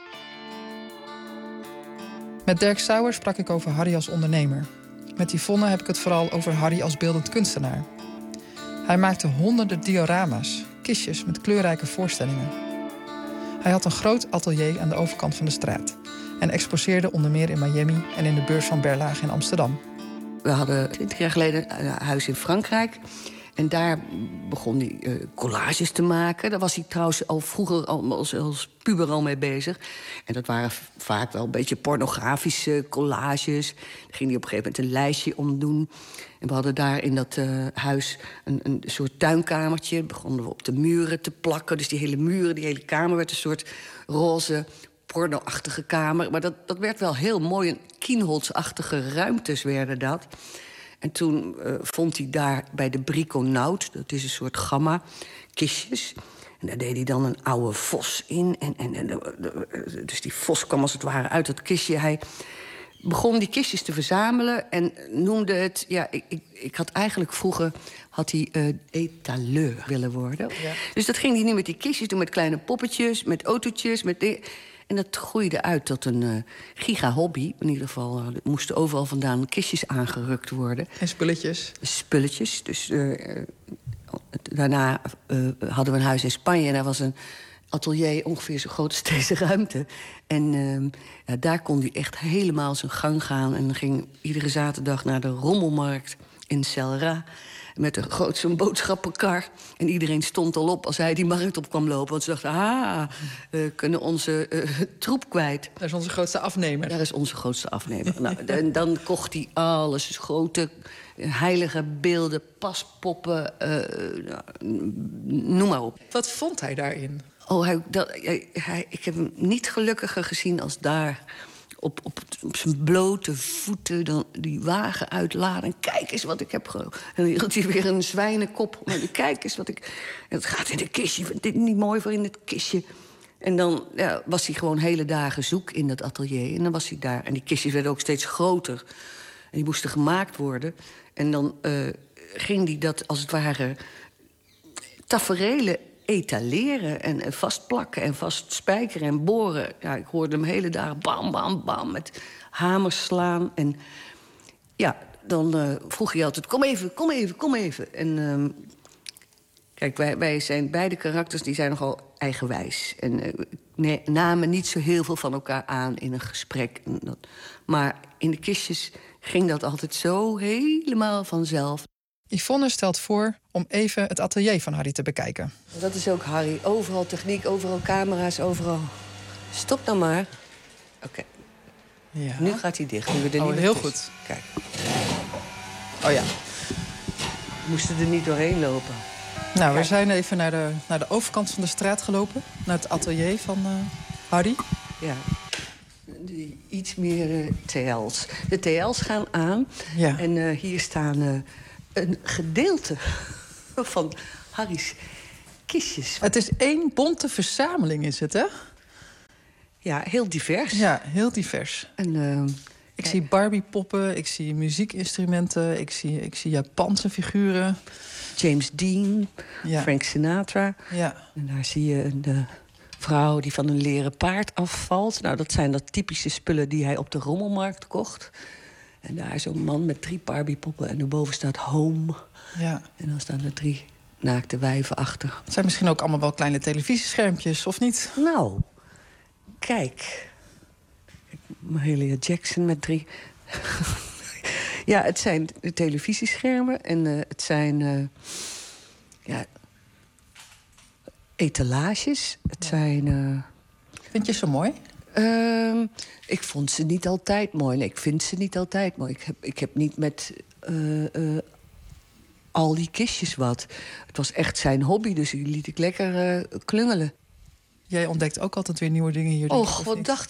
Met Dirk Sauer sprak ik over Harry als ondernemer. Met Yvonne heb ik het vooral over Harry als beeldend kunstenaar. Hij maakte honderden diorama's, kistjes met kleurrijke voorstellingen. Hij had een groot atelier aan de overkant van de straat en exposeerde onder meer in Miami en in de beurs van Berlage in Amsterdam. We hadden 20 jaar geleden een huis in Frankrijk. En daar begon hij collages te maken. Daar was hij trouwens al vroeger als puber al mee bezig. En dat waren vaak wel een beetje pornografische collages. Daar ging hij op een gegeven moment een lijstje om doen. En we hadden daar in dat huis een soort tuinkamertje. Begonnen we op de muren te plakken. Dus die hele muren, die hele kamer werd een soort roze porno-achtige kamer. Maar dat werd wel heel mooi. Een Kienholz-achtige ruimtes werden dat. En toen vond hij daar bij de Briconaut, dat is een soort gamma-kistjes. En daar deed hij dan een oude vos in. Dus die vos kwam als het ware uit dat kistje. Hij begon die kistjes te verzamelen en noemde het... Ja, ik had eigenlijk vroeger etaleur willen worden. Ja. Dus dat ging hij nu met die kistjes doen, met kleine poppetjes, met autootjes, en dat groeide uit tot een giga-hobby. In ieder geval, er moesten overal vandaan kistjes aangerukt worden. En spulletjes? Spulletjes. Dus daarna hadden we een huis in Spanje. En daar was een atelier ongeveer zo groot als deze ruimte. En daar kon hij echt helemaal zijn gang gaan. En dan ging iedere zaterdag naar de rommelmarkt in Celra met een groot boodschappenkar. En iedereen stond al op als hij die markt op kwam lopen. Want ze dachten, we kunnen onze troep kwijt. Dat is onze grootste afnemer. Dat is onze grootste afnemer. Nou, en dan kocht hij alles. Dus grote heilige beelden, paspoppen, noem maar op. Wat vond hij daarin? Ik heb hem niet gelukkiger gezien als daar op zijn blote voeten dan die wagen uitladen. En kijk eens wat ik heb gedaan. En dan hield hij weer een zwijnenkop. En kijk eens wat ik... En het gaat in een kistje. Vind dit niet mooi voor in het kistje? En dan was hij gewoon hele dagen zoek in dat atelier. En dan was hij daar. En die kistjes werden ook steeds groter. En die moesten gemaakt worden. En dan ging hij dat als het ware taferelen etaleren en vastplakken en vastspijkeren en boren. Ja, ik hoorde hem hele dagen bam, bam, bam, met hamers slaan. En ja, dan vroeg hij altijd, kom even. En kijk, wij zijn beide karakters, die zijn nogal eigenwijs. En namen niet zo heel veel van elkaar aan in een gesprek. Maar in de kistjes ging dat altijd zo helemaal vanzelf. Yvonne stelt voor om even het atelier van Harry te bekijken. Dat is ook Harry. Overal techniek, overal camera's, overal. Stop dan maar. Oké. Ja. Nu gaat hij dicht. Nu we er niet heel goed. Kijk. Oh ja. We moesten er niet doorheen lopen. Nou, we zijn even naar de overkant van de straat gelopen. Naar het atelier van Harry. Ja. Iets meer TL's. De TL's gaan aan. Ja. En hier staan een gedeelte van Harry's kistjes. Het is één bonte verzameling, is het, hè? Ja, heel divers. Ja, heel divers. En, ik zie Barbie-poppen, ik zie muziekinstrumenten, ik zie Japanse figuren. James Dean, ja. Frank Sinatra. Ja. En daar zie je een vrouw die van een leren paard afvalt. Nou, dat zijn dat typische spullen die hij op de rommelmarkt kocht. En daar is zo'n man met 3 Barbie-poppen en erboven staat Home. Ja. En dan staan er 3 naakte wijven achter. Het zijn misschien ook allemaal wel kleine televisieschermpjes, of niet? Nou, kijk. Mahalia Jackson met 3. Ja, het zijn de televisieschermen en het zijn etalages. Het zijn... Vind je ze mooi? Ik vond ze niet altijd mooi. Nee, ik vind ze niet altijd mooi. Ik heb niet met al die kistjes wat. Het was echt zijn hobby, dus die liet ik lekker klungelen. Jij ontdekt ook altijd weer nieuwe dingen hier. Och, wat dacht je?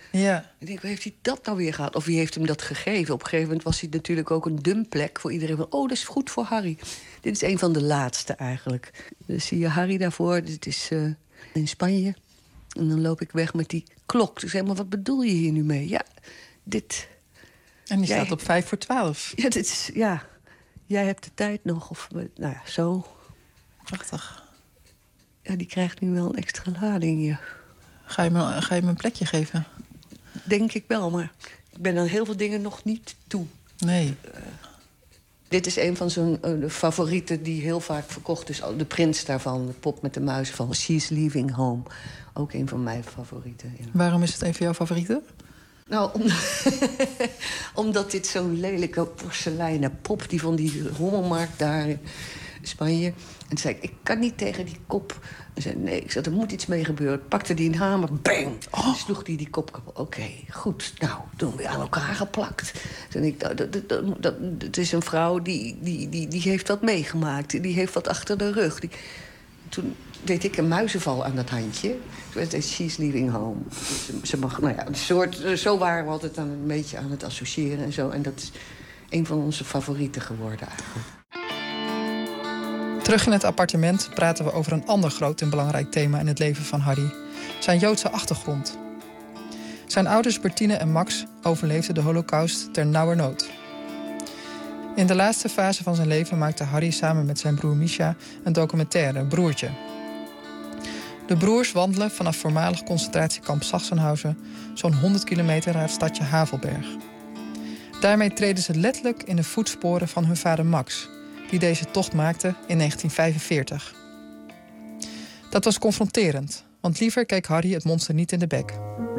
Ja. Ik denk, waar heeft hij dat nou weer gehad? Of wie heeft hem dat gegeven? Op een gegeven moment was hij natuurlijk ook een dumplek voor iedereen. Oh, dat is goed voor Harry. Dit is een van de laatste eigenlijk. Dus zie je Harry daarvoor. Dit is in Spanje. En dan loop ik weg met die klok. Dus zeg maar, wat bedoel je hier nu mee? Ja, dit... En die staat op 11:55. Ja, dit is... Ja, jij hebt de tijd nog. Of, nou ja, zo. Prachtig. Ja, die krijgt nu wel een extra lading hier. Ga je me een plekje geven? Denk ik wel, maar ik ben aan heel veel dingen nog niet toe. Nee. Dit is een van zijn favorieten die heel vaak verkocht is. De prins daarvan, de pop met de muis van She's Leaving Home. Ook een van mijn favorieten. Ja. Waarom is het een van jouw favorieten? Nou, omdat dit zo'n lelijke porseleinen pop... die van die rommelmarkt daar in Spanje... En toen zei ik kan niet tegen die kop. En zei nee, ik zei, er moet iets mee gebeuren. Pakte die een hamer, bang! Oh. Sloeg die kop kapot. Oké, goed, nou, toen weer aan elkaar geplakt. Toen ik, het is een vrouw die heeft wat meegemaakt. Die heeft wat achter de rug. Toen deed ik een muizenval aan dat handje. Toen werd het She's Leaving Home. Ze mag, nou ja, een soort, zo waren we altijd een beetje aan het associëren en zo. En dat is een van onze favorieten geworden eigenlijk. Terug in het appartement praten we over een ander groot en belangrijk thema in het leven van Harry. Zijn Joodse achtergrond. Zijn ouders Bertine en Max overleefden de Holocaust ter nauwernood. In de laatste fase van zijn leven maakte Harry samen met zijn broer Misha een documentaire, Broertje. De broers wandelen vanaf voormalig concentratiekamp Sachsenhausen zo'n 100 kilometer naar het stadje Havelberg. Daarmee treden ze letterlijk in de voetsporen van hun vader Max, die deze tocht maakte in 1945. Dat was confronterend, want liever keek Harry het monster niet in de bek.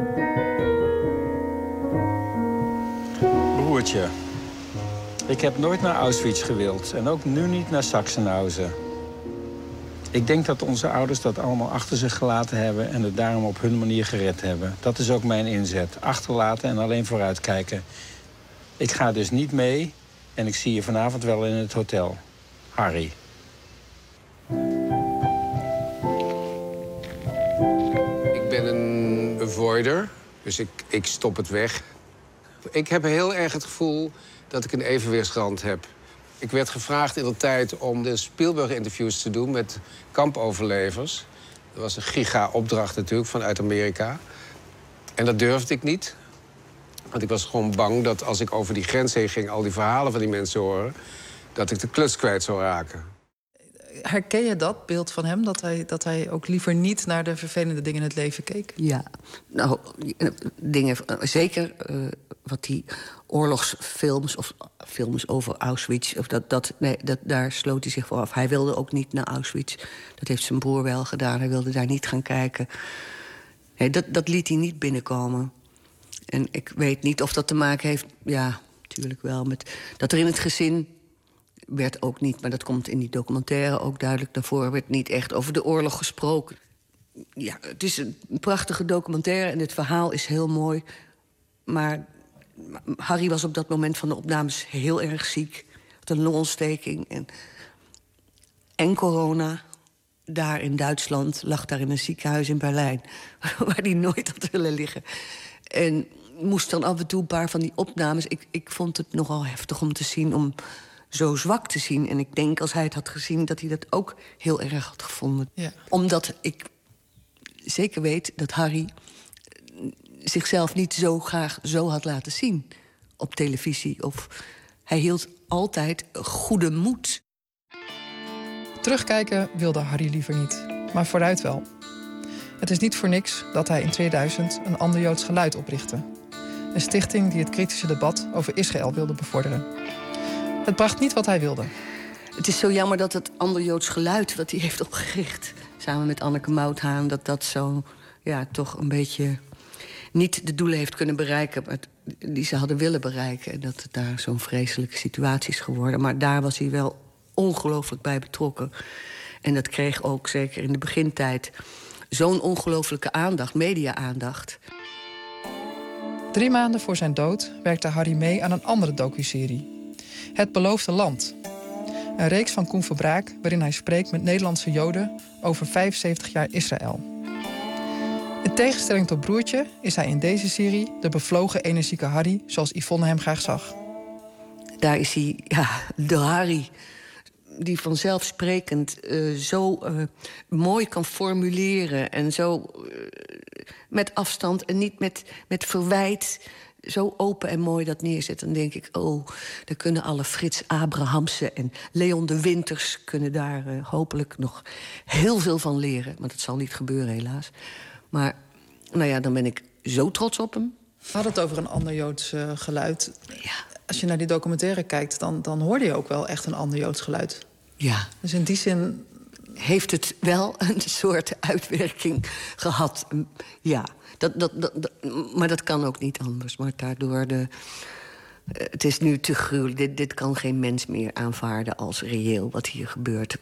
Broertje, ik heb nooit naar Auschwitz gewild en ook nu niet naar Sachsenhausen. Ik denk dat onze ouders dat allemaal achter zich gelaten hebben en het daarom op hun manier gered hebben. Dat is ook mijn inzet. Achterlaten en alleen vooruitkijken. Ik ga dus niet mee en ik zie je vanavond wel in het hotel. Harry. Ik ben een avoider, dus ik stop het weg. Ik heb heel erg het gevoel dat ik een evenwichtsrand heb. Ik werd gevraagd in de tijd om de Spielberg-interviews te doen met kampoverlevers. Dat was een giga-opdracht natuurlijk vanuit Amerika. En dat durfde ik niet. Want ik was gewoon bang dat als ik over die grens heen ging, al die verhalen van die mensen horen, dat ik de kluts kwijt zou raken. Herken je dat beeld van hem? Dat hij ook liever niet naar de vervelende dingen in het leven keek? Ja, nou, dingen, zeker wat die oorlogsfilms of films over Auschwitz, of daar sloot hij zich voor af. Hij wilde ook niet naar Auschwitz. Dat heeft zijn broer wel gedaan. Hij wilde daar niet gaan kijken. Nee, dat liet hij niet binnenkomen. En ik weet niet of dat te maken heeft, ja, natuurlijk wel, met dat er in het gezin werd ook niet, maar dat komt in die documentaire ook duidelijk daarvoor, werd niet echt over de oorlog gesproken. Ja, het is een prachtige documentaire en het verhaal is heel mooi. Maar Harry was op dat moment van de opnames heel erg ziek. Had een longontsteking en corona. Daar in Duitsland, lag daar in een ziekenhuis in Berlijn, waar hij nooit had willen liggen. En moest dan af en toe een paar van die opnames. Ik vond het nogal heftig om te zien, om zo zwak te zien. En ik denk, als hij het had gezien, dat hij dat ook heel erg had gevonden. Ja. Omdat ik zeker weet dat Harry zichzelf niet zo graag zo had laten zien op televisie. Of hij hield altijd goede moed. Terugkijken wilde Harry liever niet, maar vooruit wel. Het is niet voor niks dat hij in 2000 een Ander Joods Geluid oprichtte. Een stichting die het kritische debat over Israël wilde bevorderen. Het bracht niet wat hij wilde. Het is zo jammer dat het Ander Joods Geluid wat hij heeft opgericht, samen met Anneke Mouthaan, dat zo, ja, toch een beetje niet de doelen heeft kunnen bereiken die ze hadden willen bereiken. En dat het daar zo'n vreselijke situatie is geworden. Maar daar was hij wel ongelooflijk bij betrokken. En dat kreeg ook, zeker in de begintijd, zo'n ongelooflijke aandacht, media-aandacht. 3 maanden voor zijn dood werkte Harry mee aan een andere docuserie. Het Beloofde Land. Een reeks van Koen Verbraak waarin hij spreekt met Nederlandse Joden over 75 jaar Israël. In tegenstelling tot broertje is hij in deze serie de bevlogen, energieke Harry, zoals Yvonne hem graag zag. Daar is hij, de Harry, die vanzelfsprekend zo mooi kan formuleren en zo met afstand en niet met verwijt zo open en mooi dat neerzet. Dan denk ik, daar kunnen alle Frits Abrahamsen en Leon de Winters kunnen daar hopelijk nog heel veel van leren. Maar dat zal niet gebeuren, helaas. Maar dan ben ik zo trots op hem. We hadden het over een ander Joods geluid. Ja. Als je naar die documentaire kijkt, dan hoorde je ook wel echt een ander Joods geluid. Ja. Dus in die zin heeft het wel een soort uitwerking gehad. Ja, maar dat kan ook niet anders. Maar daardoor het is nu te gruwelijk. Dit kan geen mens meer aanvaarden als reëel wat hier gebeurt.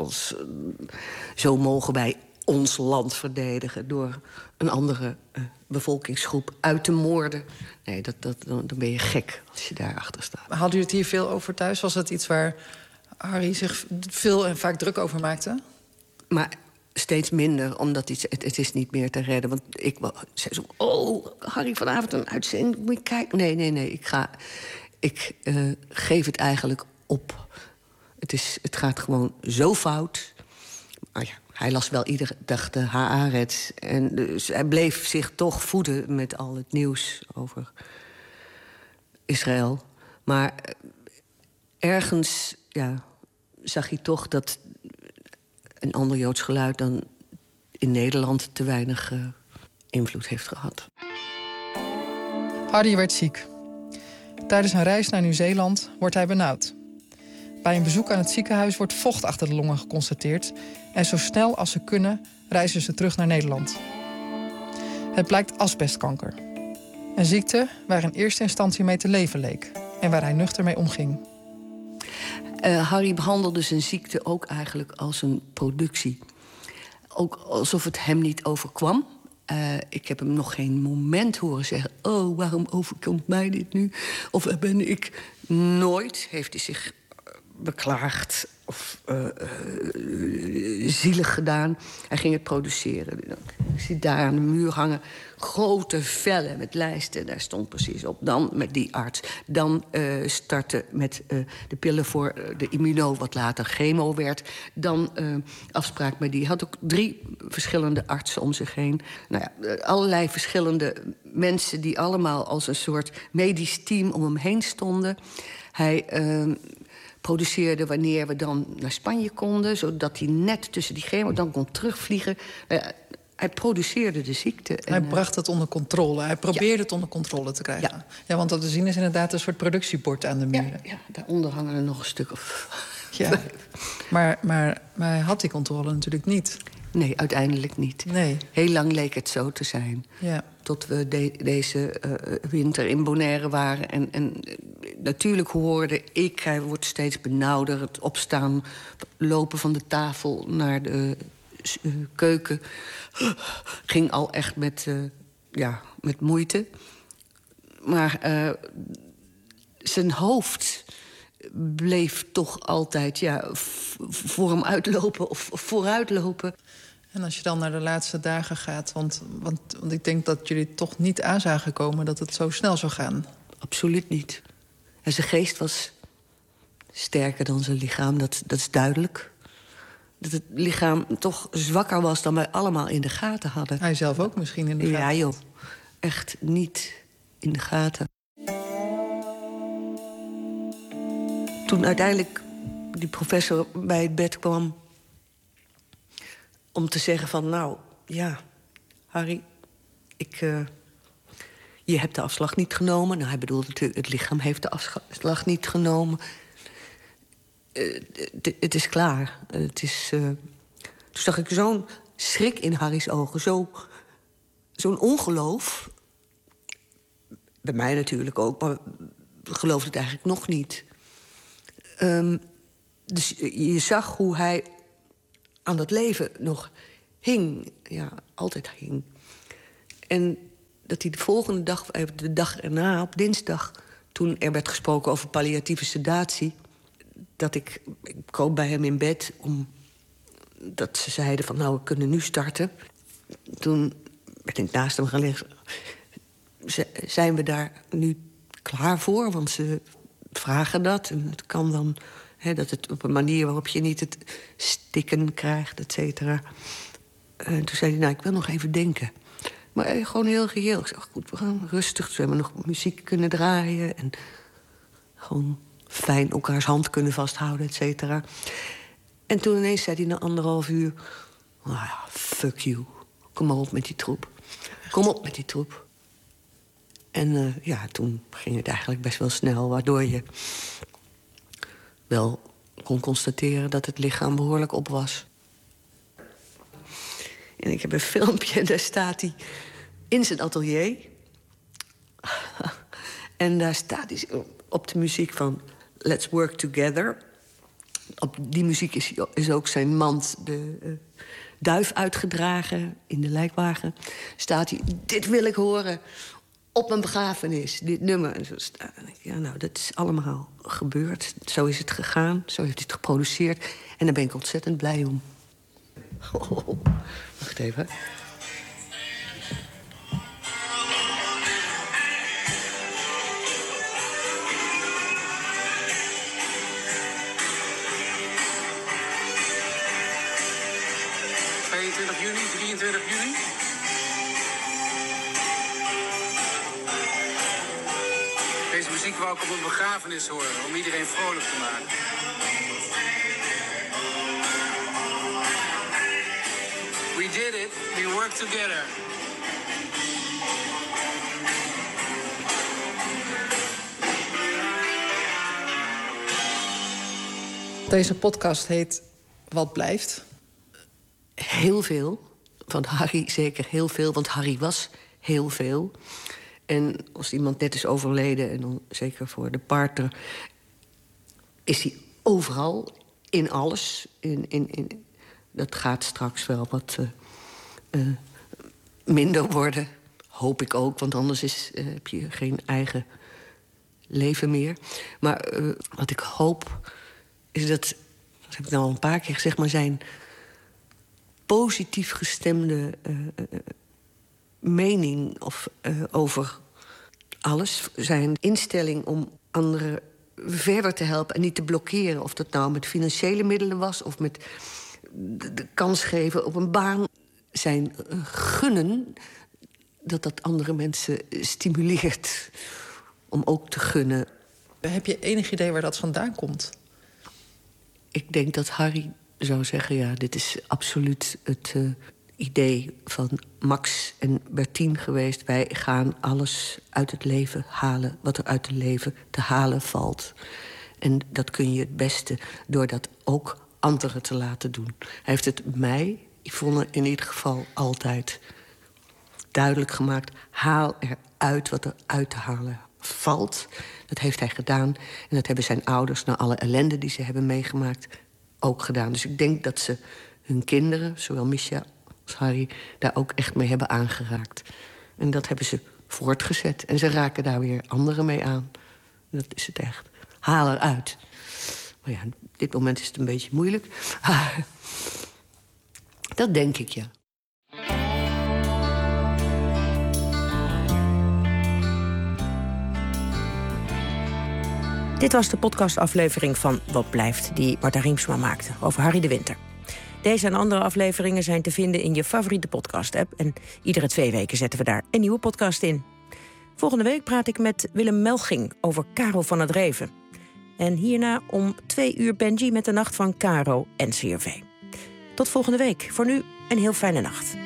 Zo mogen wij ons land verdedigen door een andere bevolkingsgroep uit te moorden. Nee, dan ben je gek als je daarachter staat. Hadden jullie het hier veel over thuis? Was dat iets waar Harry zich veel en vaak druk over maakte? Maar steeds minder, omdat het is niet meer te redden. Want ik zei zo, Harry, vanavond een uitzending, moet je kijken. Nee, ik geef het eigenlijk op. Het gaat gewoon zo fout. Maar ja, hij las wel iedere dag de Haaretz. En dus hij bleef zich toch voeden met al het nieuws over Israël. Maar ergens zag hij toch dat een ander Joods geluid dan in Nederland te weinig invloed heeft gehad. Harry werd ziek. Tijdens een reis naar Nieuw-Zeeland wordt hij benauwd. Bij een bezoek aan het ziekenhuis wordt vocht achter de longen geconstateerd. En zo snel als ze kunnen reizen ze terug naar Nederland. Het blijkt asbestkanker. Een ziekte waar in eerste instantie mee te leven leek. En waar hij nuchter mee omging. Harry behandelde zijn ziekte ook eigenlijk als een productie. Ook alsof het hem niet overkwam. Ik heb hem nog geen moment horen zeggen, waarom overkomt mij dit nu? Of ben ik nooit, heeft hij zich beklaagd of zielig gedaan. Hij ging het produceren. Ik zie daar aan de muur hangen grote vellen met lijsten. Daar stond precies op. Dan met die arts. Dan starten met de pillen voor de immuno, wat later chemo werd. Dan afspraak met die. Had ook 3 verschillende artsen om zich heen. Allerlei verschillende mensen die allemaal als een soort medisch team om hem heen stonden. Hij produceerde wanneer we dan naar Spanje konden, zodat hij net tussen die chemo dan kon terugvliegen. Hij produceerde de ziekte. Hij bracht het onder controle. Hij probeerde het onder controle te krijgen. Ja, want wat we zien is inderdaad een soort productiebord aan de muren. Ja, daaronder hangen er nog een stuk of... Ja. Maar hij had die controle natuurlijk niet. Nee, uiteindelijk niet. Nee. Heel lang leek het zo te zijn. Ja. Tot we deze winter in Bonaire waren. En natuurlijk hoorde ik, hij wordt steeds benauwder. Het opstaan, lopen van de tafel naar de keuken ging al echt met moeite. Maar zijn hoofd bleef toch altijd voor hem uitlopen of vooruitlopen. En als je dan naar de laatste dagen gaat, want ik denk dat jullie toch niet aan zagen komen dat het zo snel zou gaan. Absoluut niet. En zijn geest was sterker dan zijn lichaam, dat is duidelijk. Dat het lichaam toch zwakker was dan wij allemaal in de gaten hadden. Hij zelf ook misschien in de gaten? Ja joh, echt niet in de gaten. Toen uiteindelijk die professor bij het bed kwam om te zeggen van, Harry, je hebt de afslag niet genomen. Hij bedoelde natuurlijk, het lichaam heeft de afslag niet genomen. Het is klaar. Toen zag ik zo'n schrik in Harry's ogen. Zo'n ongeloof. Bij mij natuurlijk ook, maar ik geloofde het eigenlijk nog niet. Dus je zag hoe hij aan dat leven nog hing. Ja, altijd hing. En dat hij de volgende dag, de dag erna, op dinsdag, toen er werd gesproken over palliatieve sedatie, dat ik kroop bij hem in bed, omdat ze zeiden van, we kunnen nu starten. Toen ben ik naast hem gaan liggen. Zijn we daar nu klaar voor? Want ze vragen dat. En het kan dan, dat het op een manier waarop je niet het stikken krijgt, et cetera. En toen zei hij, ik wil nog even denken. Maar gewoon heel geheel. Ik zei, goed, we gaan rustig. Ze hebben nog muziek kunnen draaien. En gewoon fijn elkaars hand kunnen vasthouden, et cetera. En toen ineens zei hij na 1,5 uur... fuck you. Kom maar op met die troep. Kom op met die troep. En toen ging het eigenlijk best wel snel... waardoor je wel kon constateren dat het lichaam behoorlijk op was. En ik heb een filmpje en daar staat hij in zijn atelier. En daar staat hij op de muziek van Let's Work Together. Op die muziek is ook zijn mand de duif uitgedragen in de lijkwagen. Staat hij, dit wil ik horen op een begrafenis, dit nummer. En zo staat, dat is allemaal gebeurd. Zo is het gegaan, zo heeft hij het geproduceerd. En daar ben ik ontzettend blij om. Wacht even. Juni, 23 juni. Deze muziek wou ik op een begrafenis horen, om iedereen vrolijk te maken. We did it, we worked together. Deze podcast heet Wat blijft? Heel veel. Van Harry zeker heel veel, want Harry was heel veel. En als iemand net is overleden, en dan zeker voor de partner... is hij overal, in alles. Dat gaat straks wel wat minder worden. Hoop ik ook, want anders heb je geen eigen leven meer. Maar wat ik hoop, is dat heb ik nou al een paar keer gezegd... maar zijn positief gestemde mening over alles. Zijn instelling om anderen verder te helpen en niet te blokkeren. Of dat nou met financiële middelen was of met de kans geven op een baan. Zijn gunnen, dat andere mensen stimuleert om ook te gunnen. Heb je enig idee waar dat vandaan komt? Ik denk dat Harry zou zeggen, dit is absoluut het idee van Max en Bertien geweest. Wij gaan alles uit het leven halen wat er uit het leven te halen valt. En dat kun je het beste door dat ook anderen te laten doen. Hij heeft het mij, Yvonne, in ieder geval altijd duidelijk gemaakt. Haal eruit wat er uit te halen valt. Dat heeft hij gedaan. En dat hebben zijn ouders, na alle ellende die ze hebben meegemaakt, ook gedaan. Dus ik denk dat ze hun kinderen, zowel Misha als Harry, daar ook echt mee hebben aangeraakt. En dat hebben ze voortgezet. En ze raken daar weer anderen mee aan. Dat is het echt. Haal eruit. Maar ja, op dit moment is het een beetje moeilijk. Dat denk ik, ja. Dit was de podcastaflevering van Wat Blijft, die Marta Riemsma maakte over Harry de Winter. Deze en andere afleveringen zijn te vinden in je favoriete podcast-app. En iedere 2 weken zetten we daar een nieuwe podcast in. Volgende week praat ik met Willem Melching over Karel van het Reven. En hierna om 2 uur Benji met de Nacht van Caro en CRV. Tot volgende week. Voor nu een heel fijne nacht.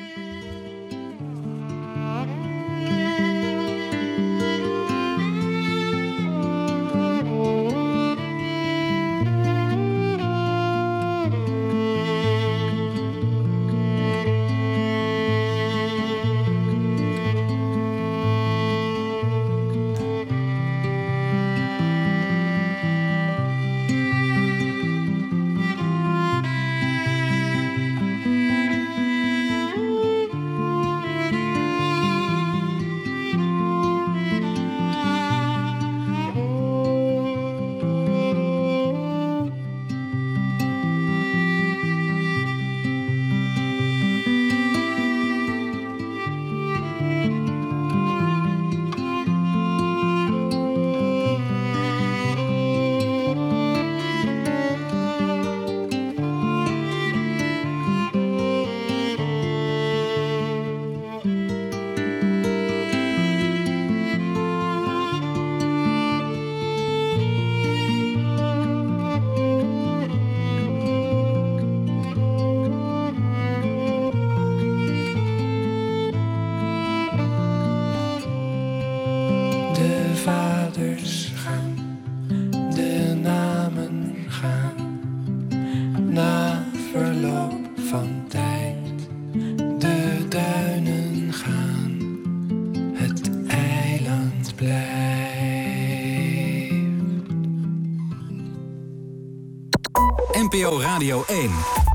Radio 1.